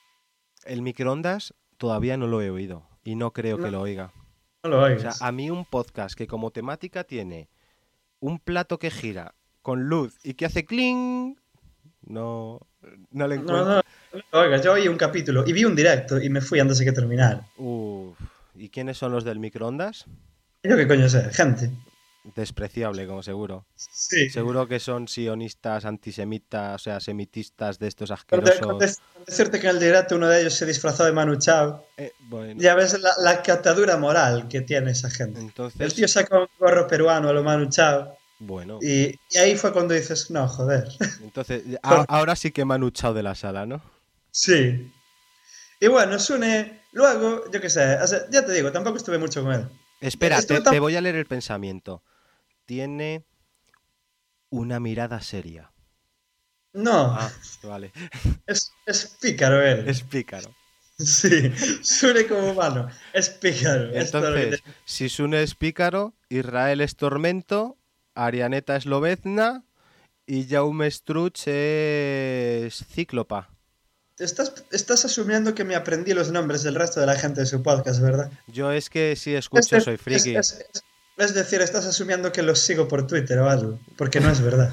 el microondas todavía no lo he oído y no creo que
No.
lo oiga.
No lo
O sea,
oigas.
a mí un podcast que como temática tiene un plato que gira con luz y que hace cling, no, no le
No,
encuentro.
no, no lo oigas. Yo oí un capítulo y vi un directo y me fui antes de que terminara.
Uf, ¿y quiénes son los del microondas?
¿Yo qué coño sé? Gente.
Despreciable, como seguro.
Sí.
Seguro que son sionistas, antisemitas, o sea, semitistas de estos
Con, de- con
asquerosos.
de- con decirte que en el directo uno de ellos se disfrazó de Manu Chao.
Eh, bueno,
Ya ves la, la catadura moral que tiene esa gente. El
entonces,
tío saca un gorro peruano a lo Manu Chao.
bueno,
Y, y ahí fue cuando dices, no, joder.
entonces, a- ahora sí que me han echado de la sala, ¿no?
Sí. Y bueno, Sune, luego, yo qué sé, o sea, ya te digo, tampoco estuve mucho con él.
Espera,
Estuve
te,
tan-
te voy a leer el pensamiento. Tiene una mirada seria.
No,
Ah, vale.
es, es pícaro él.
Es pícaro.
Sí, Sune como humano, es pícaro. es todo lo que
Entonces,
te-
si Sune es pícaro, Israel es tormento, Arianeta es lobezna y Jaume Struch es cíclopa.
Estás, estás asumiendo que me aprendí los nombres del resto de la gente de su podcast, ¿verdad?
Yo es que si escucho
Es-
soy
es-
friki.
Es, es- es decir, estás asumiendo que los sigo por Twitter o algo, porque no es verdad.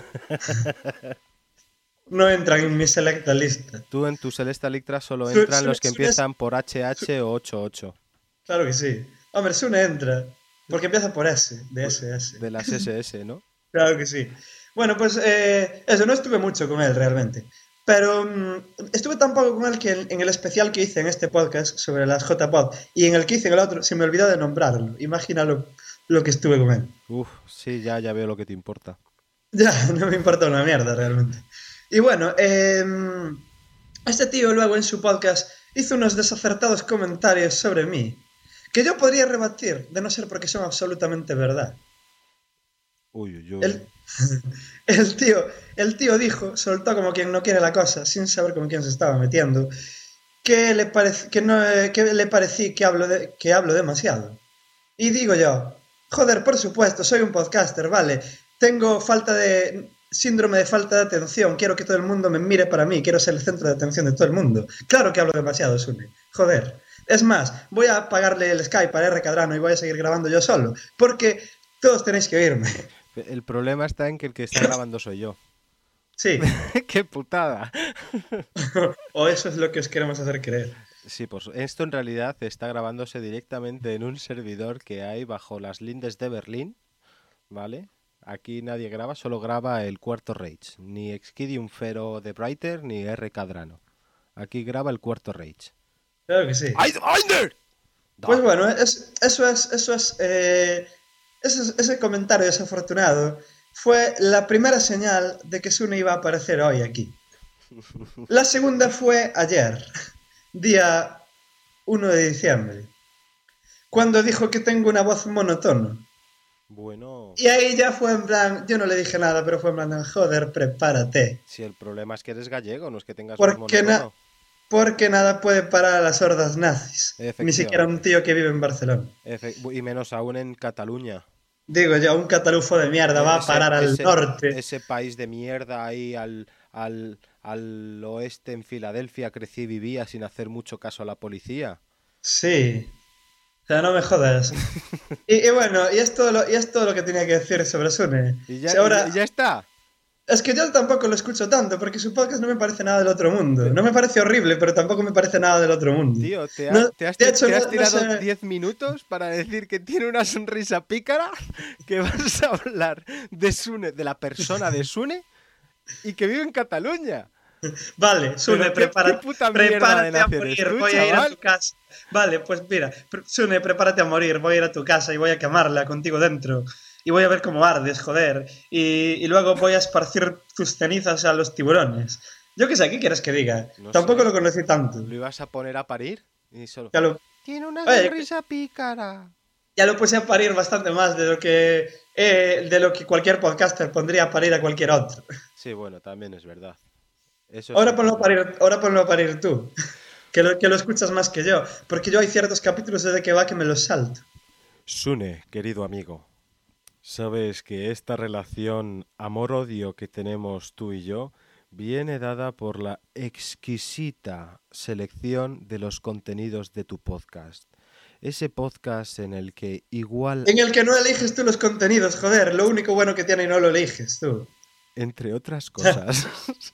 No entran en mi selecta lista.
Tú en tu Celesta Lictra solo
Su-
entran
su-
los que
su-
empiezan por H H o ocho ocho.
Claro que sí. Hombre, Sune entra, porque empieza por S, de S S.
De las S S, ¿no?
Claro que sí. Bueno, pues eh, eso, no estuve mucho con él realmente. Pero mm, estuve tan poco con él que en, en el especial que hice en este podcast sobre las J-Pod y en el que hice en el otro, se me olvidó de nombrarlo. Imagina lo, lo que estuve con él.
Uf, sí, ya, ya veo lo que te importa.
Ya, no me importa una mierda realmente. Y bueno, eh, este tío luego en su podcast hizo unos desacertados comentarios sobre mí que yo podría rebatir, de no ser porque son absolutamente verdad.
Uy, uy, uy.
El, el, tío, el tío dijo, soltó como quien no quiere la cosa, sin saber con quién se estaba metiendo, que le, parec que no, eh, que le parecí que hablo, de que hablo demasiado. Y digo yo, joder, por supuesto, soy un podcaster, vale. Tengo falta de... síndrome de falta de atención. Quiero que todo el mundo me mire para mí. Quiero ser el centro de atención de todo el mundo. Claro que hablo demasiado, Sune. Joder. Es más, voy a pagarle el Skype a R. Cadrano y voy a seguir grabando yo solo. Porque todos tenéis que oírme.
El problema está en que el que está grabando soy yo.
Sí.
¡Qué putada!
O eso es lo que os queremos hacer creer.
Sí, pues esto en realidad está grabándose directamente en un servidor que hay bajo las lindes de Berlín, ¿vale? Aquí nadie graba, solo graba el Cuarto Reich. Ni Exkidium Fero de Brighter ni R. Cadrano. Aquí graba el Cuarto Reich.
Claro que sí.
¡Einder!
Pues bueno, es, eso es... Eso es eh, ese, ese comentario desafortunado fue la primera señal de que Sune iba a aparecer hoy aquí. La segunda fue ayer, día uno de diciembre, cuando dijo que tengo una voz monótona.
Bueno,
Y ahí ya fue en plan, yo no le dije nada, pero fue en plan, joder, prepárate.
si el problema es que eres gallego, no es que tengas
¿Por
voz
qué
monótono.
na- Porque nada puede parar a las hordas nazis. Ni
Efectivamente.
siquiera un tío que vive en Barcelona.
Efe- Y menos aún en Cataluña.
Digo yo, un catalufo de mierda va a
Ese-
parar al
ese-
norte.
Ese país de mierda ahí al, al, al oeste en Filadelfia crecí y vivía sin hacer mucho caso a la policía.
Sí. O sea, no me jodas. Y, y bueno, y es, todo lo, y es todo lo que tenía que decir sobre Sune.
Y ya,
Si ahora,
y ya está.
es que yo tampoco lo escucho tanto, porque su podcast no me parece nada del otro mundo. No me parece horrible, pero tampoco me parece nada del otro mundo.
Tío, ¿te, ha-
No,
te has,
de hecho,
te has
no- no
tirado
sé-
diez minutos para decir que tiene una sonrisa pícara, que vas a hablar de Sune, de la persona de Sune, y que vive en Cataluña.
Vale, Sune,
Pero qué-
prepárate,
qué puta mierda de
prepárate a
nación
morir.
eres tú,
Voy a ir a
chaval.
tu casa. Vale, pues mira, pr- Sune, prepárate a morir. Voy a ir a tu casa y voy a quemarla contigo dentro. Y voy a ver cómo ardes, joder. Y, y luego voy a esparcir tus cenizas a los tiburones. Yo qué sé, ¿qué quieres que diga?
No
Tampoco
sé.
lo conocí tanto.
¿Lo ibas a poner a parir? Y solo...
Ya lo,
Tiene una
Oye,
sonrisa pícara.
ya lo puse a parir bastante más de lo que eh, de lo que cualquier podcaster pondría a parir a cualquier otro.
Sí, bueno, también es verdad. Eso
Ahora
sí.
ponlo a parir, ahora ponlo a parir tú. Que lo, que lo escuchas más que yo. Porque yo hay ciertos capítulos desde que va que me los salto.
Sune, querido amigo, sabes que esta relación amor-odio que tenemos tú y yo viene dada por la exquisita selección de los contenidos de tu podcast. Ese podcast en el que igual,
En el que no eliges tú los contenidos, joder. Lo único bueno que tiene y no lo eliges tú.
entre otras cosas,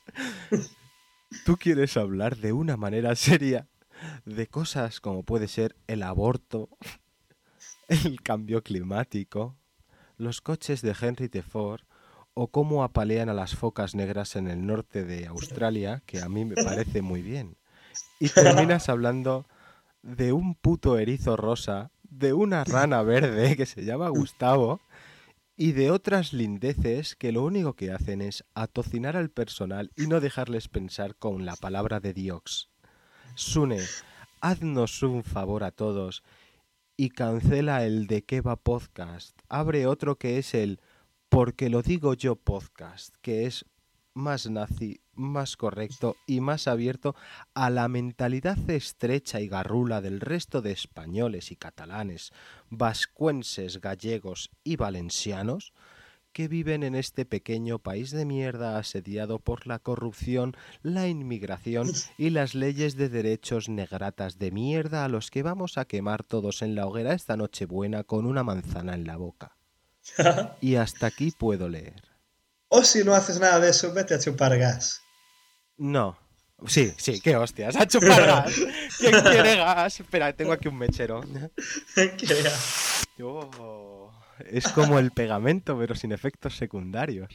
tú quieres hablar de una manera seria de cosas como puede ser el aborto, el cambio climático, los coches de Henry de Ford o cómo apalean a las focas negras en el norte de Australia, que a mí me parece muy bien. Y terminas hablando de un puto erizo rosa, de una rana verde que se llama Gustavo y de otras lindeces que lo único que hacen es atocinar al personal y no dejarles pensar con la palabra de Dios. Sune, haznos un favor a todos y cancela el De Qué Va Podcast. Abre otro que es el Porque Lo Digo Yo Podcast, que es más nazi, más correcto y más abierto a la mentalidad estrecha y garrula del resto de españoles y catalanes, vascuenses, gallegos y valencianos que viven en este pequeño país de mierda asediado por la corrupción, la inmigración y las leyes de derechos negratas de mierda a los que vamos a quemar todos en la hoguera esta noche buena con una manzana en la boca. Y hasta aquí puedo leer.
O si no haces nada de eso, vete a chupar gas.
No. Sí, sí, qué hostias. A chupar gas. ¿Quién quiere gas? Espera, tengo aquí un mechero.
¿Qué gas?
Oh, es como el pegamento, pero sin efectos secundarios.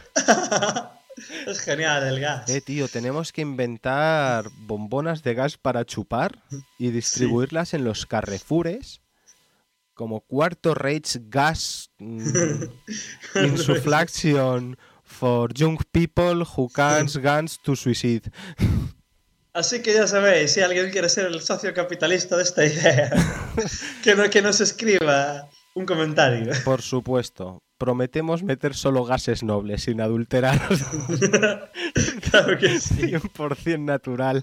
Es genial el gas.
Eh, tío, tenemos que inventar bombonas de gas para chupar y distribuirlas sí. en los Carrefoures como cuarto rate gas mm, insuflaction for young people who can't guns to suicide.
Así que ya sabéis, si alguien quiere ser el socio capitalista de esta idea, que, no, que nos escriba un comentario.
Por supuesto. Prometemos meter solo gases nobles, sin adulterar.
Claro que sí.
cien por ciento natural.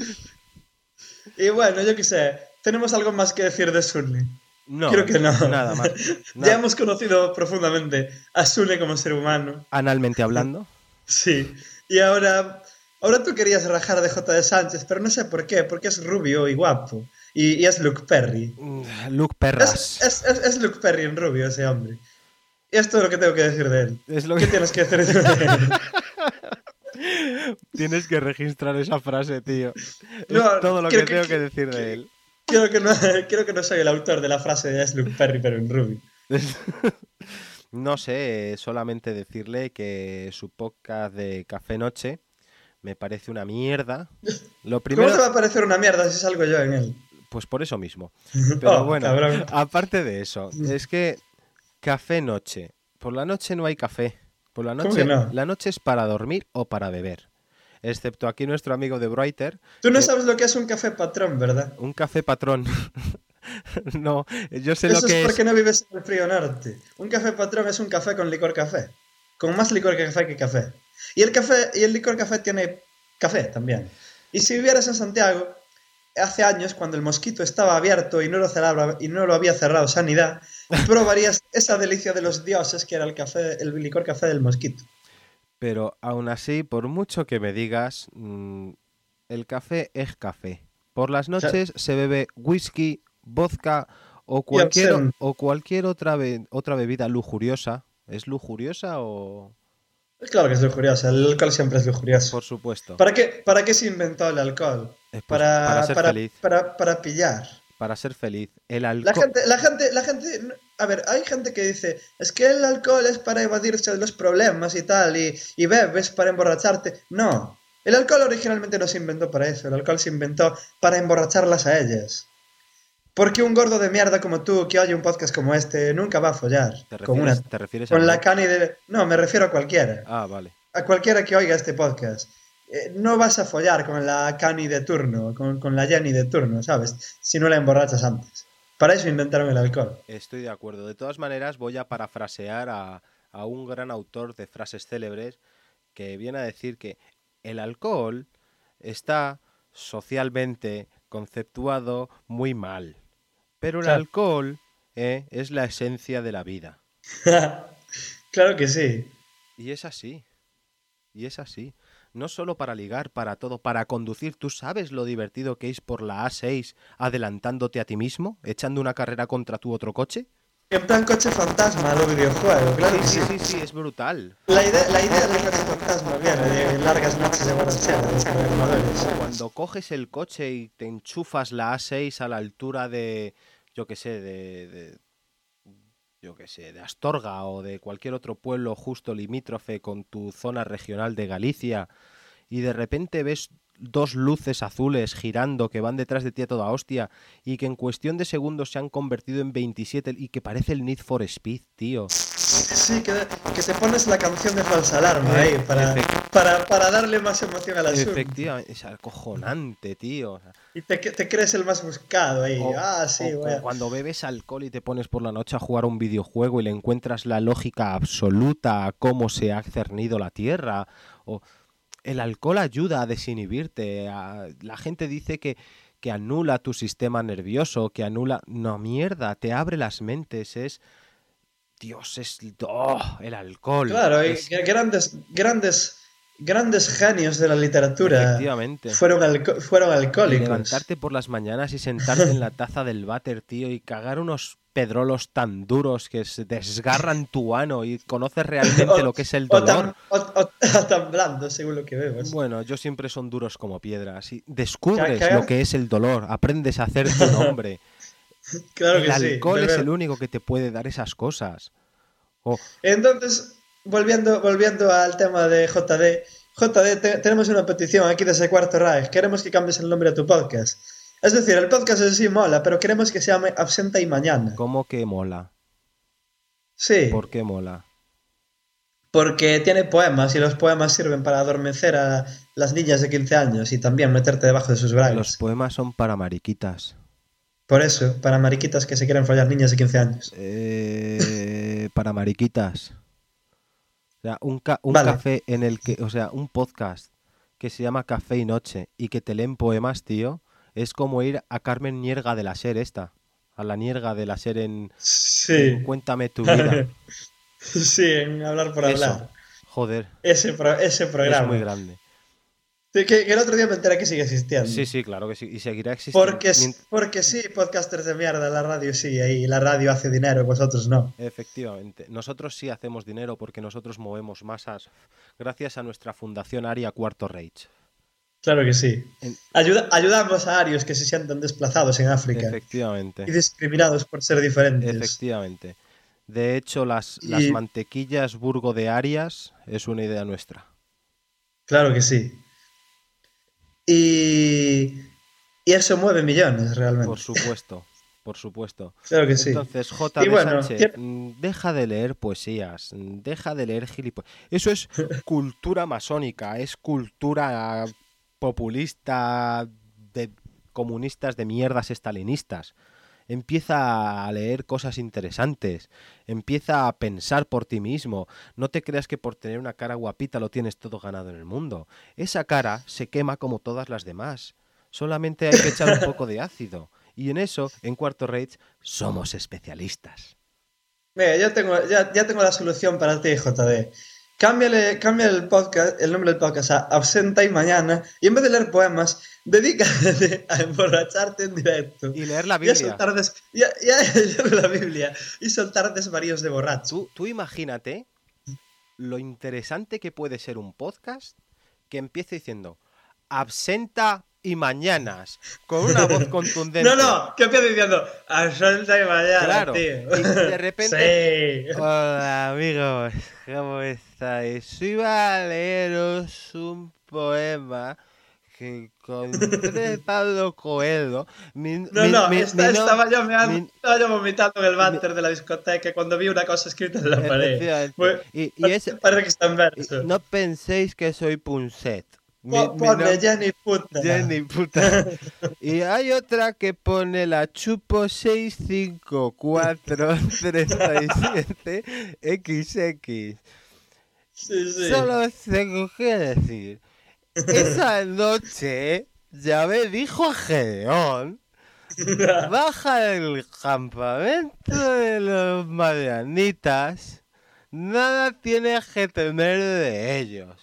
Y bueno, yo qué sé, ¿tenemos algo más que decir de Sune?
No,
creo que no.
Nada más.
Nada. Ya hemos conocido profundamente a Sune como ser humano.
Analmente hablando.
Sí. Y ahora, ahora tú querías rajar de J D Sánchez, pero no sé por qué, porque es rubio y guapo. Y, y es Luke Perry.
Luke Perras.
Es, es, es, es Luke Perry en rubio ese hombre. Y esto es lo que tengo que decir de él.
Es lo
¿Qué
que...
tienes que decir de él?
Tienes que registrar esa frase, tío.
No,
es todo lo que,
que
tengo
que,
que decir que, de él.
Creo que, no, creo que no soy el autor de la frase de es Luke Perry, pero en rubio.
No sé, solamente decirle que su podcast de Café Noche me parece una mierda. Lo primero...
¿Cómo te va a parecer una mierda si salgo yo en él?
Pues por eso mismo. Pero
oh,
bueno,
cabrón.
Aparte de eso, es que Café Noche. Por la noche no hay café. Por la noche,
¿Cómo que no?
La noche es para dormir o para beber. Excepto aquí nuestro amigo de Breuter.
Tú no
que...
sabes lo que es un café patrón, ¿verdad?
Un café patrón. No, yo sé
Eso
lo que
es porque
es...
no vives en el frío norte. Un café patrón es un café con licor café. Con más licor que café que café. Y el café y el licor café tiene café también. Y si vivieras en Santiago, hace años, cuando el Mosquito estaba abierto y no lo, cerraba, y no lo había cerrado Sanidad, probarías esa delicia de los dioses que era el café, el licor café del Mosquito.
Pero aún así, por mucho que me digas, mmm, el café es café. Por las noches o sea, se bebe whisky, vodka o cualquier,
absent.
o cualquier otra, be- otra bebida lujuriosa. ¿Es lujuriosa o...?
Claro que es lujurioso, el alcohol siempre es lujurioso.
Por supuesto.
¿Para qué, para qué se inventó el alcohol?
Eh, pues para
Para,
ser
para,
feliz.
para, para pillar.
Para ser feliz. El
La
alcohol...
gente, la gente, la gente, a ver, hay gente que dice, es que el alcohol es para evadirse de los problemas y tal, y, y bebes para emborracharte. No, el alcohol originalmente no se inventó para eso, el alcohol se inventó para emborracharlas a ellas. Porque un gordo de mierda como tú, que oye un podcast como este, nunca va a follar
¿Te
con una,
refieres, te refieres a
con
mí?
la cani de... No, me refiero a cualquiera.
Ah, vale.
A cualquiera que oiga este podcast. Eh, no vas a follar con la cani de turno, con, con la Jenny de turno, ¿sabes? Si no la emborrachas antes. Para eso inventaron el alcohol.
Estoy de acuerdo. De todas maneras, voy a parafrasear a, a un gran autor de frases célebres que viene a decir que el alcohol está socialmente conceptuado muy mal, pero el
Claro.
alcohol eh, es la esencia de la vida.
Claro que sí.
Y es así. Y es así. No solo para ligar, para todo, para conducir. ¿Tú sabes lo divertido que es por la A seis adelantándote a ti mismo, echando una carrera contra tu otro coche?
En plan coche fantasma, lo videojuego, claro que
Sí,
sí.
sí, sí, sí, es brutal.
La idea, la idea del coche fantasma viene de largas noches de borrachera de los programadores.
Cuando coges el coche y te enchufas la A seis a la altura de, yo qué sé, de, de- yo qué sé, de Astorga o de cualquier otro pueblo justo limítrofe con tu zona regional de Galicia y de repente ves dos luces azules girando que van detrás de ti a toda hostia y que en cuestión de segundos se han convertido en veintisiete y que parece el Need for Speed, tío.
Sí, que, que te pones la canción de falsa alarma ahí para,
Efect-
para, para darle más emoción al asunto.
Efectivamente, es acojonante, tío. O sea,
Y te, te crees el más buscado ahí.
O,
ah, sí,
o-
voy
o
a-
cuando bebes alcohol y te pones por la noche a jugar a un videojuego y le encuentras la lógica absoluta a cómo se ha cernido la Tierra. O el alcohol ayuda a desinhibirte. a- La gente dice que, que anula tu sistema nervioso, que anula... No, mierda, te abre las mentes. Es... Dios, es... ¡Oh! El alcohol.
Claro, y
Es-
que grandes, grandes, grandes genios de la literatura
Efectivamente.
fueron, alco- fueron
Y
alcohólicos.
levantarte por las mañanas y sentarte en la taza del váter, tío, y cagar unos pedrolos tan duros que se desgarran tu ano y conoces realmente lo que es el
O tan,
dolor.
o- o- o tan blando, según lo que bebas.
Bueno, yo siempre son duros como piedras. Y descubres
Ca- cagar-
lo que es el dolor, aprendes a hacer tu nombre.
Claro
El
que sí.
alcohol es
beber.
el único que te puede dar esas cosas. O
Entonces, volviendo, volviendo al tema de J D, J D, te- tenemos una petición aquí desde Cuarto Reich. Queremos que cambies el nombre a tu podcast. Es decir, el podcast en sí mola, pero queremos que se llame Absenta y Mañana.
¿cómo que mola?
Sí,
¿Por qué mola?
porque tiene poemas y los poemas sirven para adormecer a las niñas de quince años y también meterte debajo de sus
Los
bragas.
poemas son para mariquitas.
Por eso, para mariquitas que se quieren follar niñas de quince años.
Eh, para mariquitas. O sea, un, ca- un
Vale.
café en el que, o sea, un podcast que se llama Café y Noche y que te leen poemas, tío, es como ir a Carmen Nierga de la Ser esta, a la Nierga de la Ser en,
Sí.
en Cuéntame tu vida.
Sí, en hablar por
Eso,
hablar.
joder,
Ese, pro- ese
es
programa.
muy grande.
Que, que el otro día me enteré que sigue existiendo.
Sí, sí, claro que sí, y seguirá existiendo.
Porque,
Mien-
porque sí, podcasters de mierda, la radio sí, ahí la radio hace dinero, vosotros no.
Efectivamente, nosotros sí hacemos dinero porque nosotros movemos masas gracias a nuestra fundación Aria Cuarto Reich.
Claro que sí.
En-
Ayuda, ayudamos a arios que se sientan desplazados en África
Efectivamente.
y discriminados por ser diferentes.
Efectivamente. De hecho, las, las
Y-
mantequillas Burgo de Arias es una idea nuestra.
Claro que sí. Y, y eso mueve millones realmente.
Por supuesto, por supuesto.
Claro que sí.
Entonces, J.
Y bueno,
Sánchez,
tiene-
mm, deja de leer poesías, mm, deja de leer gilipollas. Eso es cultura masónica, es cultura populista de comunistas de mierdas estalinistas. Empieza a leer cosas interesantes, empieza a pensar por ti mismo. No te creas que por tener una cara guapita lo tienes todo ganado en el mundo. Esa cara se quema como todas las demás. Solamente hay que echar un poco de ácido. Y en eso, en Cuarto Reich, somos especialistas.
Mira, yo tengo, ya, ya tengo la solución para ti, J D. cámbiale, cámbiale el podcast, el nombre del podcast a Absenta y Mañana, y en vez de leer poemas, dedícate a emborracharte en directo.
Y leer la
Y a
Biblia.
soltar des... y a, y a leer la Biblia. Y soltar desvaríos de borracho.
Tú, tú imagínate lo interesante que puede ser un podcast que empiece diciendo Absenta y Mañanas, con una voz contundente.
No, no, que empieza diciendo Absenta y Mañana,
Claro.
tío.
Y de repente...
Sí.
Hola amigos, ¿cómo estáis? Iba a leeros un poema que encontré Pablo Coelho. Mi,
No,
mi-
no,
mi-
esta-
mi no-
estaba, yo meando,
mi-
estaba yo vomitando en el váter de la discoteca cuando vi una cosa escrita en la pared.
Efectivamente.
Pues,
Y- y es-
parece que está en
y
verso.
no penséis que soy Punset. Mi-
Po-
mi
Ponle
nom-
Jenny puta.
Jenny, puta. Y hay otra que pone la chupo seis cinco cuatro tres siete equis equis.
Sí, sí.
Solo tengo que decir, esa noche Yahvé dijo a Gedeón, baja del campamento de los madianitas, nada tienes que temer de ellos.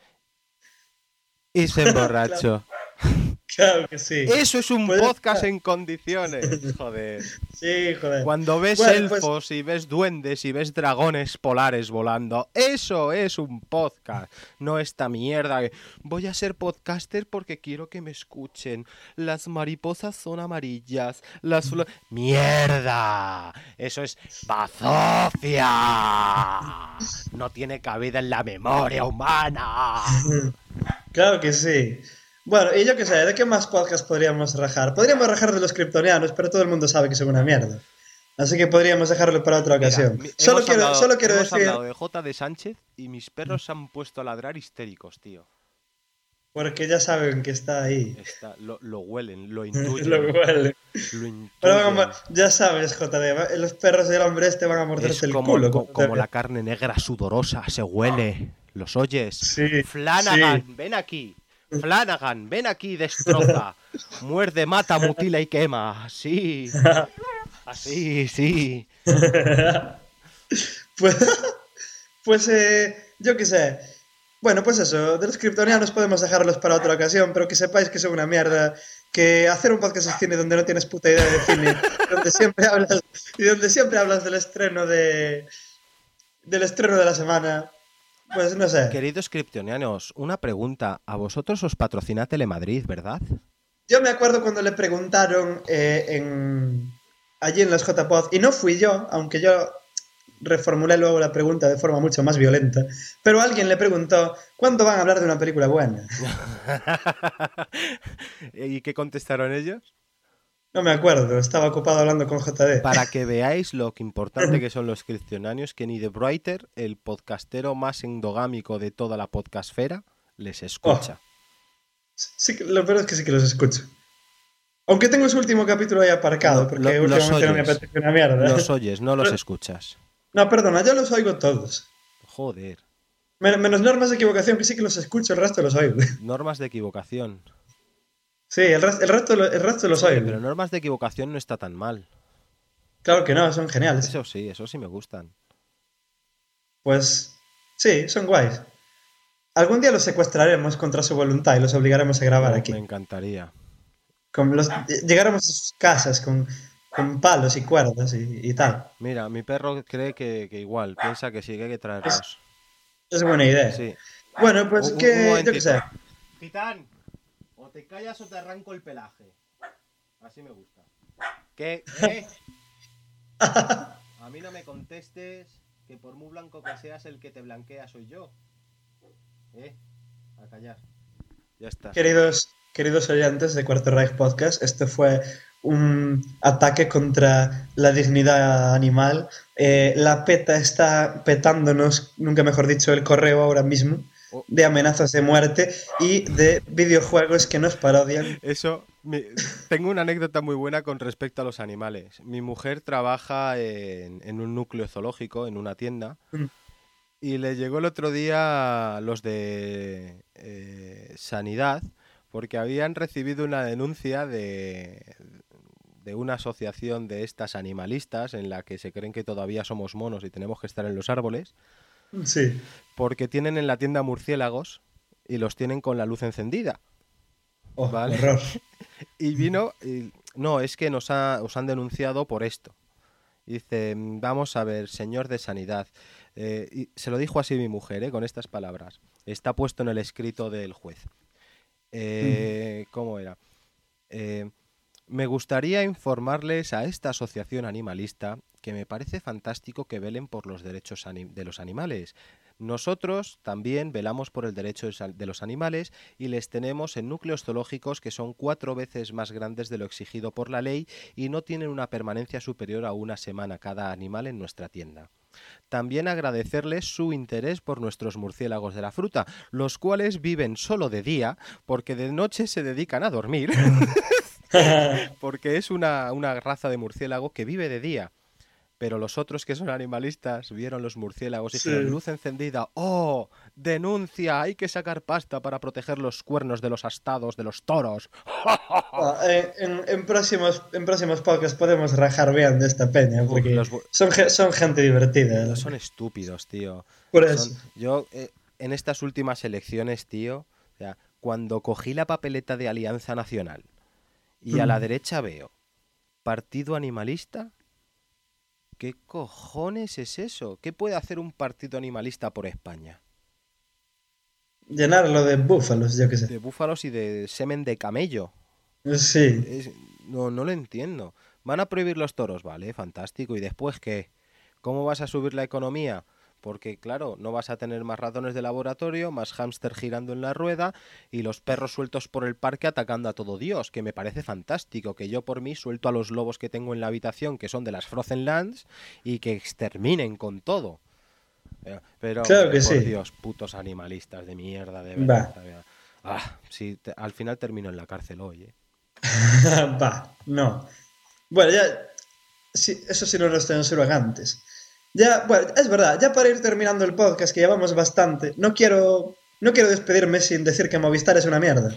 Y se emborrachó.
Claro que sí.
Eso es un
Pues ya
podcast
está.
en condiciones, joder.
Sí, joder.
Cuando ves
Bueno, pues-
elfos y ves duendes y ves dragones polares volando, eso es un podcast, no esta mierda que voy a ser podcaster porque quiero que me escuchen. Las mariposas son amarillas, las flores... ¡Mierda! Eso es bazofia. No tiene cabida en la memoria humana.
Claro que sí. Bueno, y yo qué sé, ¿de qué más podcast podríamos rajar? Podríamos rajar de los kryptonianos, pero todo el mundo sabe que son una mierda. Así que podríamos dejarlo para otra
Mira,
ocasión.
mi-
solo,
hemos
quiero,
hablado-
solo quiero
hemos
decir,
hablado de J. de Sánchez y mis perros se han puesto a ladrar histéricos, tío.
porque ya saben que está ahí.
Está, lo, lo huelen, lo intuyen.
Lo huele.
lo intuyen.
Pero van a mor- ya sabes, J D, va- los perros del hombre este van a morderse
Es
el
como,
culo.
co-
como
como
te-
la carne negra sudorosa, se huele. ¿Los oyes?
Sí,
Flanagan,
sí.
ven aquí. Flanagan, ven aquí, destroza. Muerde, mata, mutila y quema. Sí. Así, sí.
Pues, pues eh, yo qué sé. Bueno, pues eso, de los kryptonianos podemos dejarlos para otra ocasión, pero que sepáis que son una mierda, que hacer un podcast de cine donde no tienes puta idea de cine, donde siempre hablas y donde siempre hablas del estreno de del estreno de la semana, pues no sé.
Queridos kryptonianos, una pregunta. A vosotros os patrocina Telemadrid, ¿verdad?
Yo me acuerdo cuando le preguntaron eh, en allí en los J-Pod, y no fui yo, aunque yo reformulé luego la pregunta de forma mucho más violenta, pero alguien le preguntó, ¿cuándo van a hablar de una película buena?
¿Y qué contestaron ellos?
No me acuerdo, estaba ocupado hablando con J D.
Para que veáis lo que importante que son los kryptonianos, que ni The Brighter, el podcastero más endogámico de toda la podcastfera, les escucha.
Sí, que- lo peor es que sí que los escucho. Aunque tengo su último capítulo ahí aparcado,
Lo-
porque
lo- los
últimamente no me
oyes.
apetece una mierda.
Los oyes, no los escuchas.
No, perdona, yo los oigo todos.
Joder.
Men- menos normas de equivocación, que sí que los escucho, el resto los oigo.
Normas de equivocación.
Sí, el, res- el, resto, lo- el resto los
Sí,
oigo.
pero normas de equivocación no está tan mal.
Claro que no, son geniales.
Eso sí, eso sí me gustan.
Pues sí, son guays. Algún día los secuestraremos contra su voluntad y los obligaremos a grabar aquí.
Me encantaría.
Con los, llegáramos a sus casas con, con palos y cuerdas y, y tal.
Mira, mi perro cree que, que igual, piensa que sí que hay que traerlos.
Es buena idea.
Sí.
Bueno, pues
Un- un
que yo
momentito.
qué sé.
Titán, o te callas o te arranco el pelaje. Así me gusta. ¿Qué? ¿Eh? A mí no me contestes que por muy blanco que seas el que te blanquea soy yo. ¿Eh? A callar. Ya está.
Queridos, queridos oyentes de Cuarto Reich Podcast, este fue un ataque contra la dignidad animal. Eh, la PETA está petándonos, nunca mejor dicho, el correo ahora mismo,
Oh.
de amenazas de muerte y de videojuegos que nos parodian.
Eso, mi- tengo una anécdota muy buena con respecto a los animales. Mi mujer trabaja en, en un núcleo zoológico, en una tienda,
Mm.
y le llegó el otro día los de eh, Sanidad, porque habían recibido una denuncia de, de una asociación de estas animalistas en la que se creen que todavía somos monos y tenemos que estar en los árboles,
Sí.
Porque tienen en la tienda murciélagos y los tienen con la luz encendida.
Oh,
¿Vale?
horror.
Y vino... Y, no, es que nos ha, os han denunciado por esto. Dice, vamos a ver, señor de Sanidad. Eh, y se lo dijo así mi mujer, ¿eh? Con estas palabras. Está puesto en el escrito del juez. Eh, ¿Cómo era? Eh, me gustaría informarles a esta asociación animalista que me parece fantástico que velen por los derechos de los animales. Nosotros también velamos por el derecho de los animales y les tenemos en núcleos zoológicos que son cuatro veces más grandes de lo exigido por la ley y no tienen una permanencia superior a una semana cada animal en nuestra tienda. También agradecerles su interés por nuestros murciélagos de la fruta, los cuales viven solo de día porque de noche se dedican a dormir, porque es una, una raza de murciélago que vive de día. Pero los otros que son animalistas vieron los murciélagos y
Sí.
dijeron, luz encendida, ¡oh! ¡Denuncia! Hay que sacar pasta para proteger los cuernos de los astados, de los toros.
Ah, eh, en, en próximos en próximos podcasts podemos rajar bien de esta peña, porque
Uf, los bu-
son, ge- son gente divertida.
No, son estúpidos, tío.
Por
Son-
eso.
yo, eh, en estas últimas elecciones, tío, o sea, cuando cogí la papeleta de Alianza Nacional y a la
Mm.
derecha veo Partido Animalista, ¿qué cojones es eso? ¿Qué puede hacer un partido animalista por España?
Llenarlo de búfalos, yo qué sé.
De búfalos y de semen de camello.
Sí.
Es- no, no lo entiendo. Van a prohibir los toros, vale, fantástico. ¿Y después qué? ¿Cómo vas a subir la economía? Porque, claro, no vas a tener más ratones de laboratorio, más hámster girando en la rueda y los perros sueltos por el parque atacando a todo Dios, que me parece fantástico, que yo por mí suelto a los lobos que tengo en la habitación, que son de las Frozen Lands, y que exterminen con todo. Pero, pero,
Claro que
por
sí.
Dios, putos animalistas de mierda, de
Va.
verdad. Ah, sí, te- al final termino en la cárcel hoy, ¿eh?
Va, no. Bueno, ya. Sí, eso sí no nos censuran antes. Ya, bueno, es verdad, ya para ir terminando el podcast, que llevamos bastante, no quiero. No quiero despedirme sin decir que Movistar es una mierda.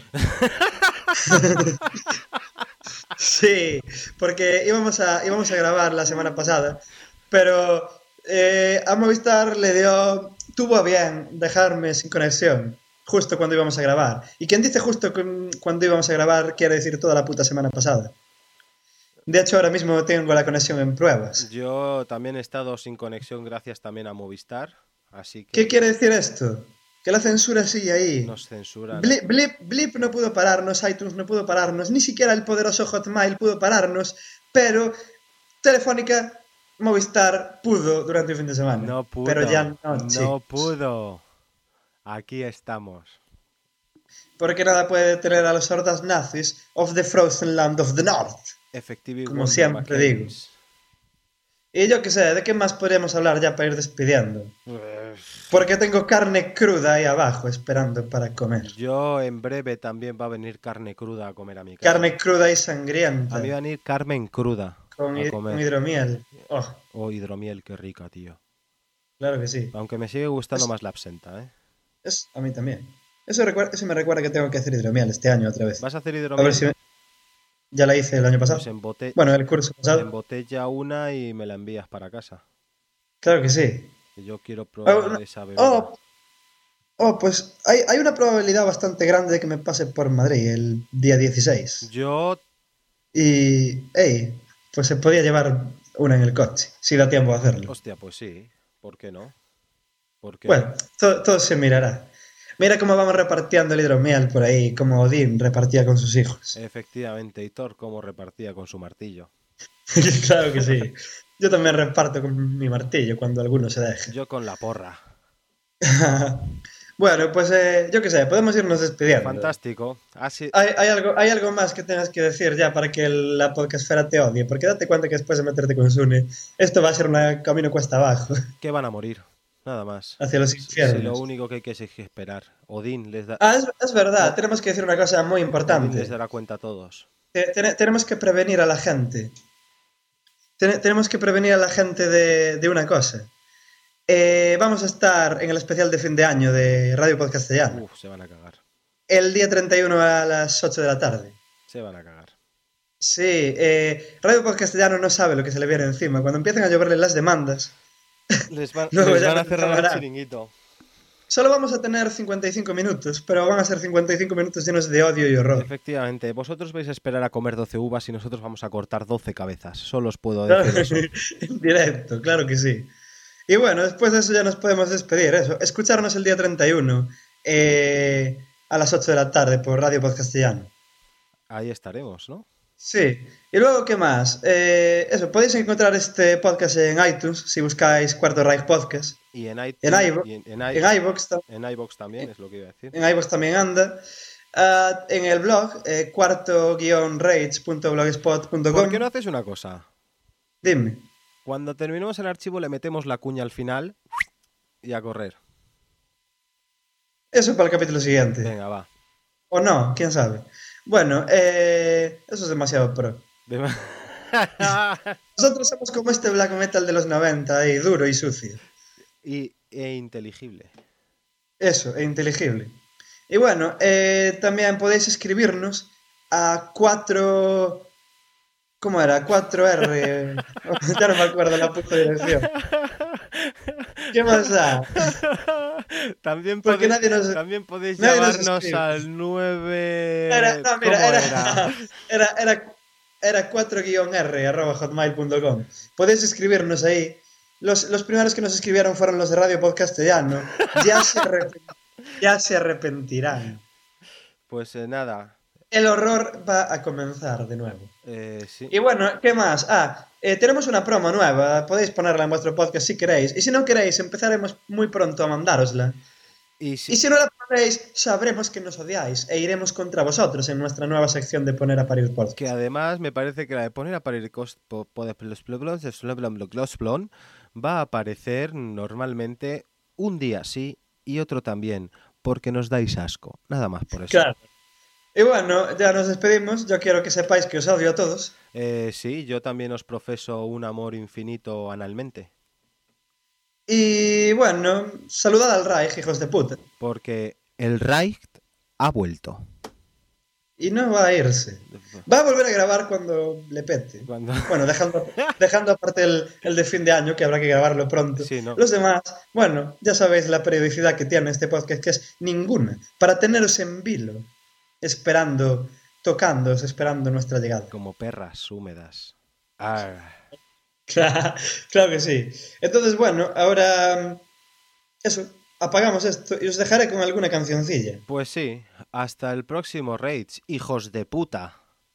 Sí, porque íbamos a, íbamos a grabar la semana pasada, pero eh, a Movistar le dio, tuvo a bien dejarme sin conexión justo cuando íbamos a grabar. Y quien dice justo con- cuando íbamos a grabar quiere decir toda la puta semana pasada. De hecho, ahora mismo tengo la conexión en pruebas.
Yo también he estado sin conexión gracias también a Movistar, así que
¿Qué quiere decir esto? Que la censura sigue ahí.
nos censuran.
Blip, Blip, Blip no pudo pararnos, iTunes no pudo pararnos, ni siquiera el poderoso Hotmail pudo pararnos, pero Telefónica, Movistar pudo durante el fin de semana.
No pudo.
Pero ya no,
no
chicos.
pudo. Aquí estamos.
Porque nada puede detener a los sordas nazis of the frozen land of the north.
Efectivo.
Como siempre digo. Y yo qué sé, ¿de qué más podríamos hablar ya para ir despidiendo? Porque tengo carne cruda ahí abajo esperando para comer.
Yo en breve también va a venir carne cruda a comer a mi casa.
Carne cruda y sangrienta.
A mí va a venir Carmen cruda
con,
a
hi-
comer.
con hidromiel. Oh,
Oh, hidromiel, qué rica, tío.
claro que sí.
Aunque me sigue gustando
Es-
más la absenta, ¿eh?
Es, a mí también. Eso, recuer- eso me recuerda que tengo que hacer hidromiel este año otra vez.
¿Vas a hacer
A
hidromiel?
ver si me- ya la hice el año pasado.
Pues embote-
Bueno, el curso pasado.
embotella una y me la envías para casa.
Claro que sí.
Que yo quiero probar
Oh, no.
esa bebida.
Oh, oh, pues hay, hay una probabilidad bastante grande de que me pase por Madrid el día dieciséis.
Yo
Y, hey, pues se podía llevar una en el coche, si da tiempo a hacerlo.
Hostia, pues sí. ¿Por qué no? Porque
Bueno, todo, todo se mirará. Mira cómo vamos repartiendo el hidromiel por ahí, como Odín repartía con sus hijos.
efectivamente, y Thor cómo repartía con su martillo.
Claro que sí. Yo también reparto con mi martillo cuando alguno se deje.
Yo con la porra.
Bueno, pues eh, yo qué sé, podemos irnos despidiendo.
Fantástico. Así...
¿Hay, hay algo, ¿Hay algo más que tengas que decir ya para que el- la podcastfera te odie? Porque date cuenta que después de meterte con Sune, esto va a ser un camino cuesta abajo,
que van a morir. Nada más.
hacia los
Si
infiernos.
lo único que hay que es esperar. Odín les, da...
Ah, es, es verdad, tenemos que decir una cosa muy
Odín
importante.
les dará cuenta a todos.
Te- te- tenemos que prevenir a la gente. Ten- tenemos que prevenir a la gente de, de una cosa. Eh, vamos a estar en el especial de fin de año de Radio Podcastellano.
Uf, se van a cagar.
El día treinta y uno a las ocho de la tarde.
Se van a cagar.
Sí, eh, Radio Podcastellano no sabe lo que se le viene encima. Cuando empiezan a lloverle las demandas,
Les, van,
Luego
les
ya
van a
no
cerrar
acabará.
el chiringuito.
Solo vamos a tener cincuenta y cinco minutos, pero van a ser cincuenta y cinco minutos llenos de odio y horror.
Efectivamente, vosotros vais a esperar a comer doce uvas y nosotros vamos a cortar doce cabezas. Solo os puedo decir eso.
En directo, claro que sí. Y bueno, después de eso ya nos podemos despedir. Eso, escucharnos el día treinta y uno eh, a las ocho de la tarde por Radio Podcastellano.
Ahí estaremos, ¿no?
Sí. Y luego, ¿qué más? Eh, eso, podéis encontrar este podcast en iTunes si buscáis Cuarto Reich Podcast.
Y en iTunes,
En iVoox,
y en, en,
en
i-
iVoox, tam-
en iVoox también, es lo que iba a decir.
en iVoox también anda. Ah, en el blog, eh, cuarto guion rage punto blogspot punto com.
¿Por qué no haces una cosa?
Dime.
Cuando terminemos el archivo le metemos la cuña al final y a correr.
Eso para el capítulo siguiente.
Venga, va.
O no, quién sabe. Bueno, eh, eso es demasiado pro.
De-
Nosotros somos como este black metal de los noventa, ahí, duro y sucio.
y, e inteligible.
Eso, e inteligible. Y bueno, eh, también podéis escribirnos a cuatro... ¿Cómo era? cuatro R... Ya no me acuerdo la puta dirección. ¿Qué más da?
También,
Porque
podéis,
nadie nos-
también podéis
nadie nos
llamarnos
escribe.
al nueve...
Era, no, mira,
¿Cómo
era,
era?
era, era, era cuatro guion R arroba hotmail punto com. Podéis escribirnos ahí. Los, los primeros que nos escribieron fueron los de Radio Podcastellano. Ya se, arrep- ya se arrepentirán.
Pues eh, nada,
El horror va a comenzar de nuevo.
eh, sí.
Y bueno, ¿qué más? Ah, eh, tenemos una promo nueva. Podéis ponerla en vuestro podcast si queréis. Y si no queréis, empezaremos muy pronto a mandárosla.
Y si,
Y si no la ponéis, sabremos que nos odiáis e iremos contra vosotros en nuestra nueva sección de Poner a Parir Podcast.
que además me parece que la de poner a parir cos- po- po- de plos- plos- plos- de slo- blom- blom- glos- blom va a aparecer normalmente un día sí y otro también, porque nos dais asco. Nada más por eso.
Claro. Y bueno, ya nos despedimos. Yo quiero que sepáis que os odio a todos.
Eh, sí, yo también os profeso un amor infinito analmente,
Y bueno, saludad al Reich, hijos de puta.
porque el Reich ha vuelto.
Y no va a irse. Va a volver a grabar cuando le pete.
Cuando...
Bueno, dejando, dejando aparte el, el de fin de año, que habrá que grabarlo pronto.
Sí, ¿no?
Los demás, bueno, ya sabéis la periodicidad que tiene este podcast, que es ninguna. Para teneros en vilo, esperando, tocándoos, esperando nuestra llegada.
Como perras húmedas. Arr.
Claro, claro que sí. Entonces, bueno, ahora... Eso, apagamos esto y os dejaré con alguna cancioncilla.
Pues sí, hasta el próximo Rage, hijos de puta.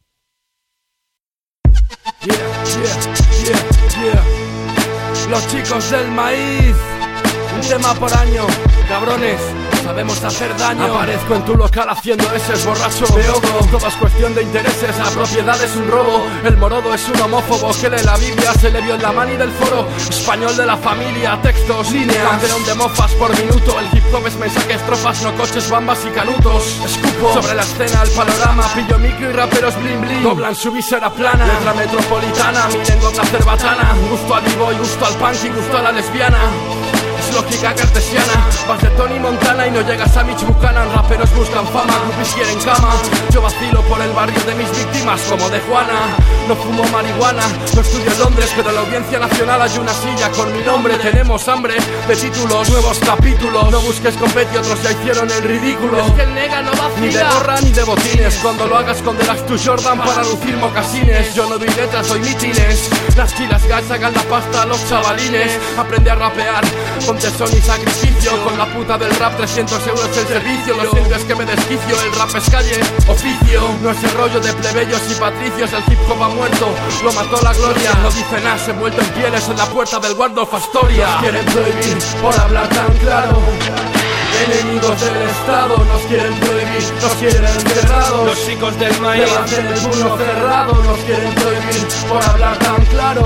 Yeah, yeah, yeah, yeah. Los chicos del maíz. Un tema por año, cabrones. Sabemos hacer daño. Aparezco en tu local haciendo ese borracho. Veo que todo es cuestión de intereses. La propiedad es un robo. El morodo es un homófobo que lee la Biblia. Se le vio en la mani del foro. Español de la familia, textos, líneas. Campeón de mofas por minuto. El hip hop es mensajes, estrofas, no coches, bambas y canutos. Escupo sobre la escena, el panorama. Pillo micro y raperos bling bling. Doblan su visera plana. Letra metropolitana, mi lengua una cerbatana. Gusto al vivo y gusto al punk y gusto a la lesbiana. Es lógica cartesiana. Vas de Tony Montana y no llegas a Mitch Buchanan. Raperos buscan fama, groupies quieren cama. Yo vacilo por el barrio de mis víctimas como de Juana. No fumo marihuana, no estudio en Londres, pero en la audiencia nacional hay una silla con mi nombre. Tenemos hambre de títulos, nuevos capítulos. No busques competi, otros ya hicieron el ridículo. Es que el nega no vacila. Ni de gorra ni de botines. Cuando lo hagas esconderás tu Jordan para lucir mocasines. Yo no doy letras, doy mítines. Las chilas gas sacan la pasta a los chavalines. Aprende a rapear con tesón y sacrificio. Con la puta del rap trescientos euros el servicio. Lo siento es que me desquicio, el rap es calle, oficio. No es el rollo de plebeyos y patricios. El hip hop ha muerto, lo mató la gloria. No dice nada, se envuelto en pieles en la puerta del Waldorf Astoria. Quieren prohibir por hablar tan claro. Enemigos del Estado nos quieren prohibir, nos quieren encerrados. Los chicos del maíz levanten el puño cerrado. Nos quieren prohibir por hablar tan claro.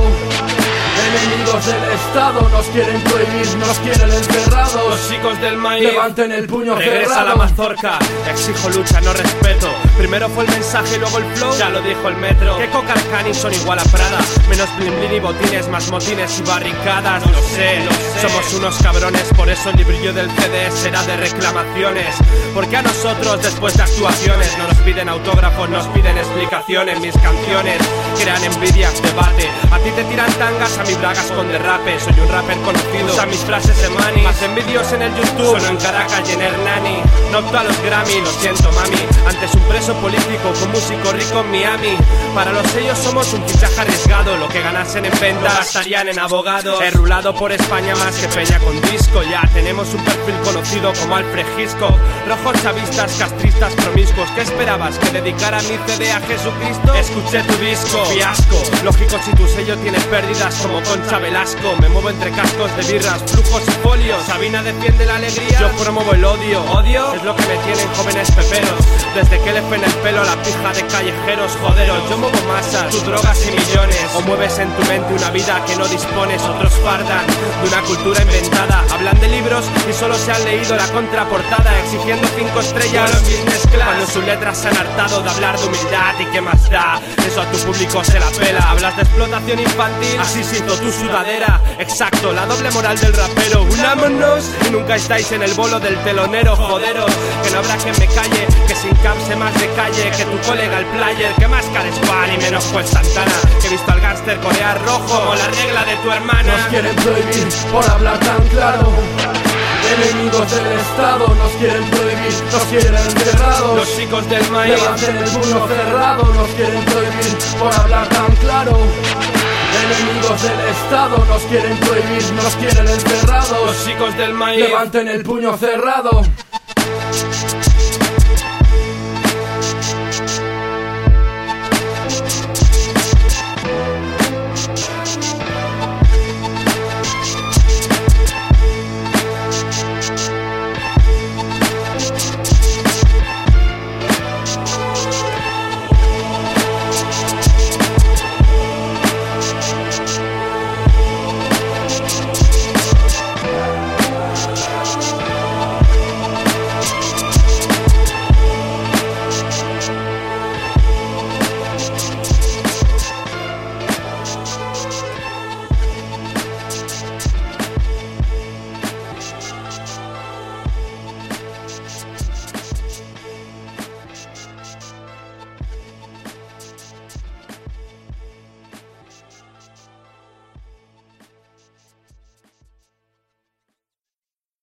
Enemigos del Estado nos quieren prohibir, nos quieren encerrados.
Los chicos del maíz
levanten el puño
regresa
cerrado.
la mazorca, exijo lucha, no respeto. Primero fue el mensaje y luego el flow, ya lo dijo el metro. Que Coca Cani son igual a Prada. Menos blin blin y botines, más motines y barricadas. Lo sé, lo sé, somos unos cabrones. Por eso el librillo del C D será de reclamaciones. Porque a nosotros después de actuaciones no nos piden autógrafos, nos piden explicaciones. Mis canciones crean envidias, debate. A ti te tiran tangas, a mí y bragas con derrape. Soy un rapper conocido, usa mis frases de money. Hacen vídeos en el YouTube, solo en Caracas y en Hernani. No opto a los Grammy, lo siento mami. Antes un preso político con músico rico en Miami. Para los sellos somos un fichaje arriesgado. Lo que ganasen en venta gastarían en abogados. He rulado por España más que peña con disco. Ya tenemos un perfil conocido como Alfred Hitchcock. Rojos chavistas, castristas, promiscuos. ¿Qué esperabas? ¿Que dedicara mi C D a Jesucristo? Escuché tu disco, fiasco. Lógico si tu sello tiene pérdidas como Concha Velasco. Me muevo entre cascos de birras, flujos y folios. Sabina defiende la alegría, yo promuevo el odio. Odio es lo que me tienen jóvenes peperos. Desde que le fue en el pelo la pija de callejeros joderos. Yo muevo masas, tú drogas y millones. O mueves en tu mente una vida que no dispones. Otros fardan de una cultura inventada. Hablan de libros y solo se han leído la contraportada, exigiendo cinco estrellas en business class, cuando sus letras se han hartado de hablar de humildad. ¿Y qué más da? Eso a tu público se la pela. Hablas de explotación infantil, así se hizo tu sudadera. Exacto, la doble moral del rapero. Unámonos y nunca estáis en el bolo del telonero. Joderos, que no habrá quien me calle, que sin cap se más de calle que tu colega el player. Que más cares pan y menos pues Santana. Que he visto al gángster corear rojo como la regla de tu hermana.
Nos quieren prohibir por hablar tan claro. Enemigos del Estado nos quieren prohibir, nos quieren encerrados.
Los chicos del maíz
levanten el puño cerrado, nos quieren prohibir por hablar tan claro. Enemigos del Estado nos quieren prohibir, nos quieren encerrados.
Los chicos del maíz
levanten el puño cerrado.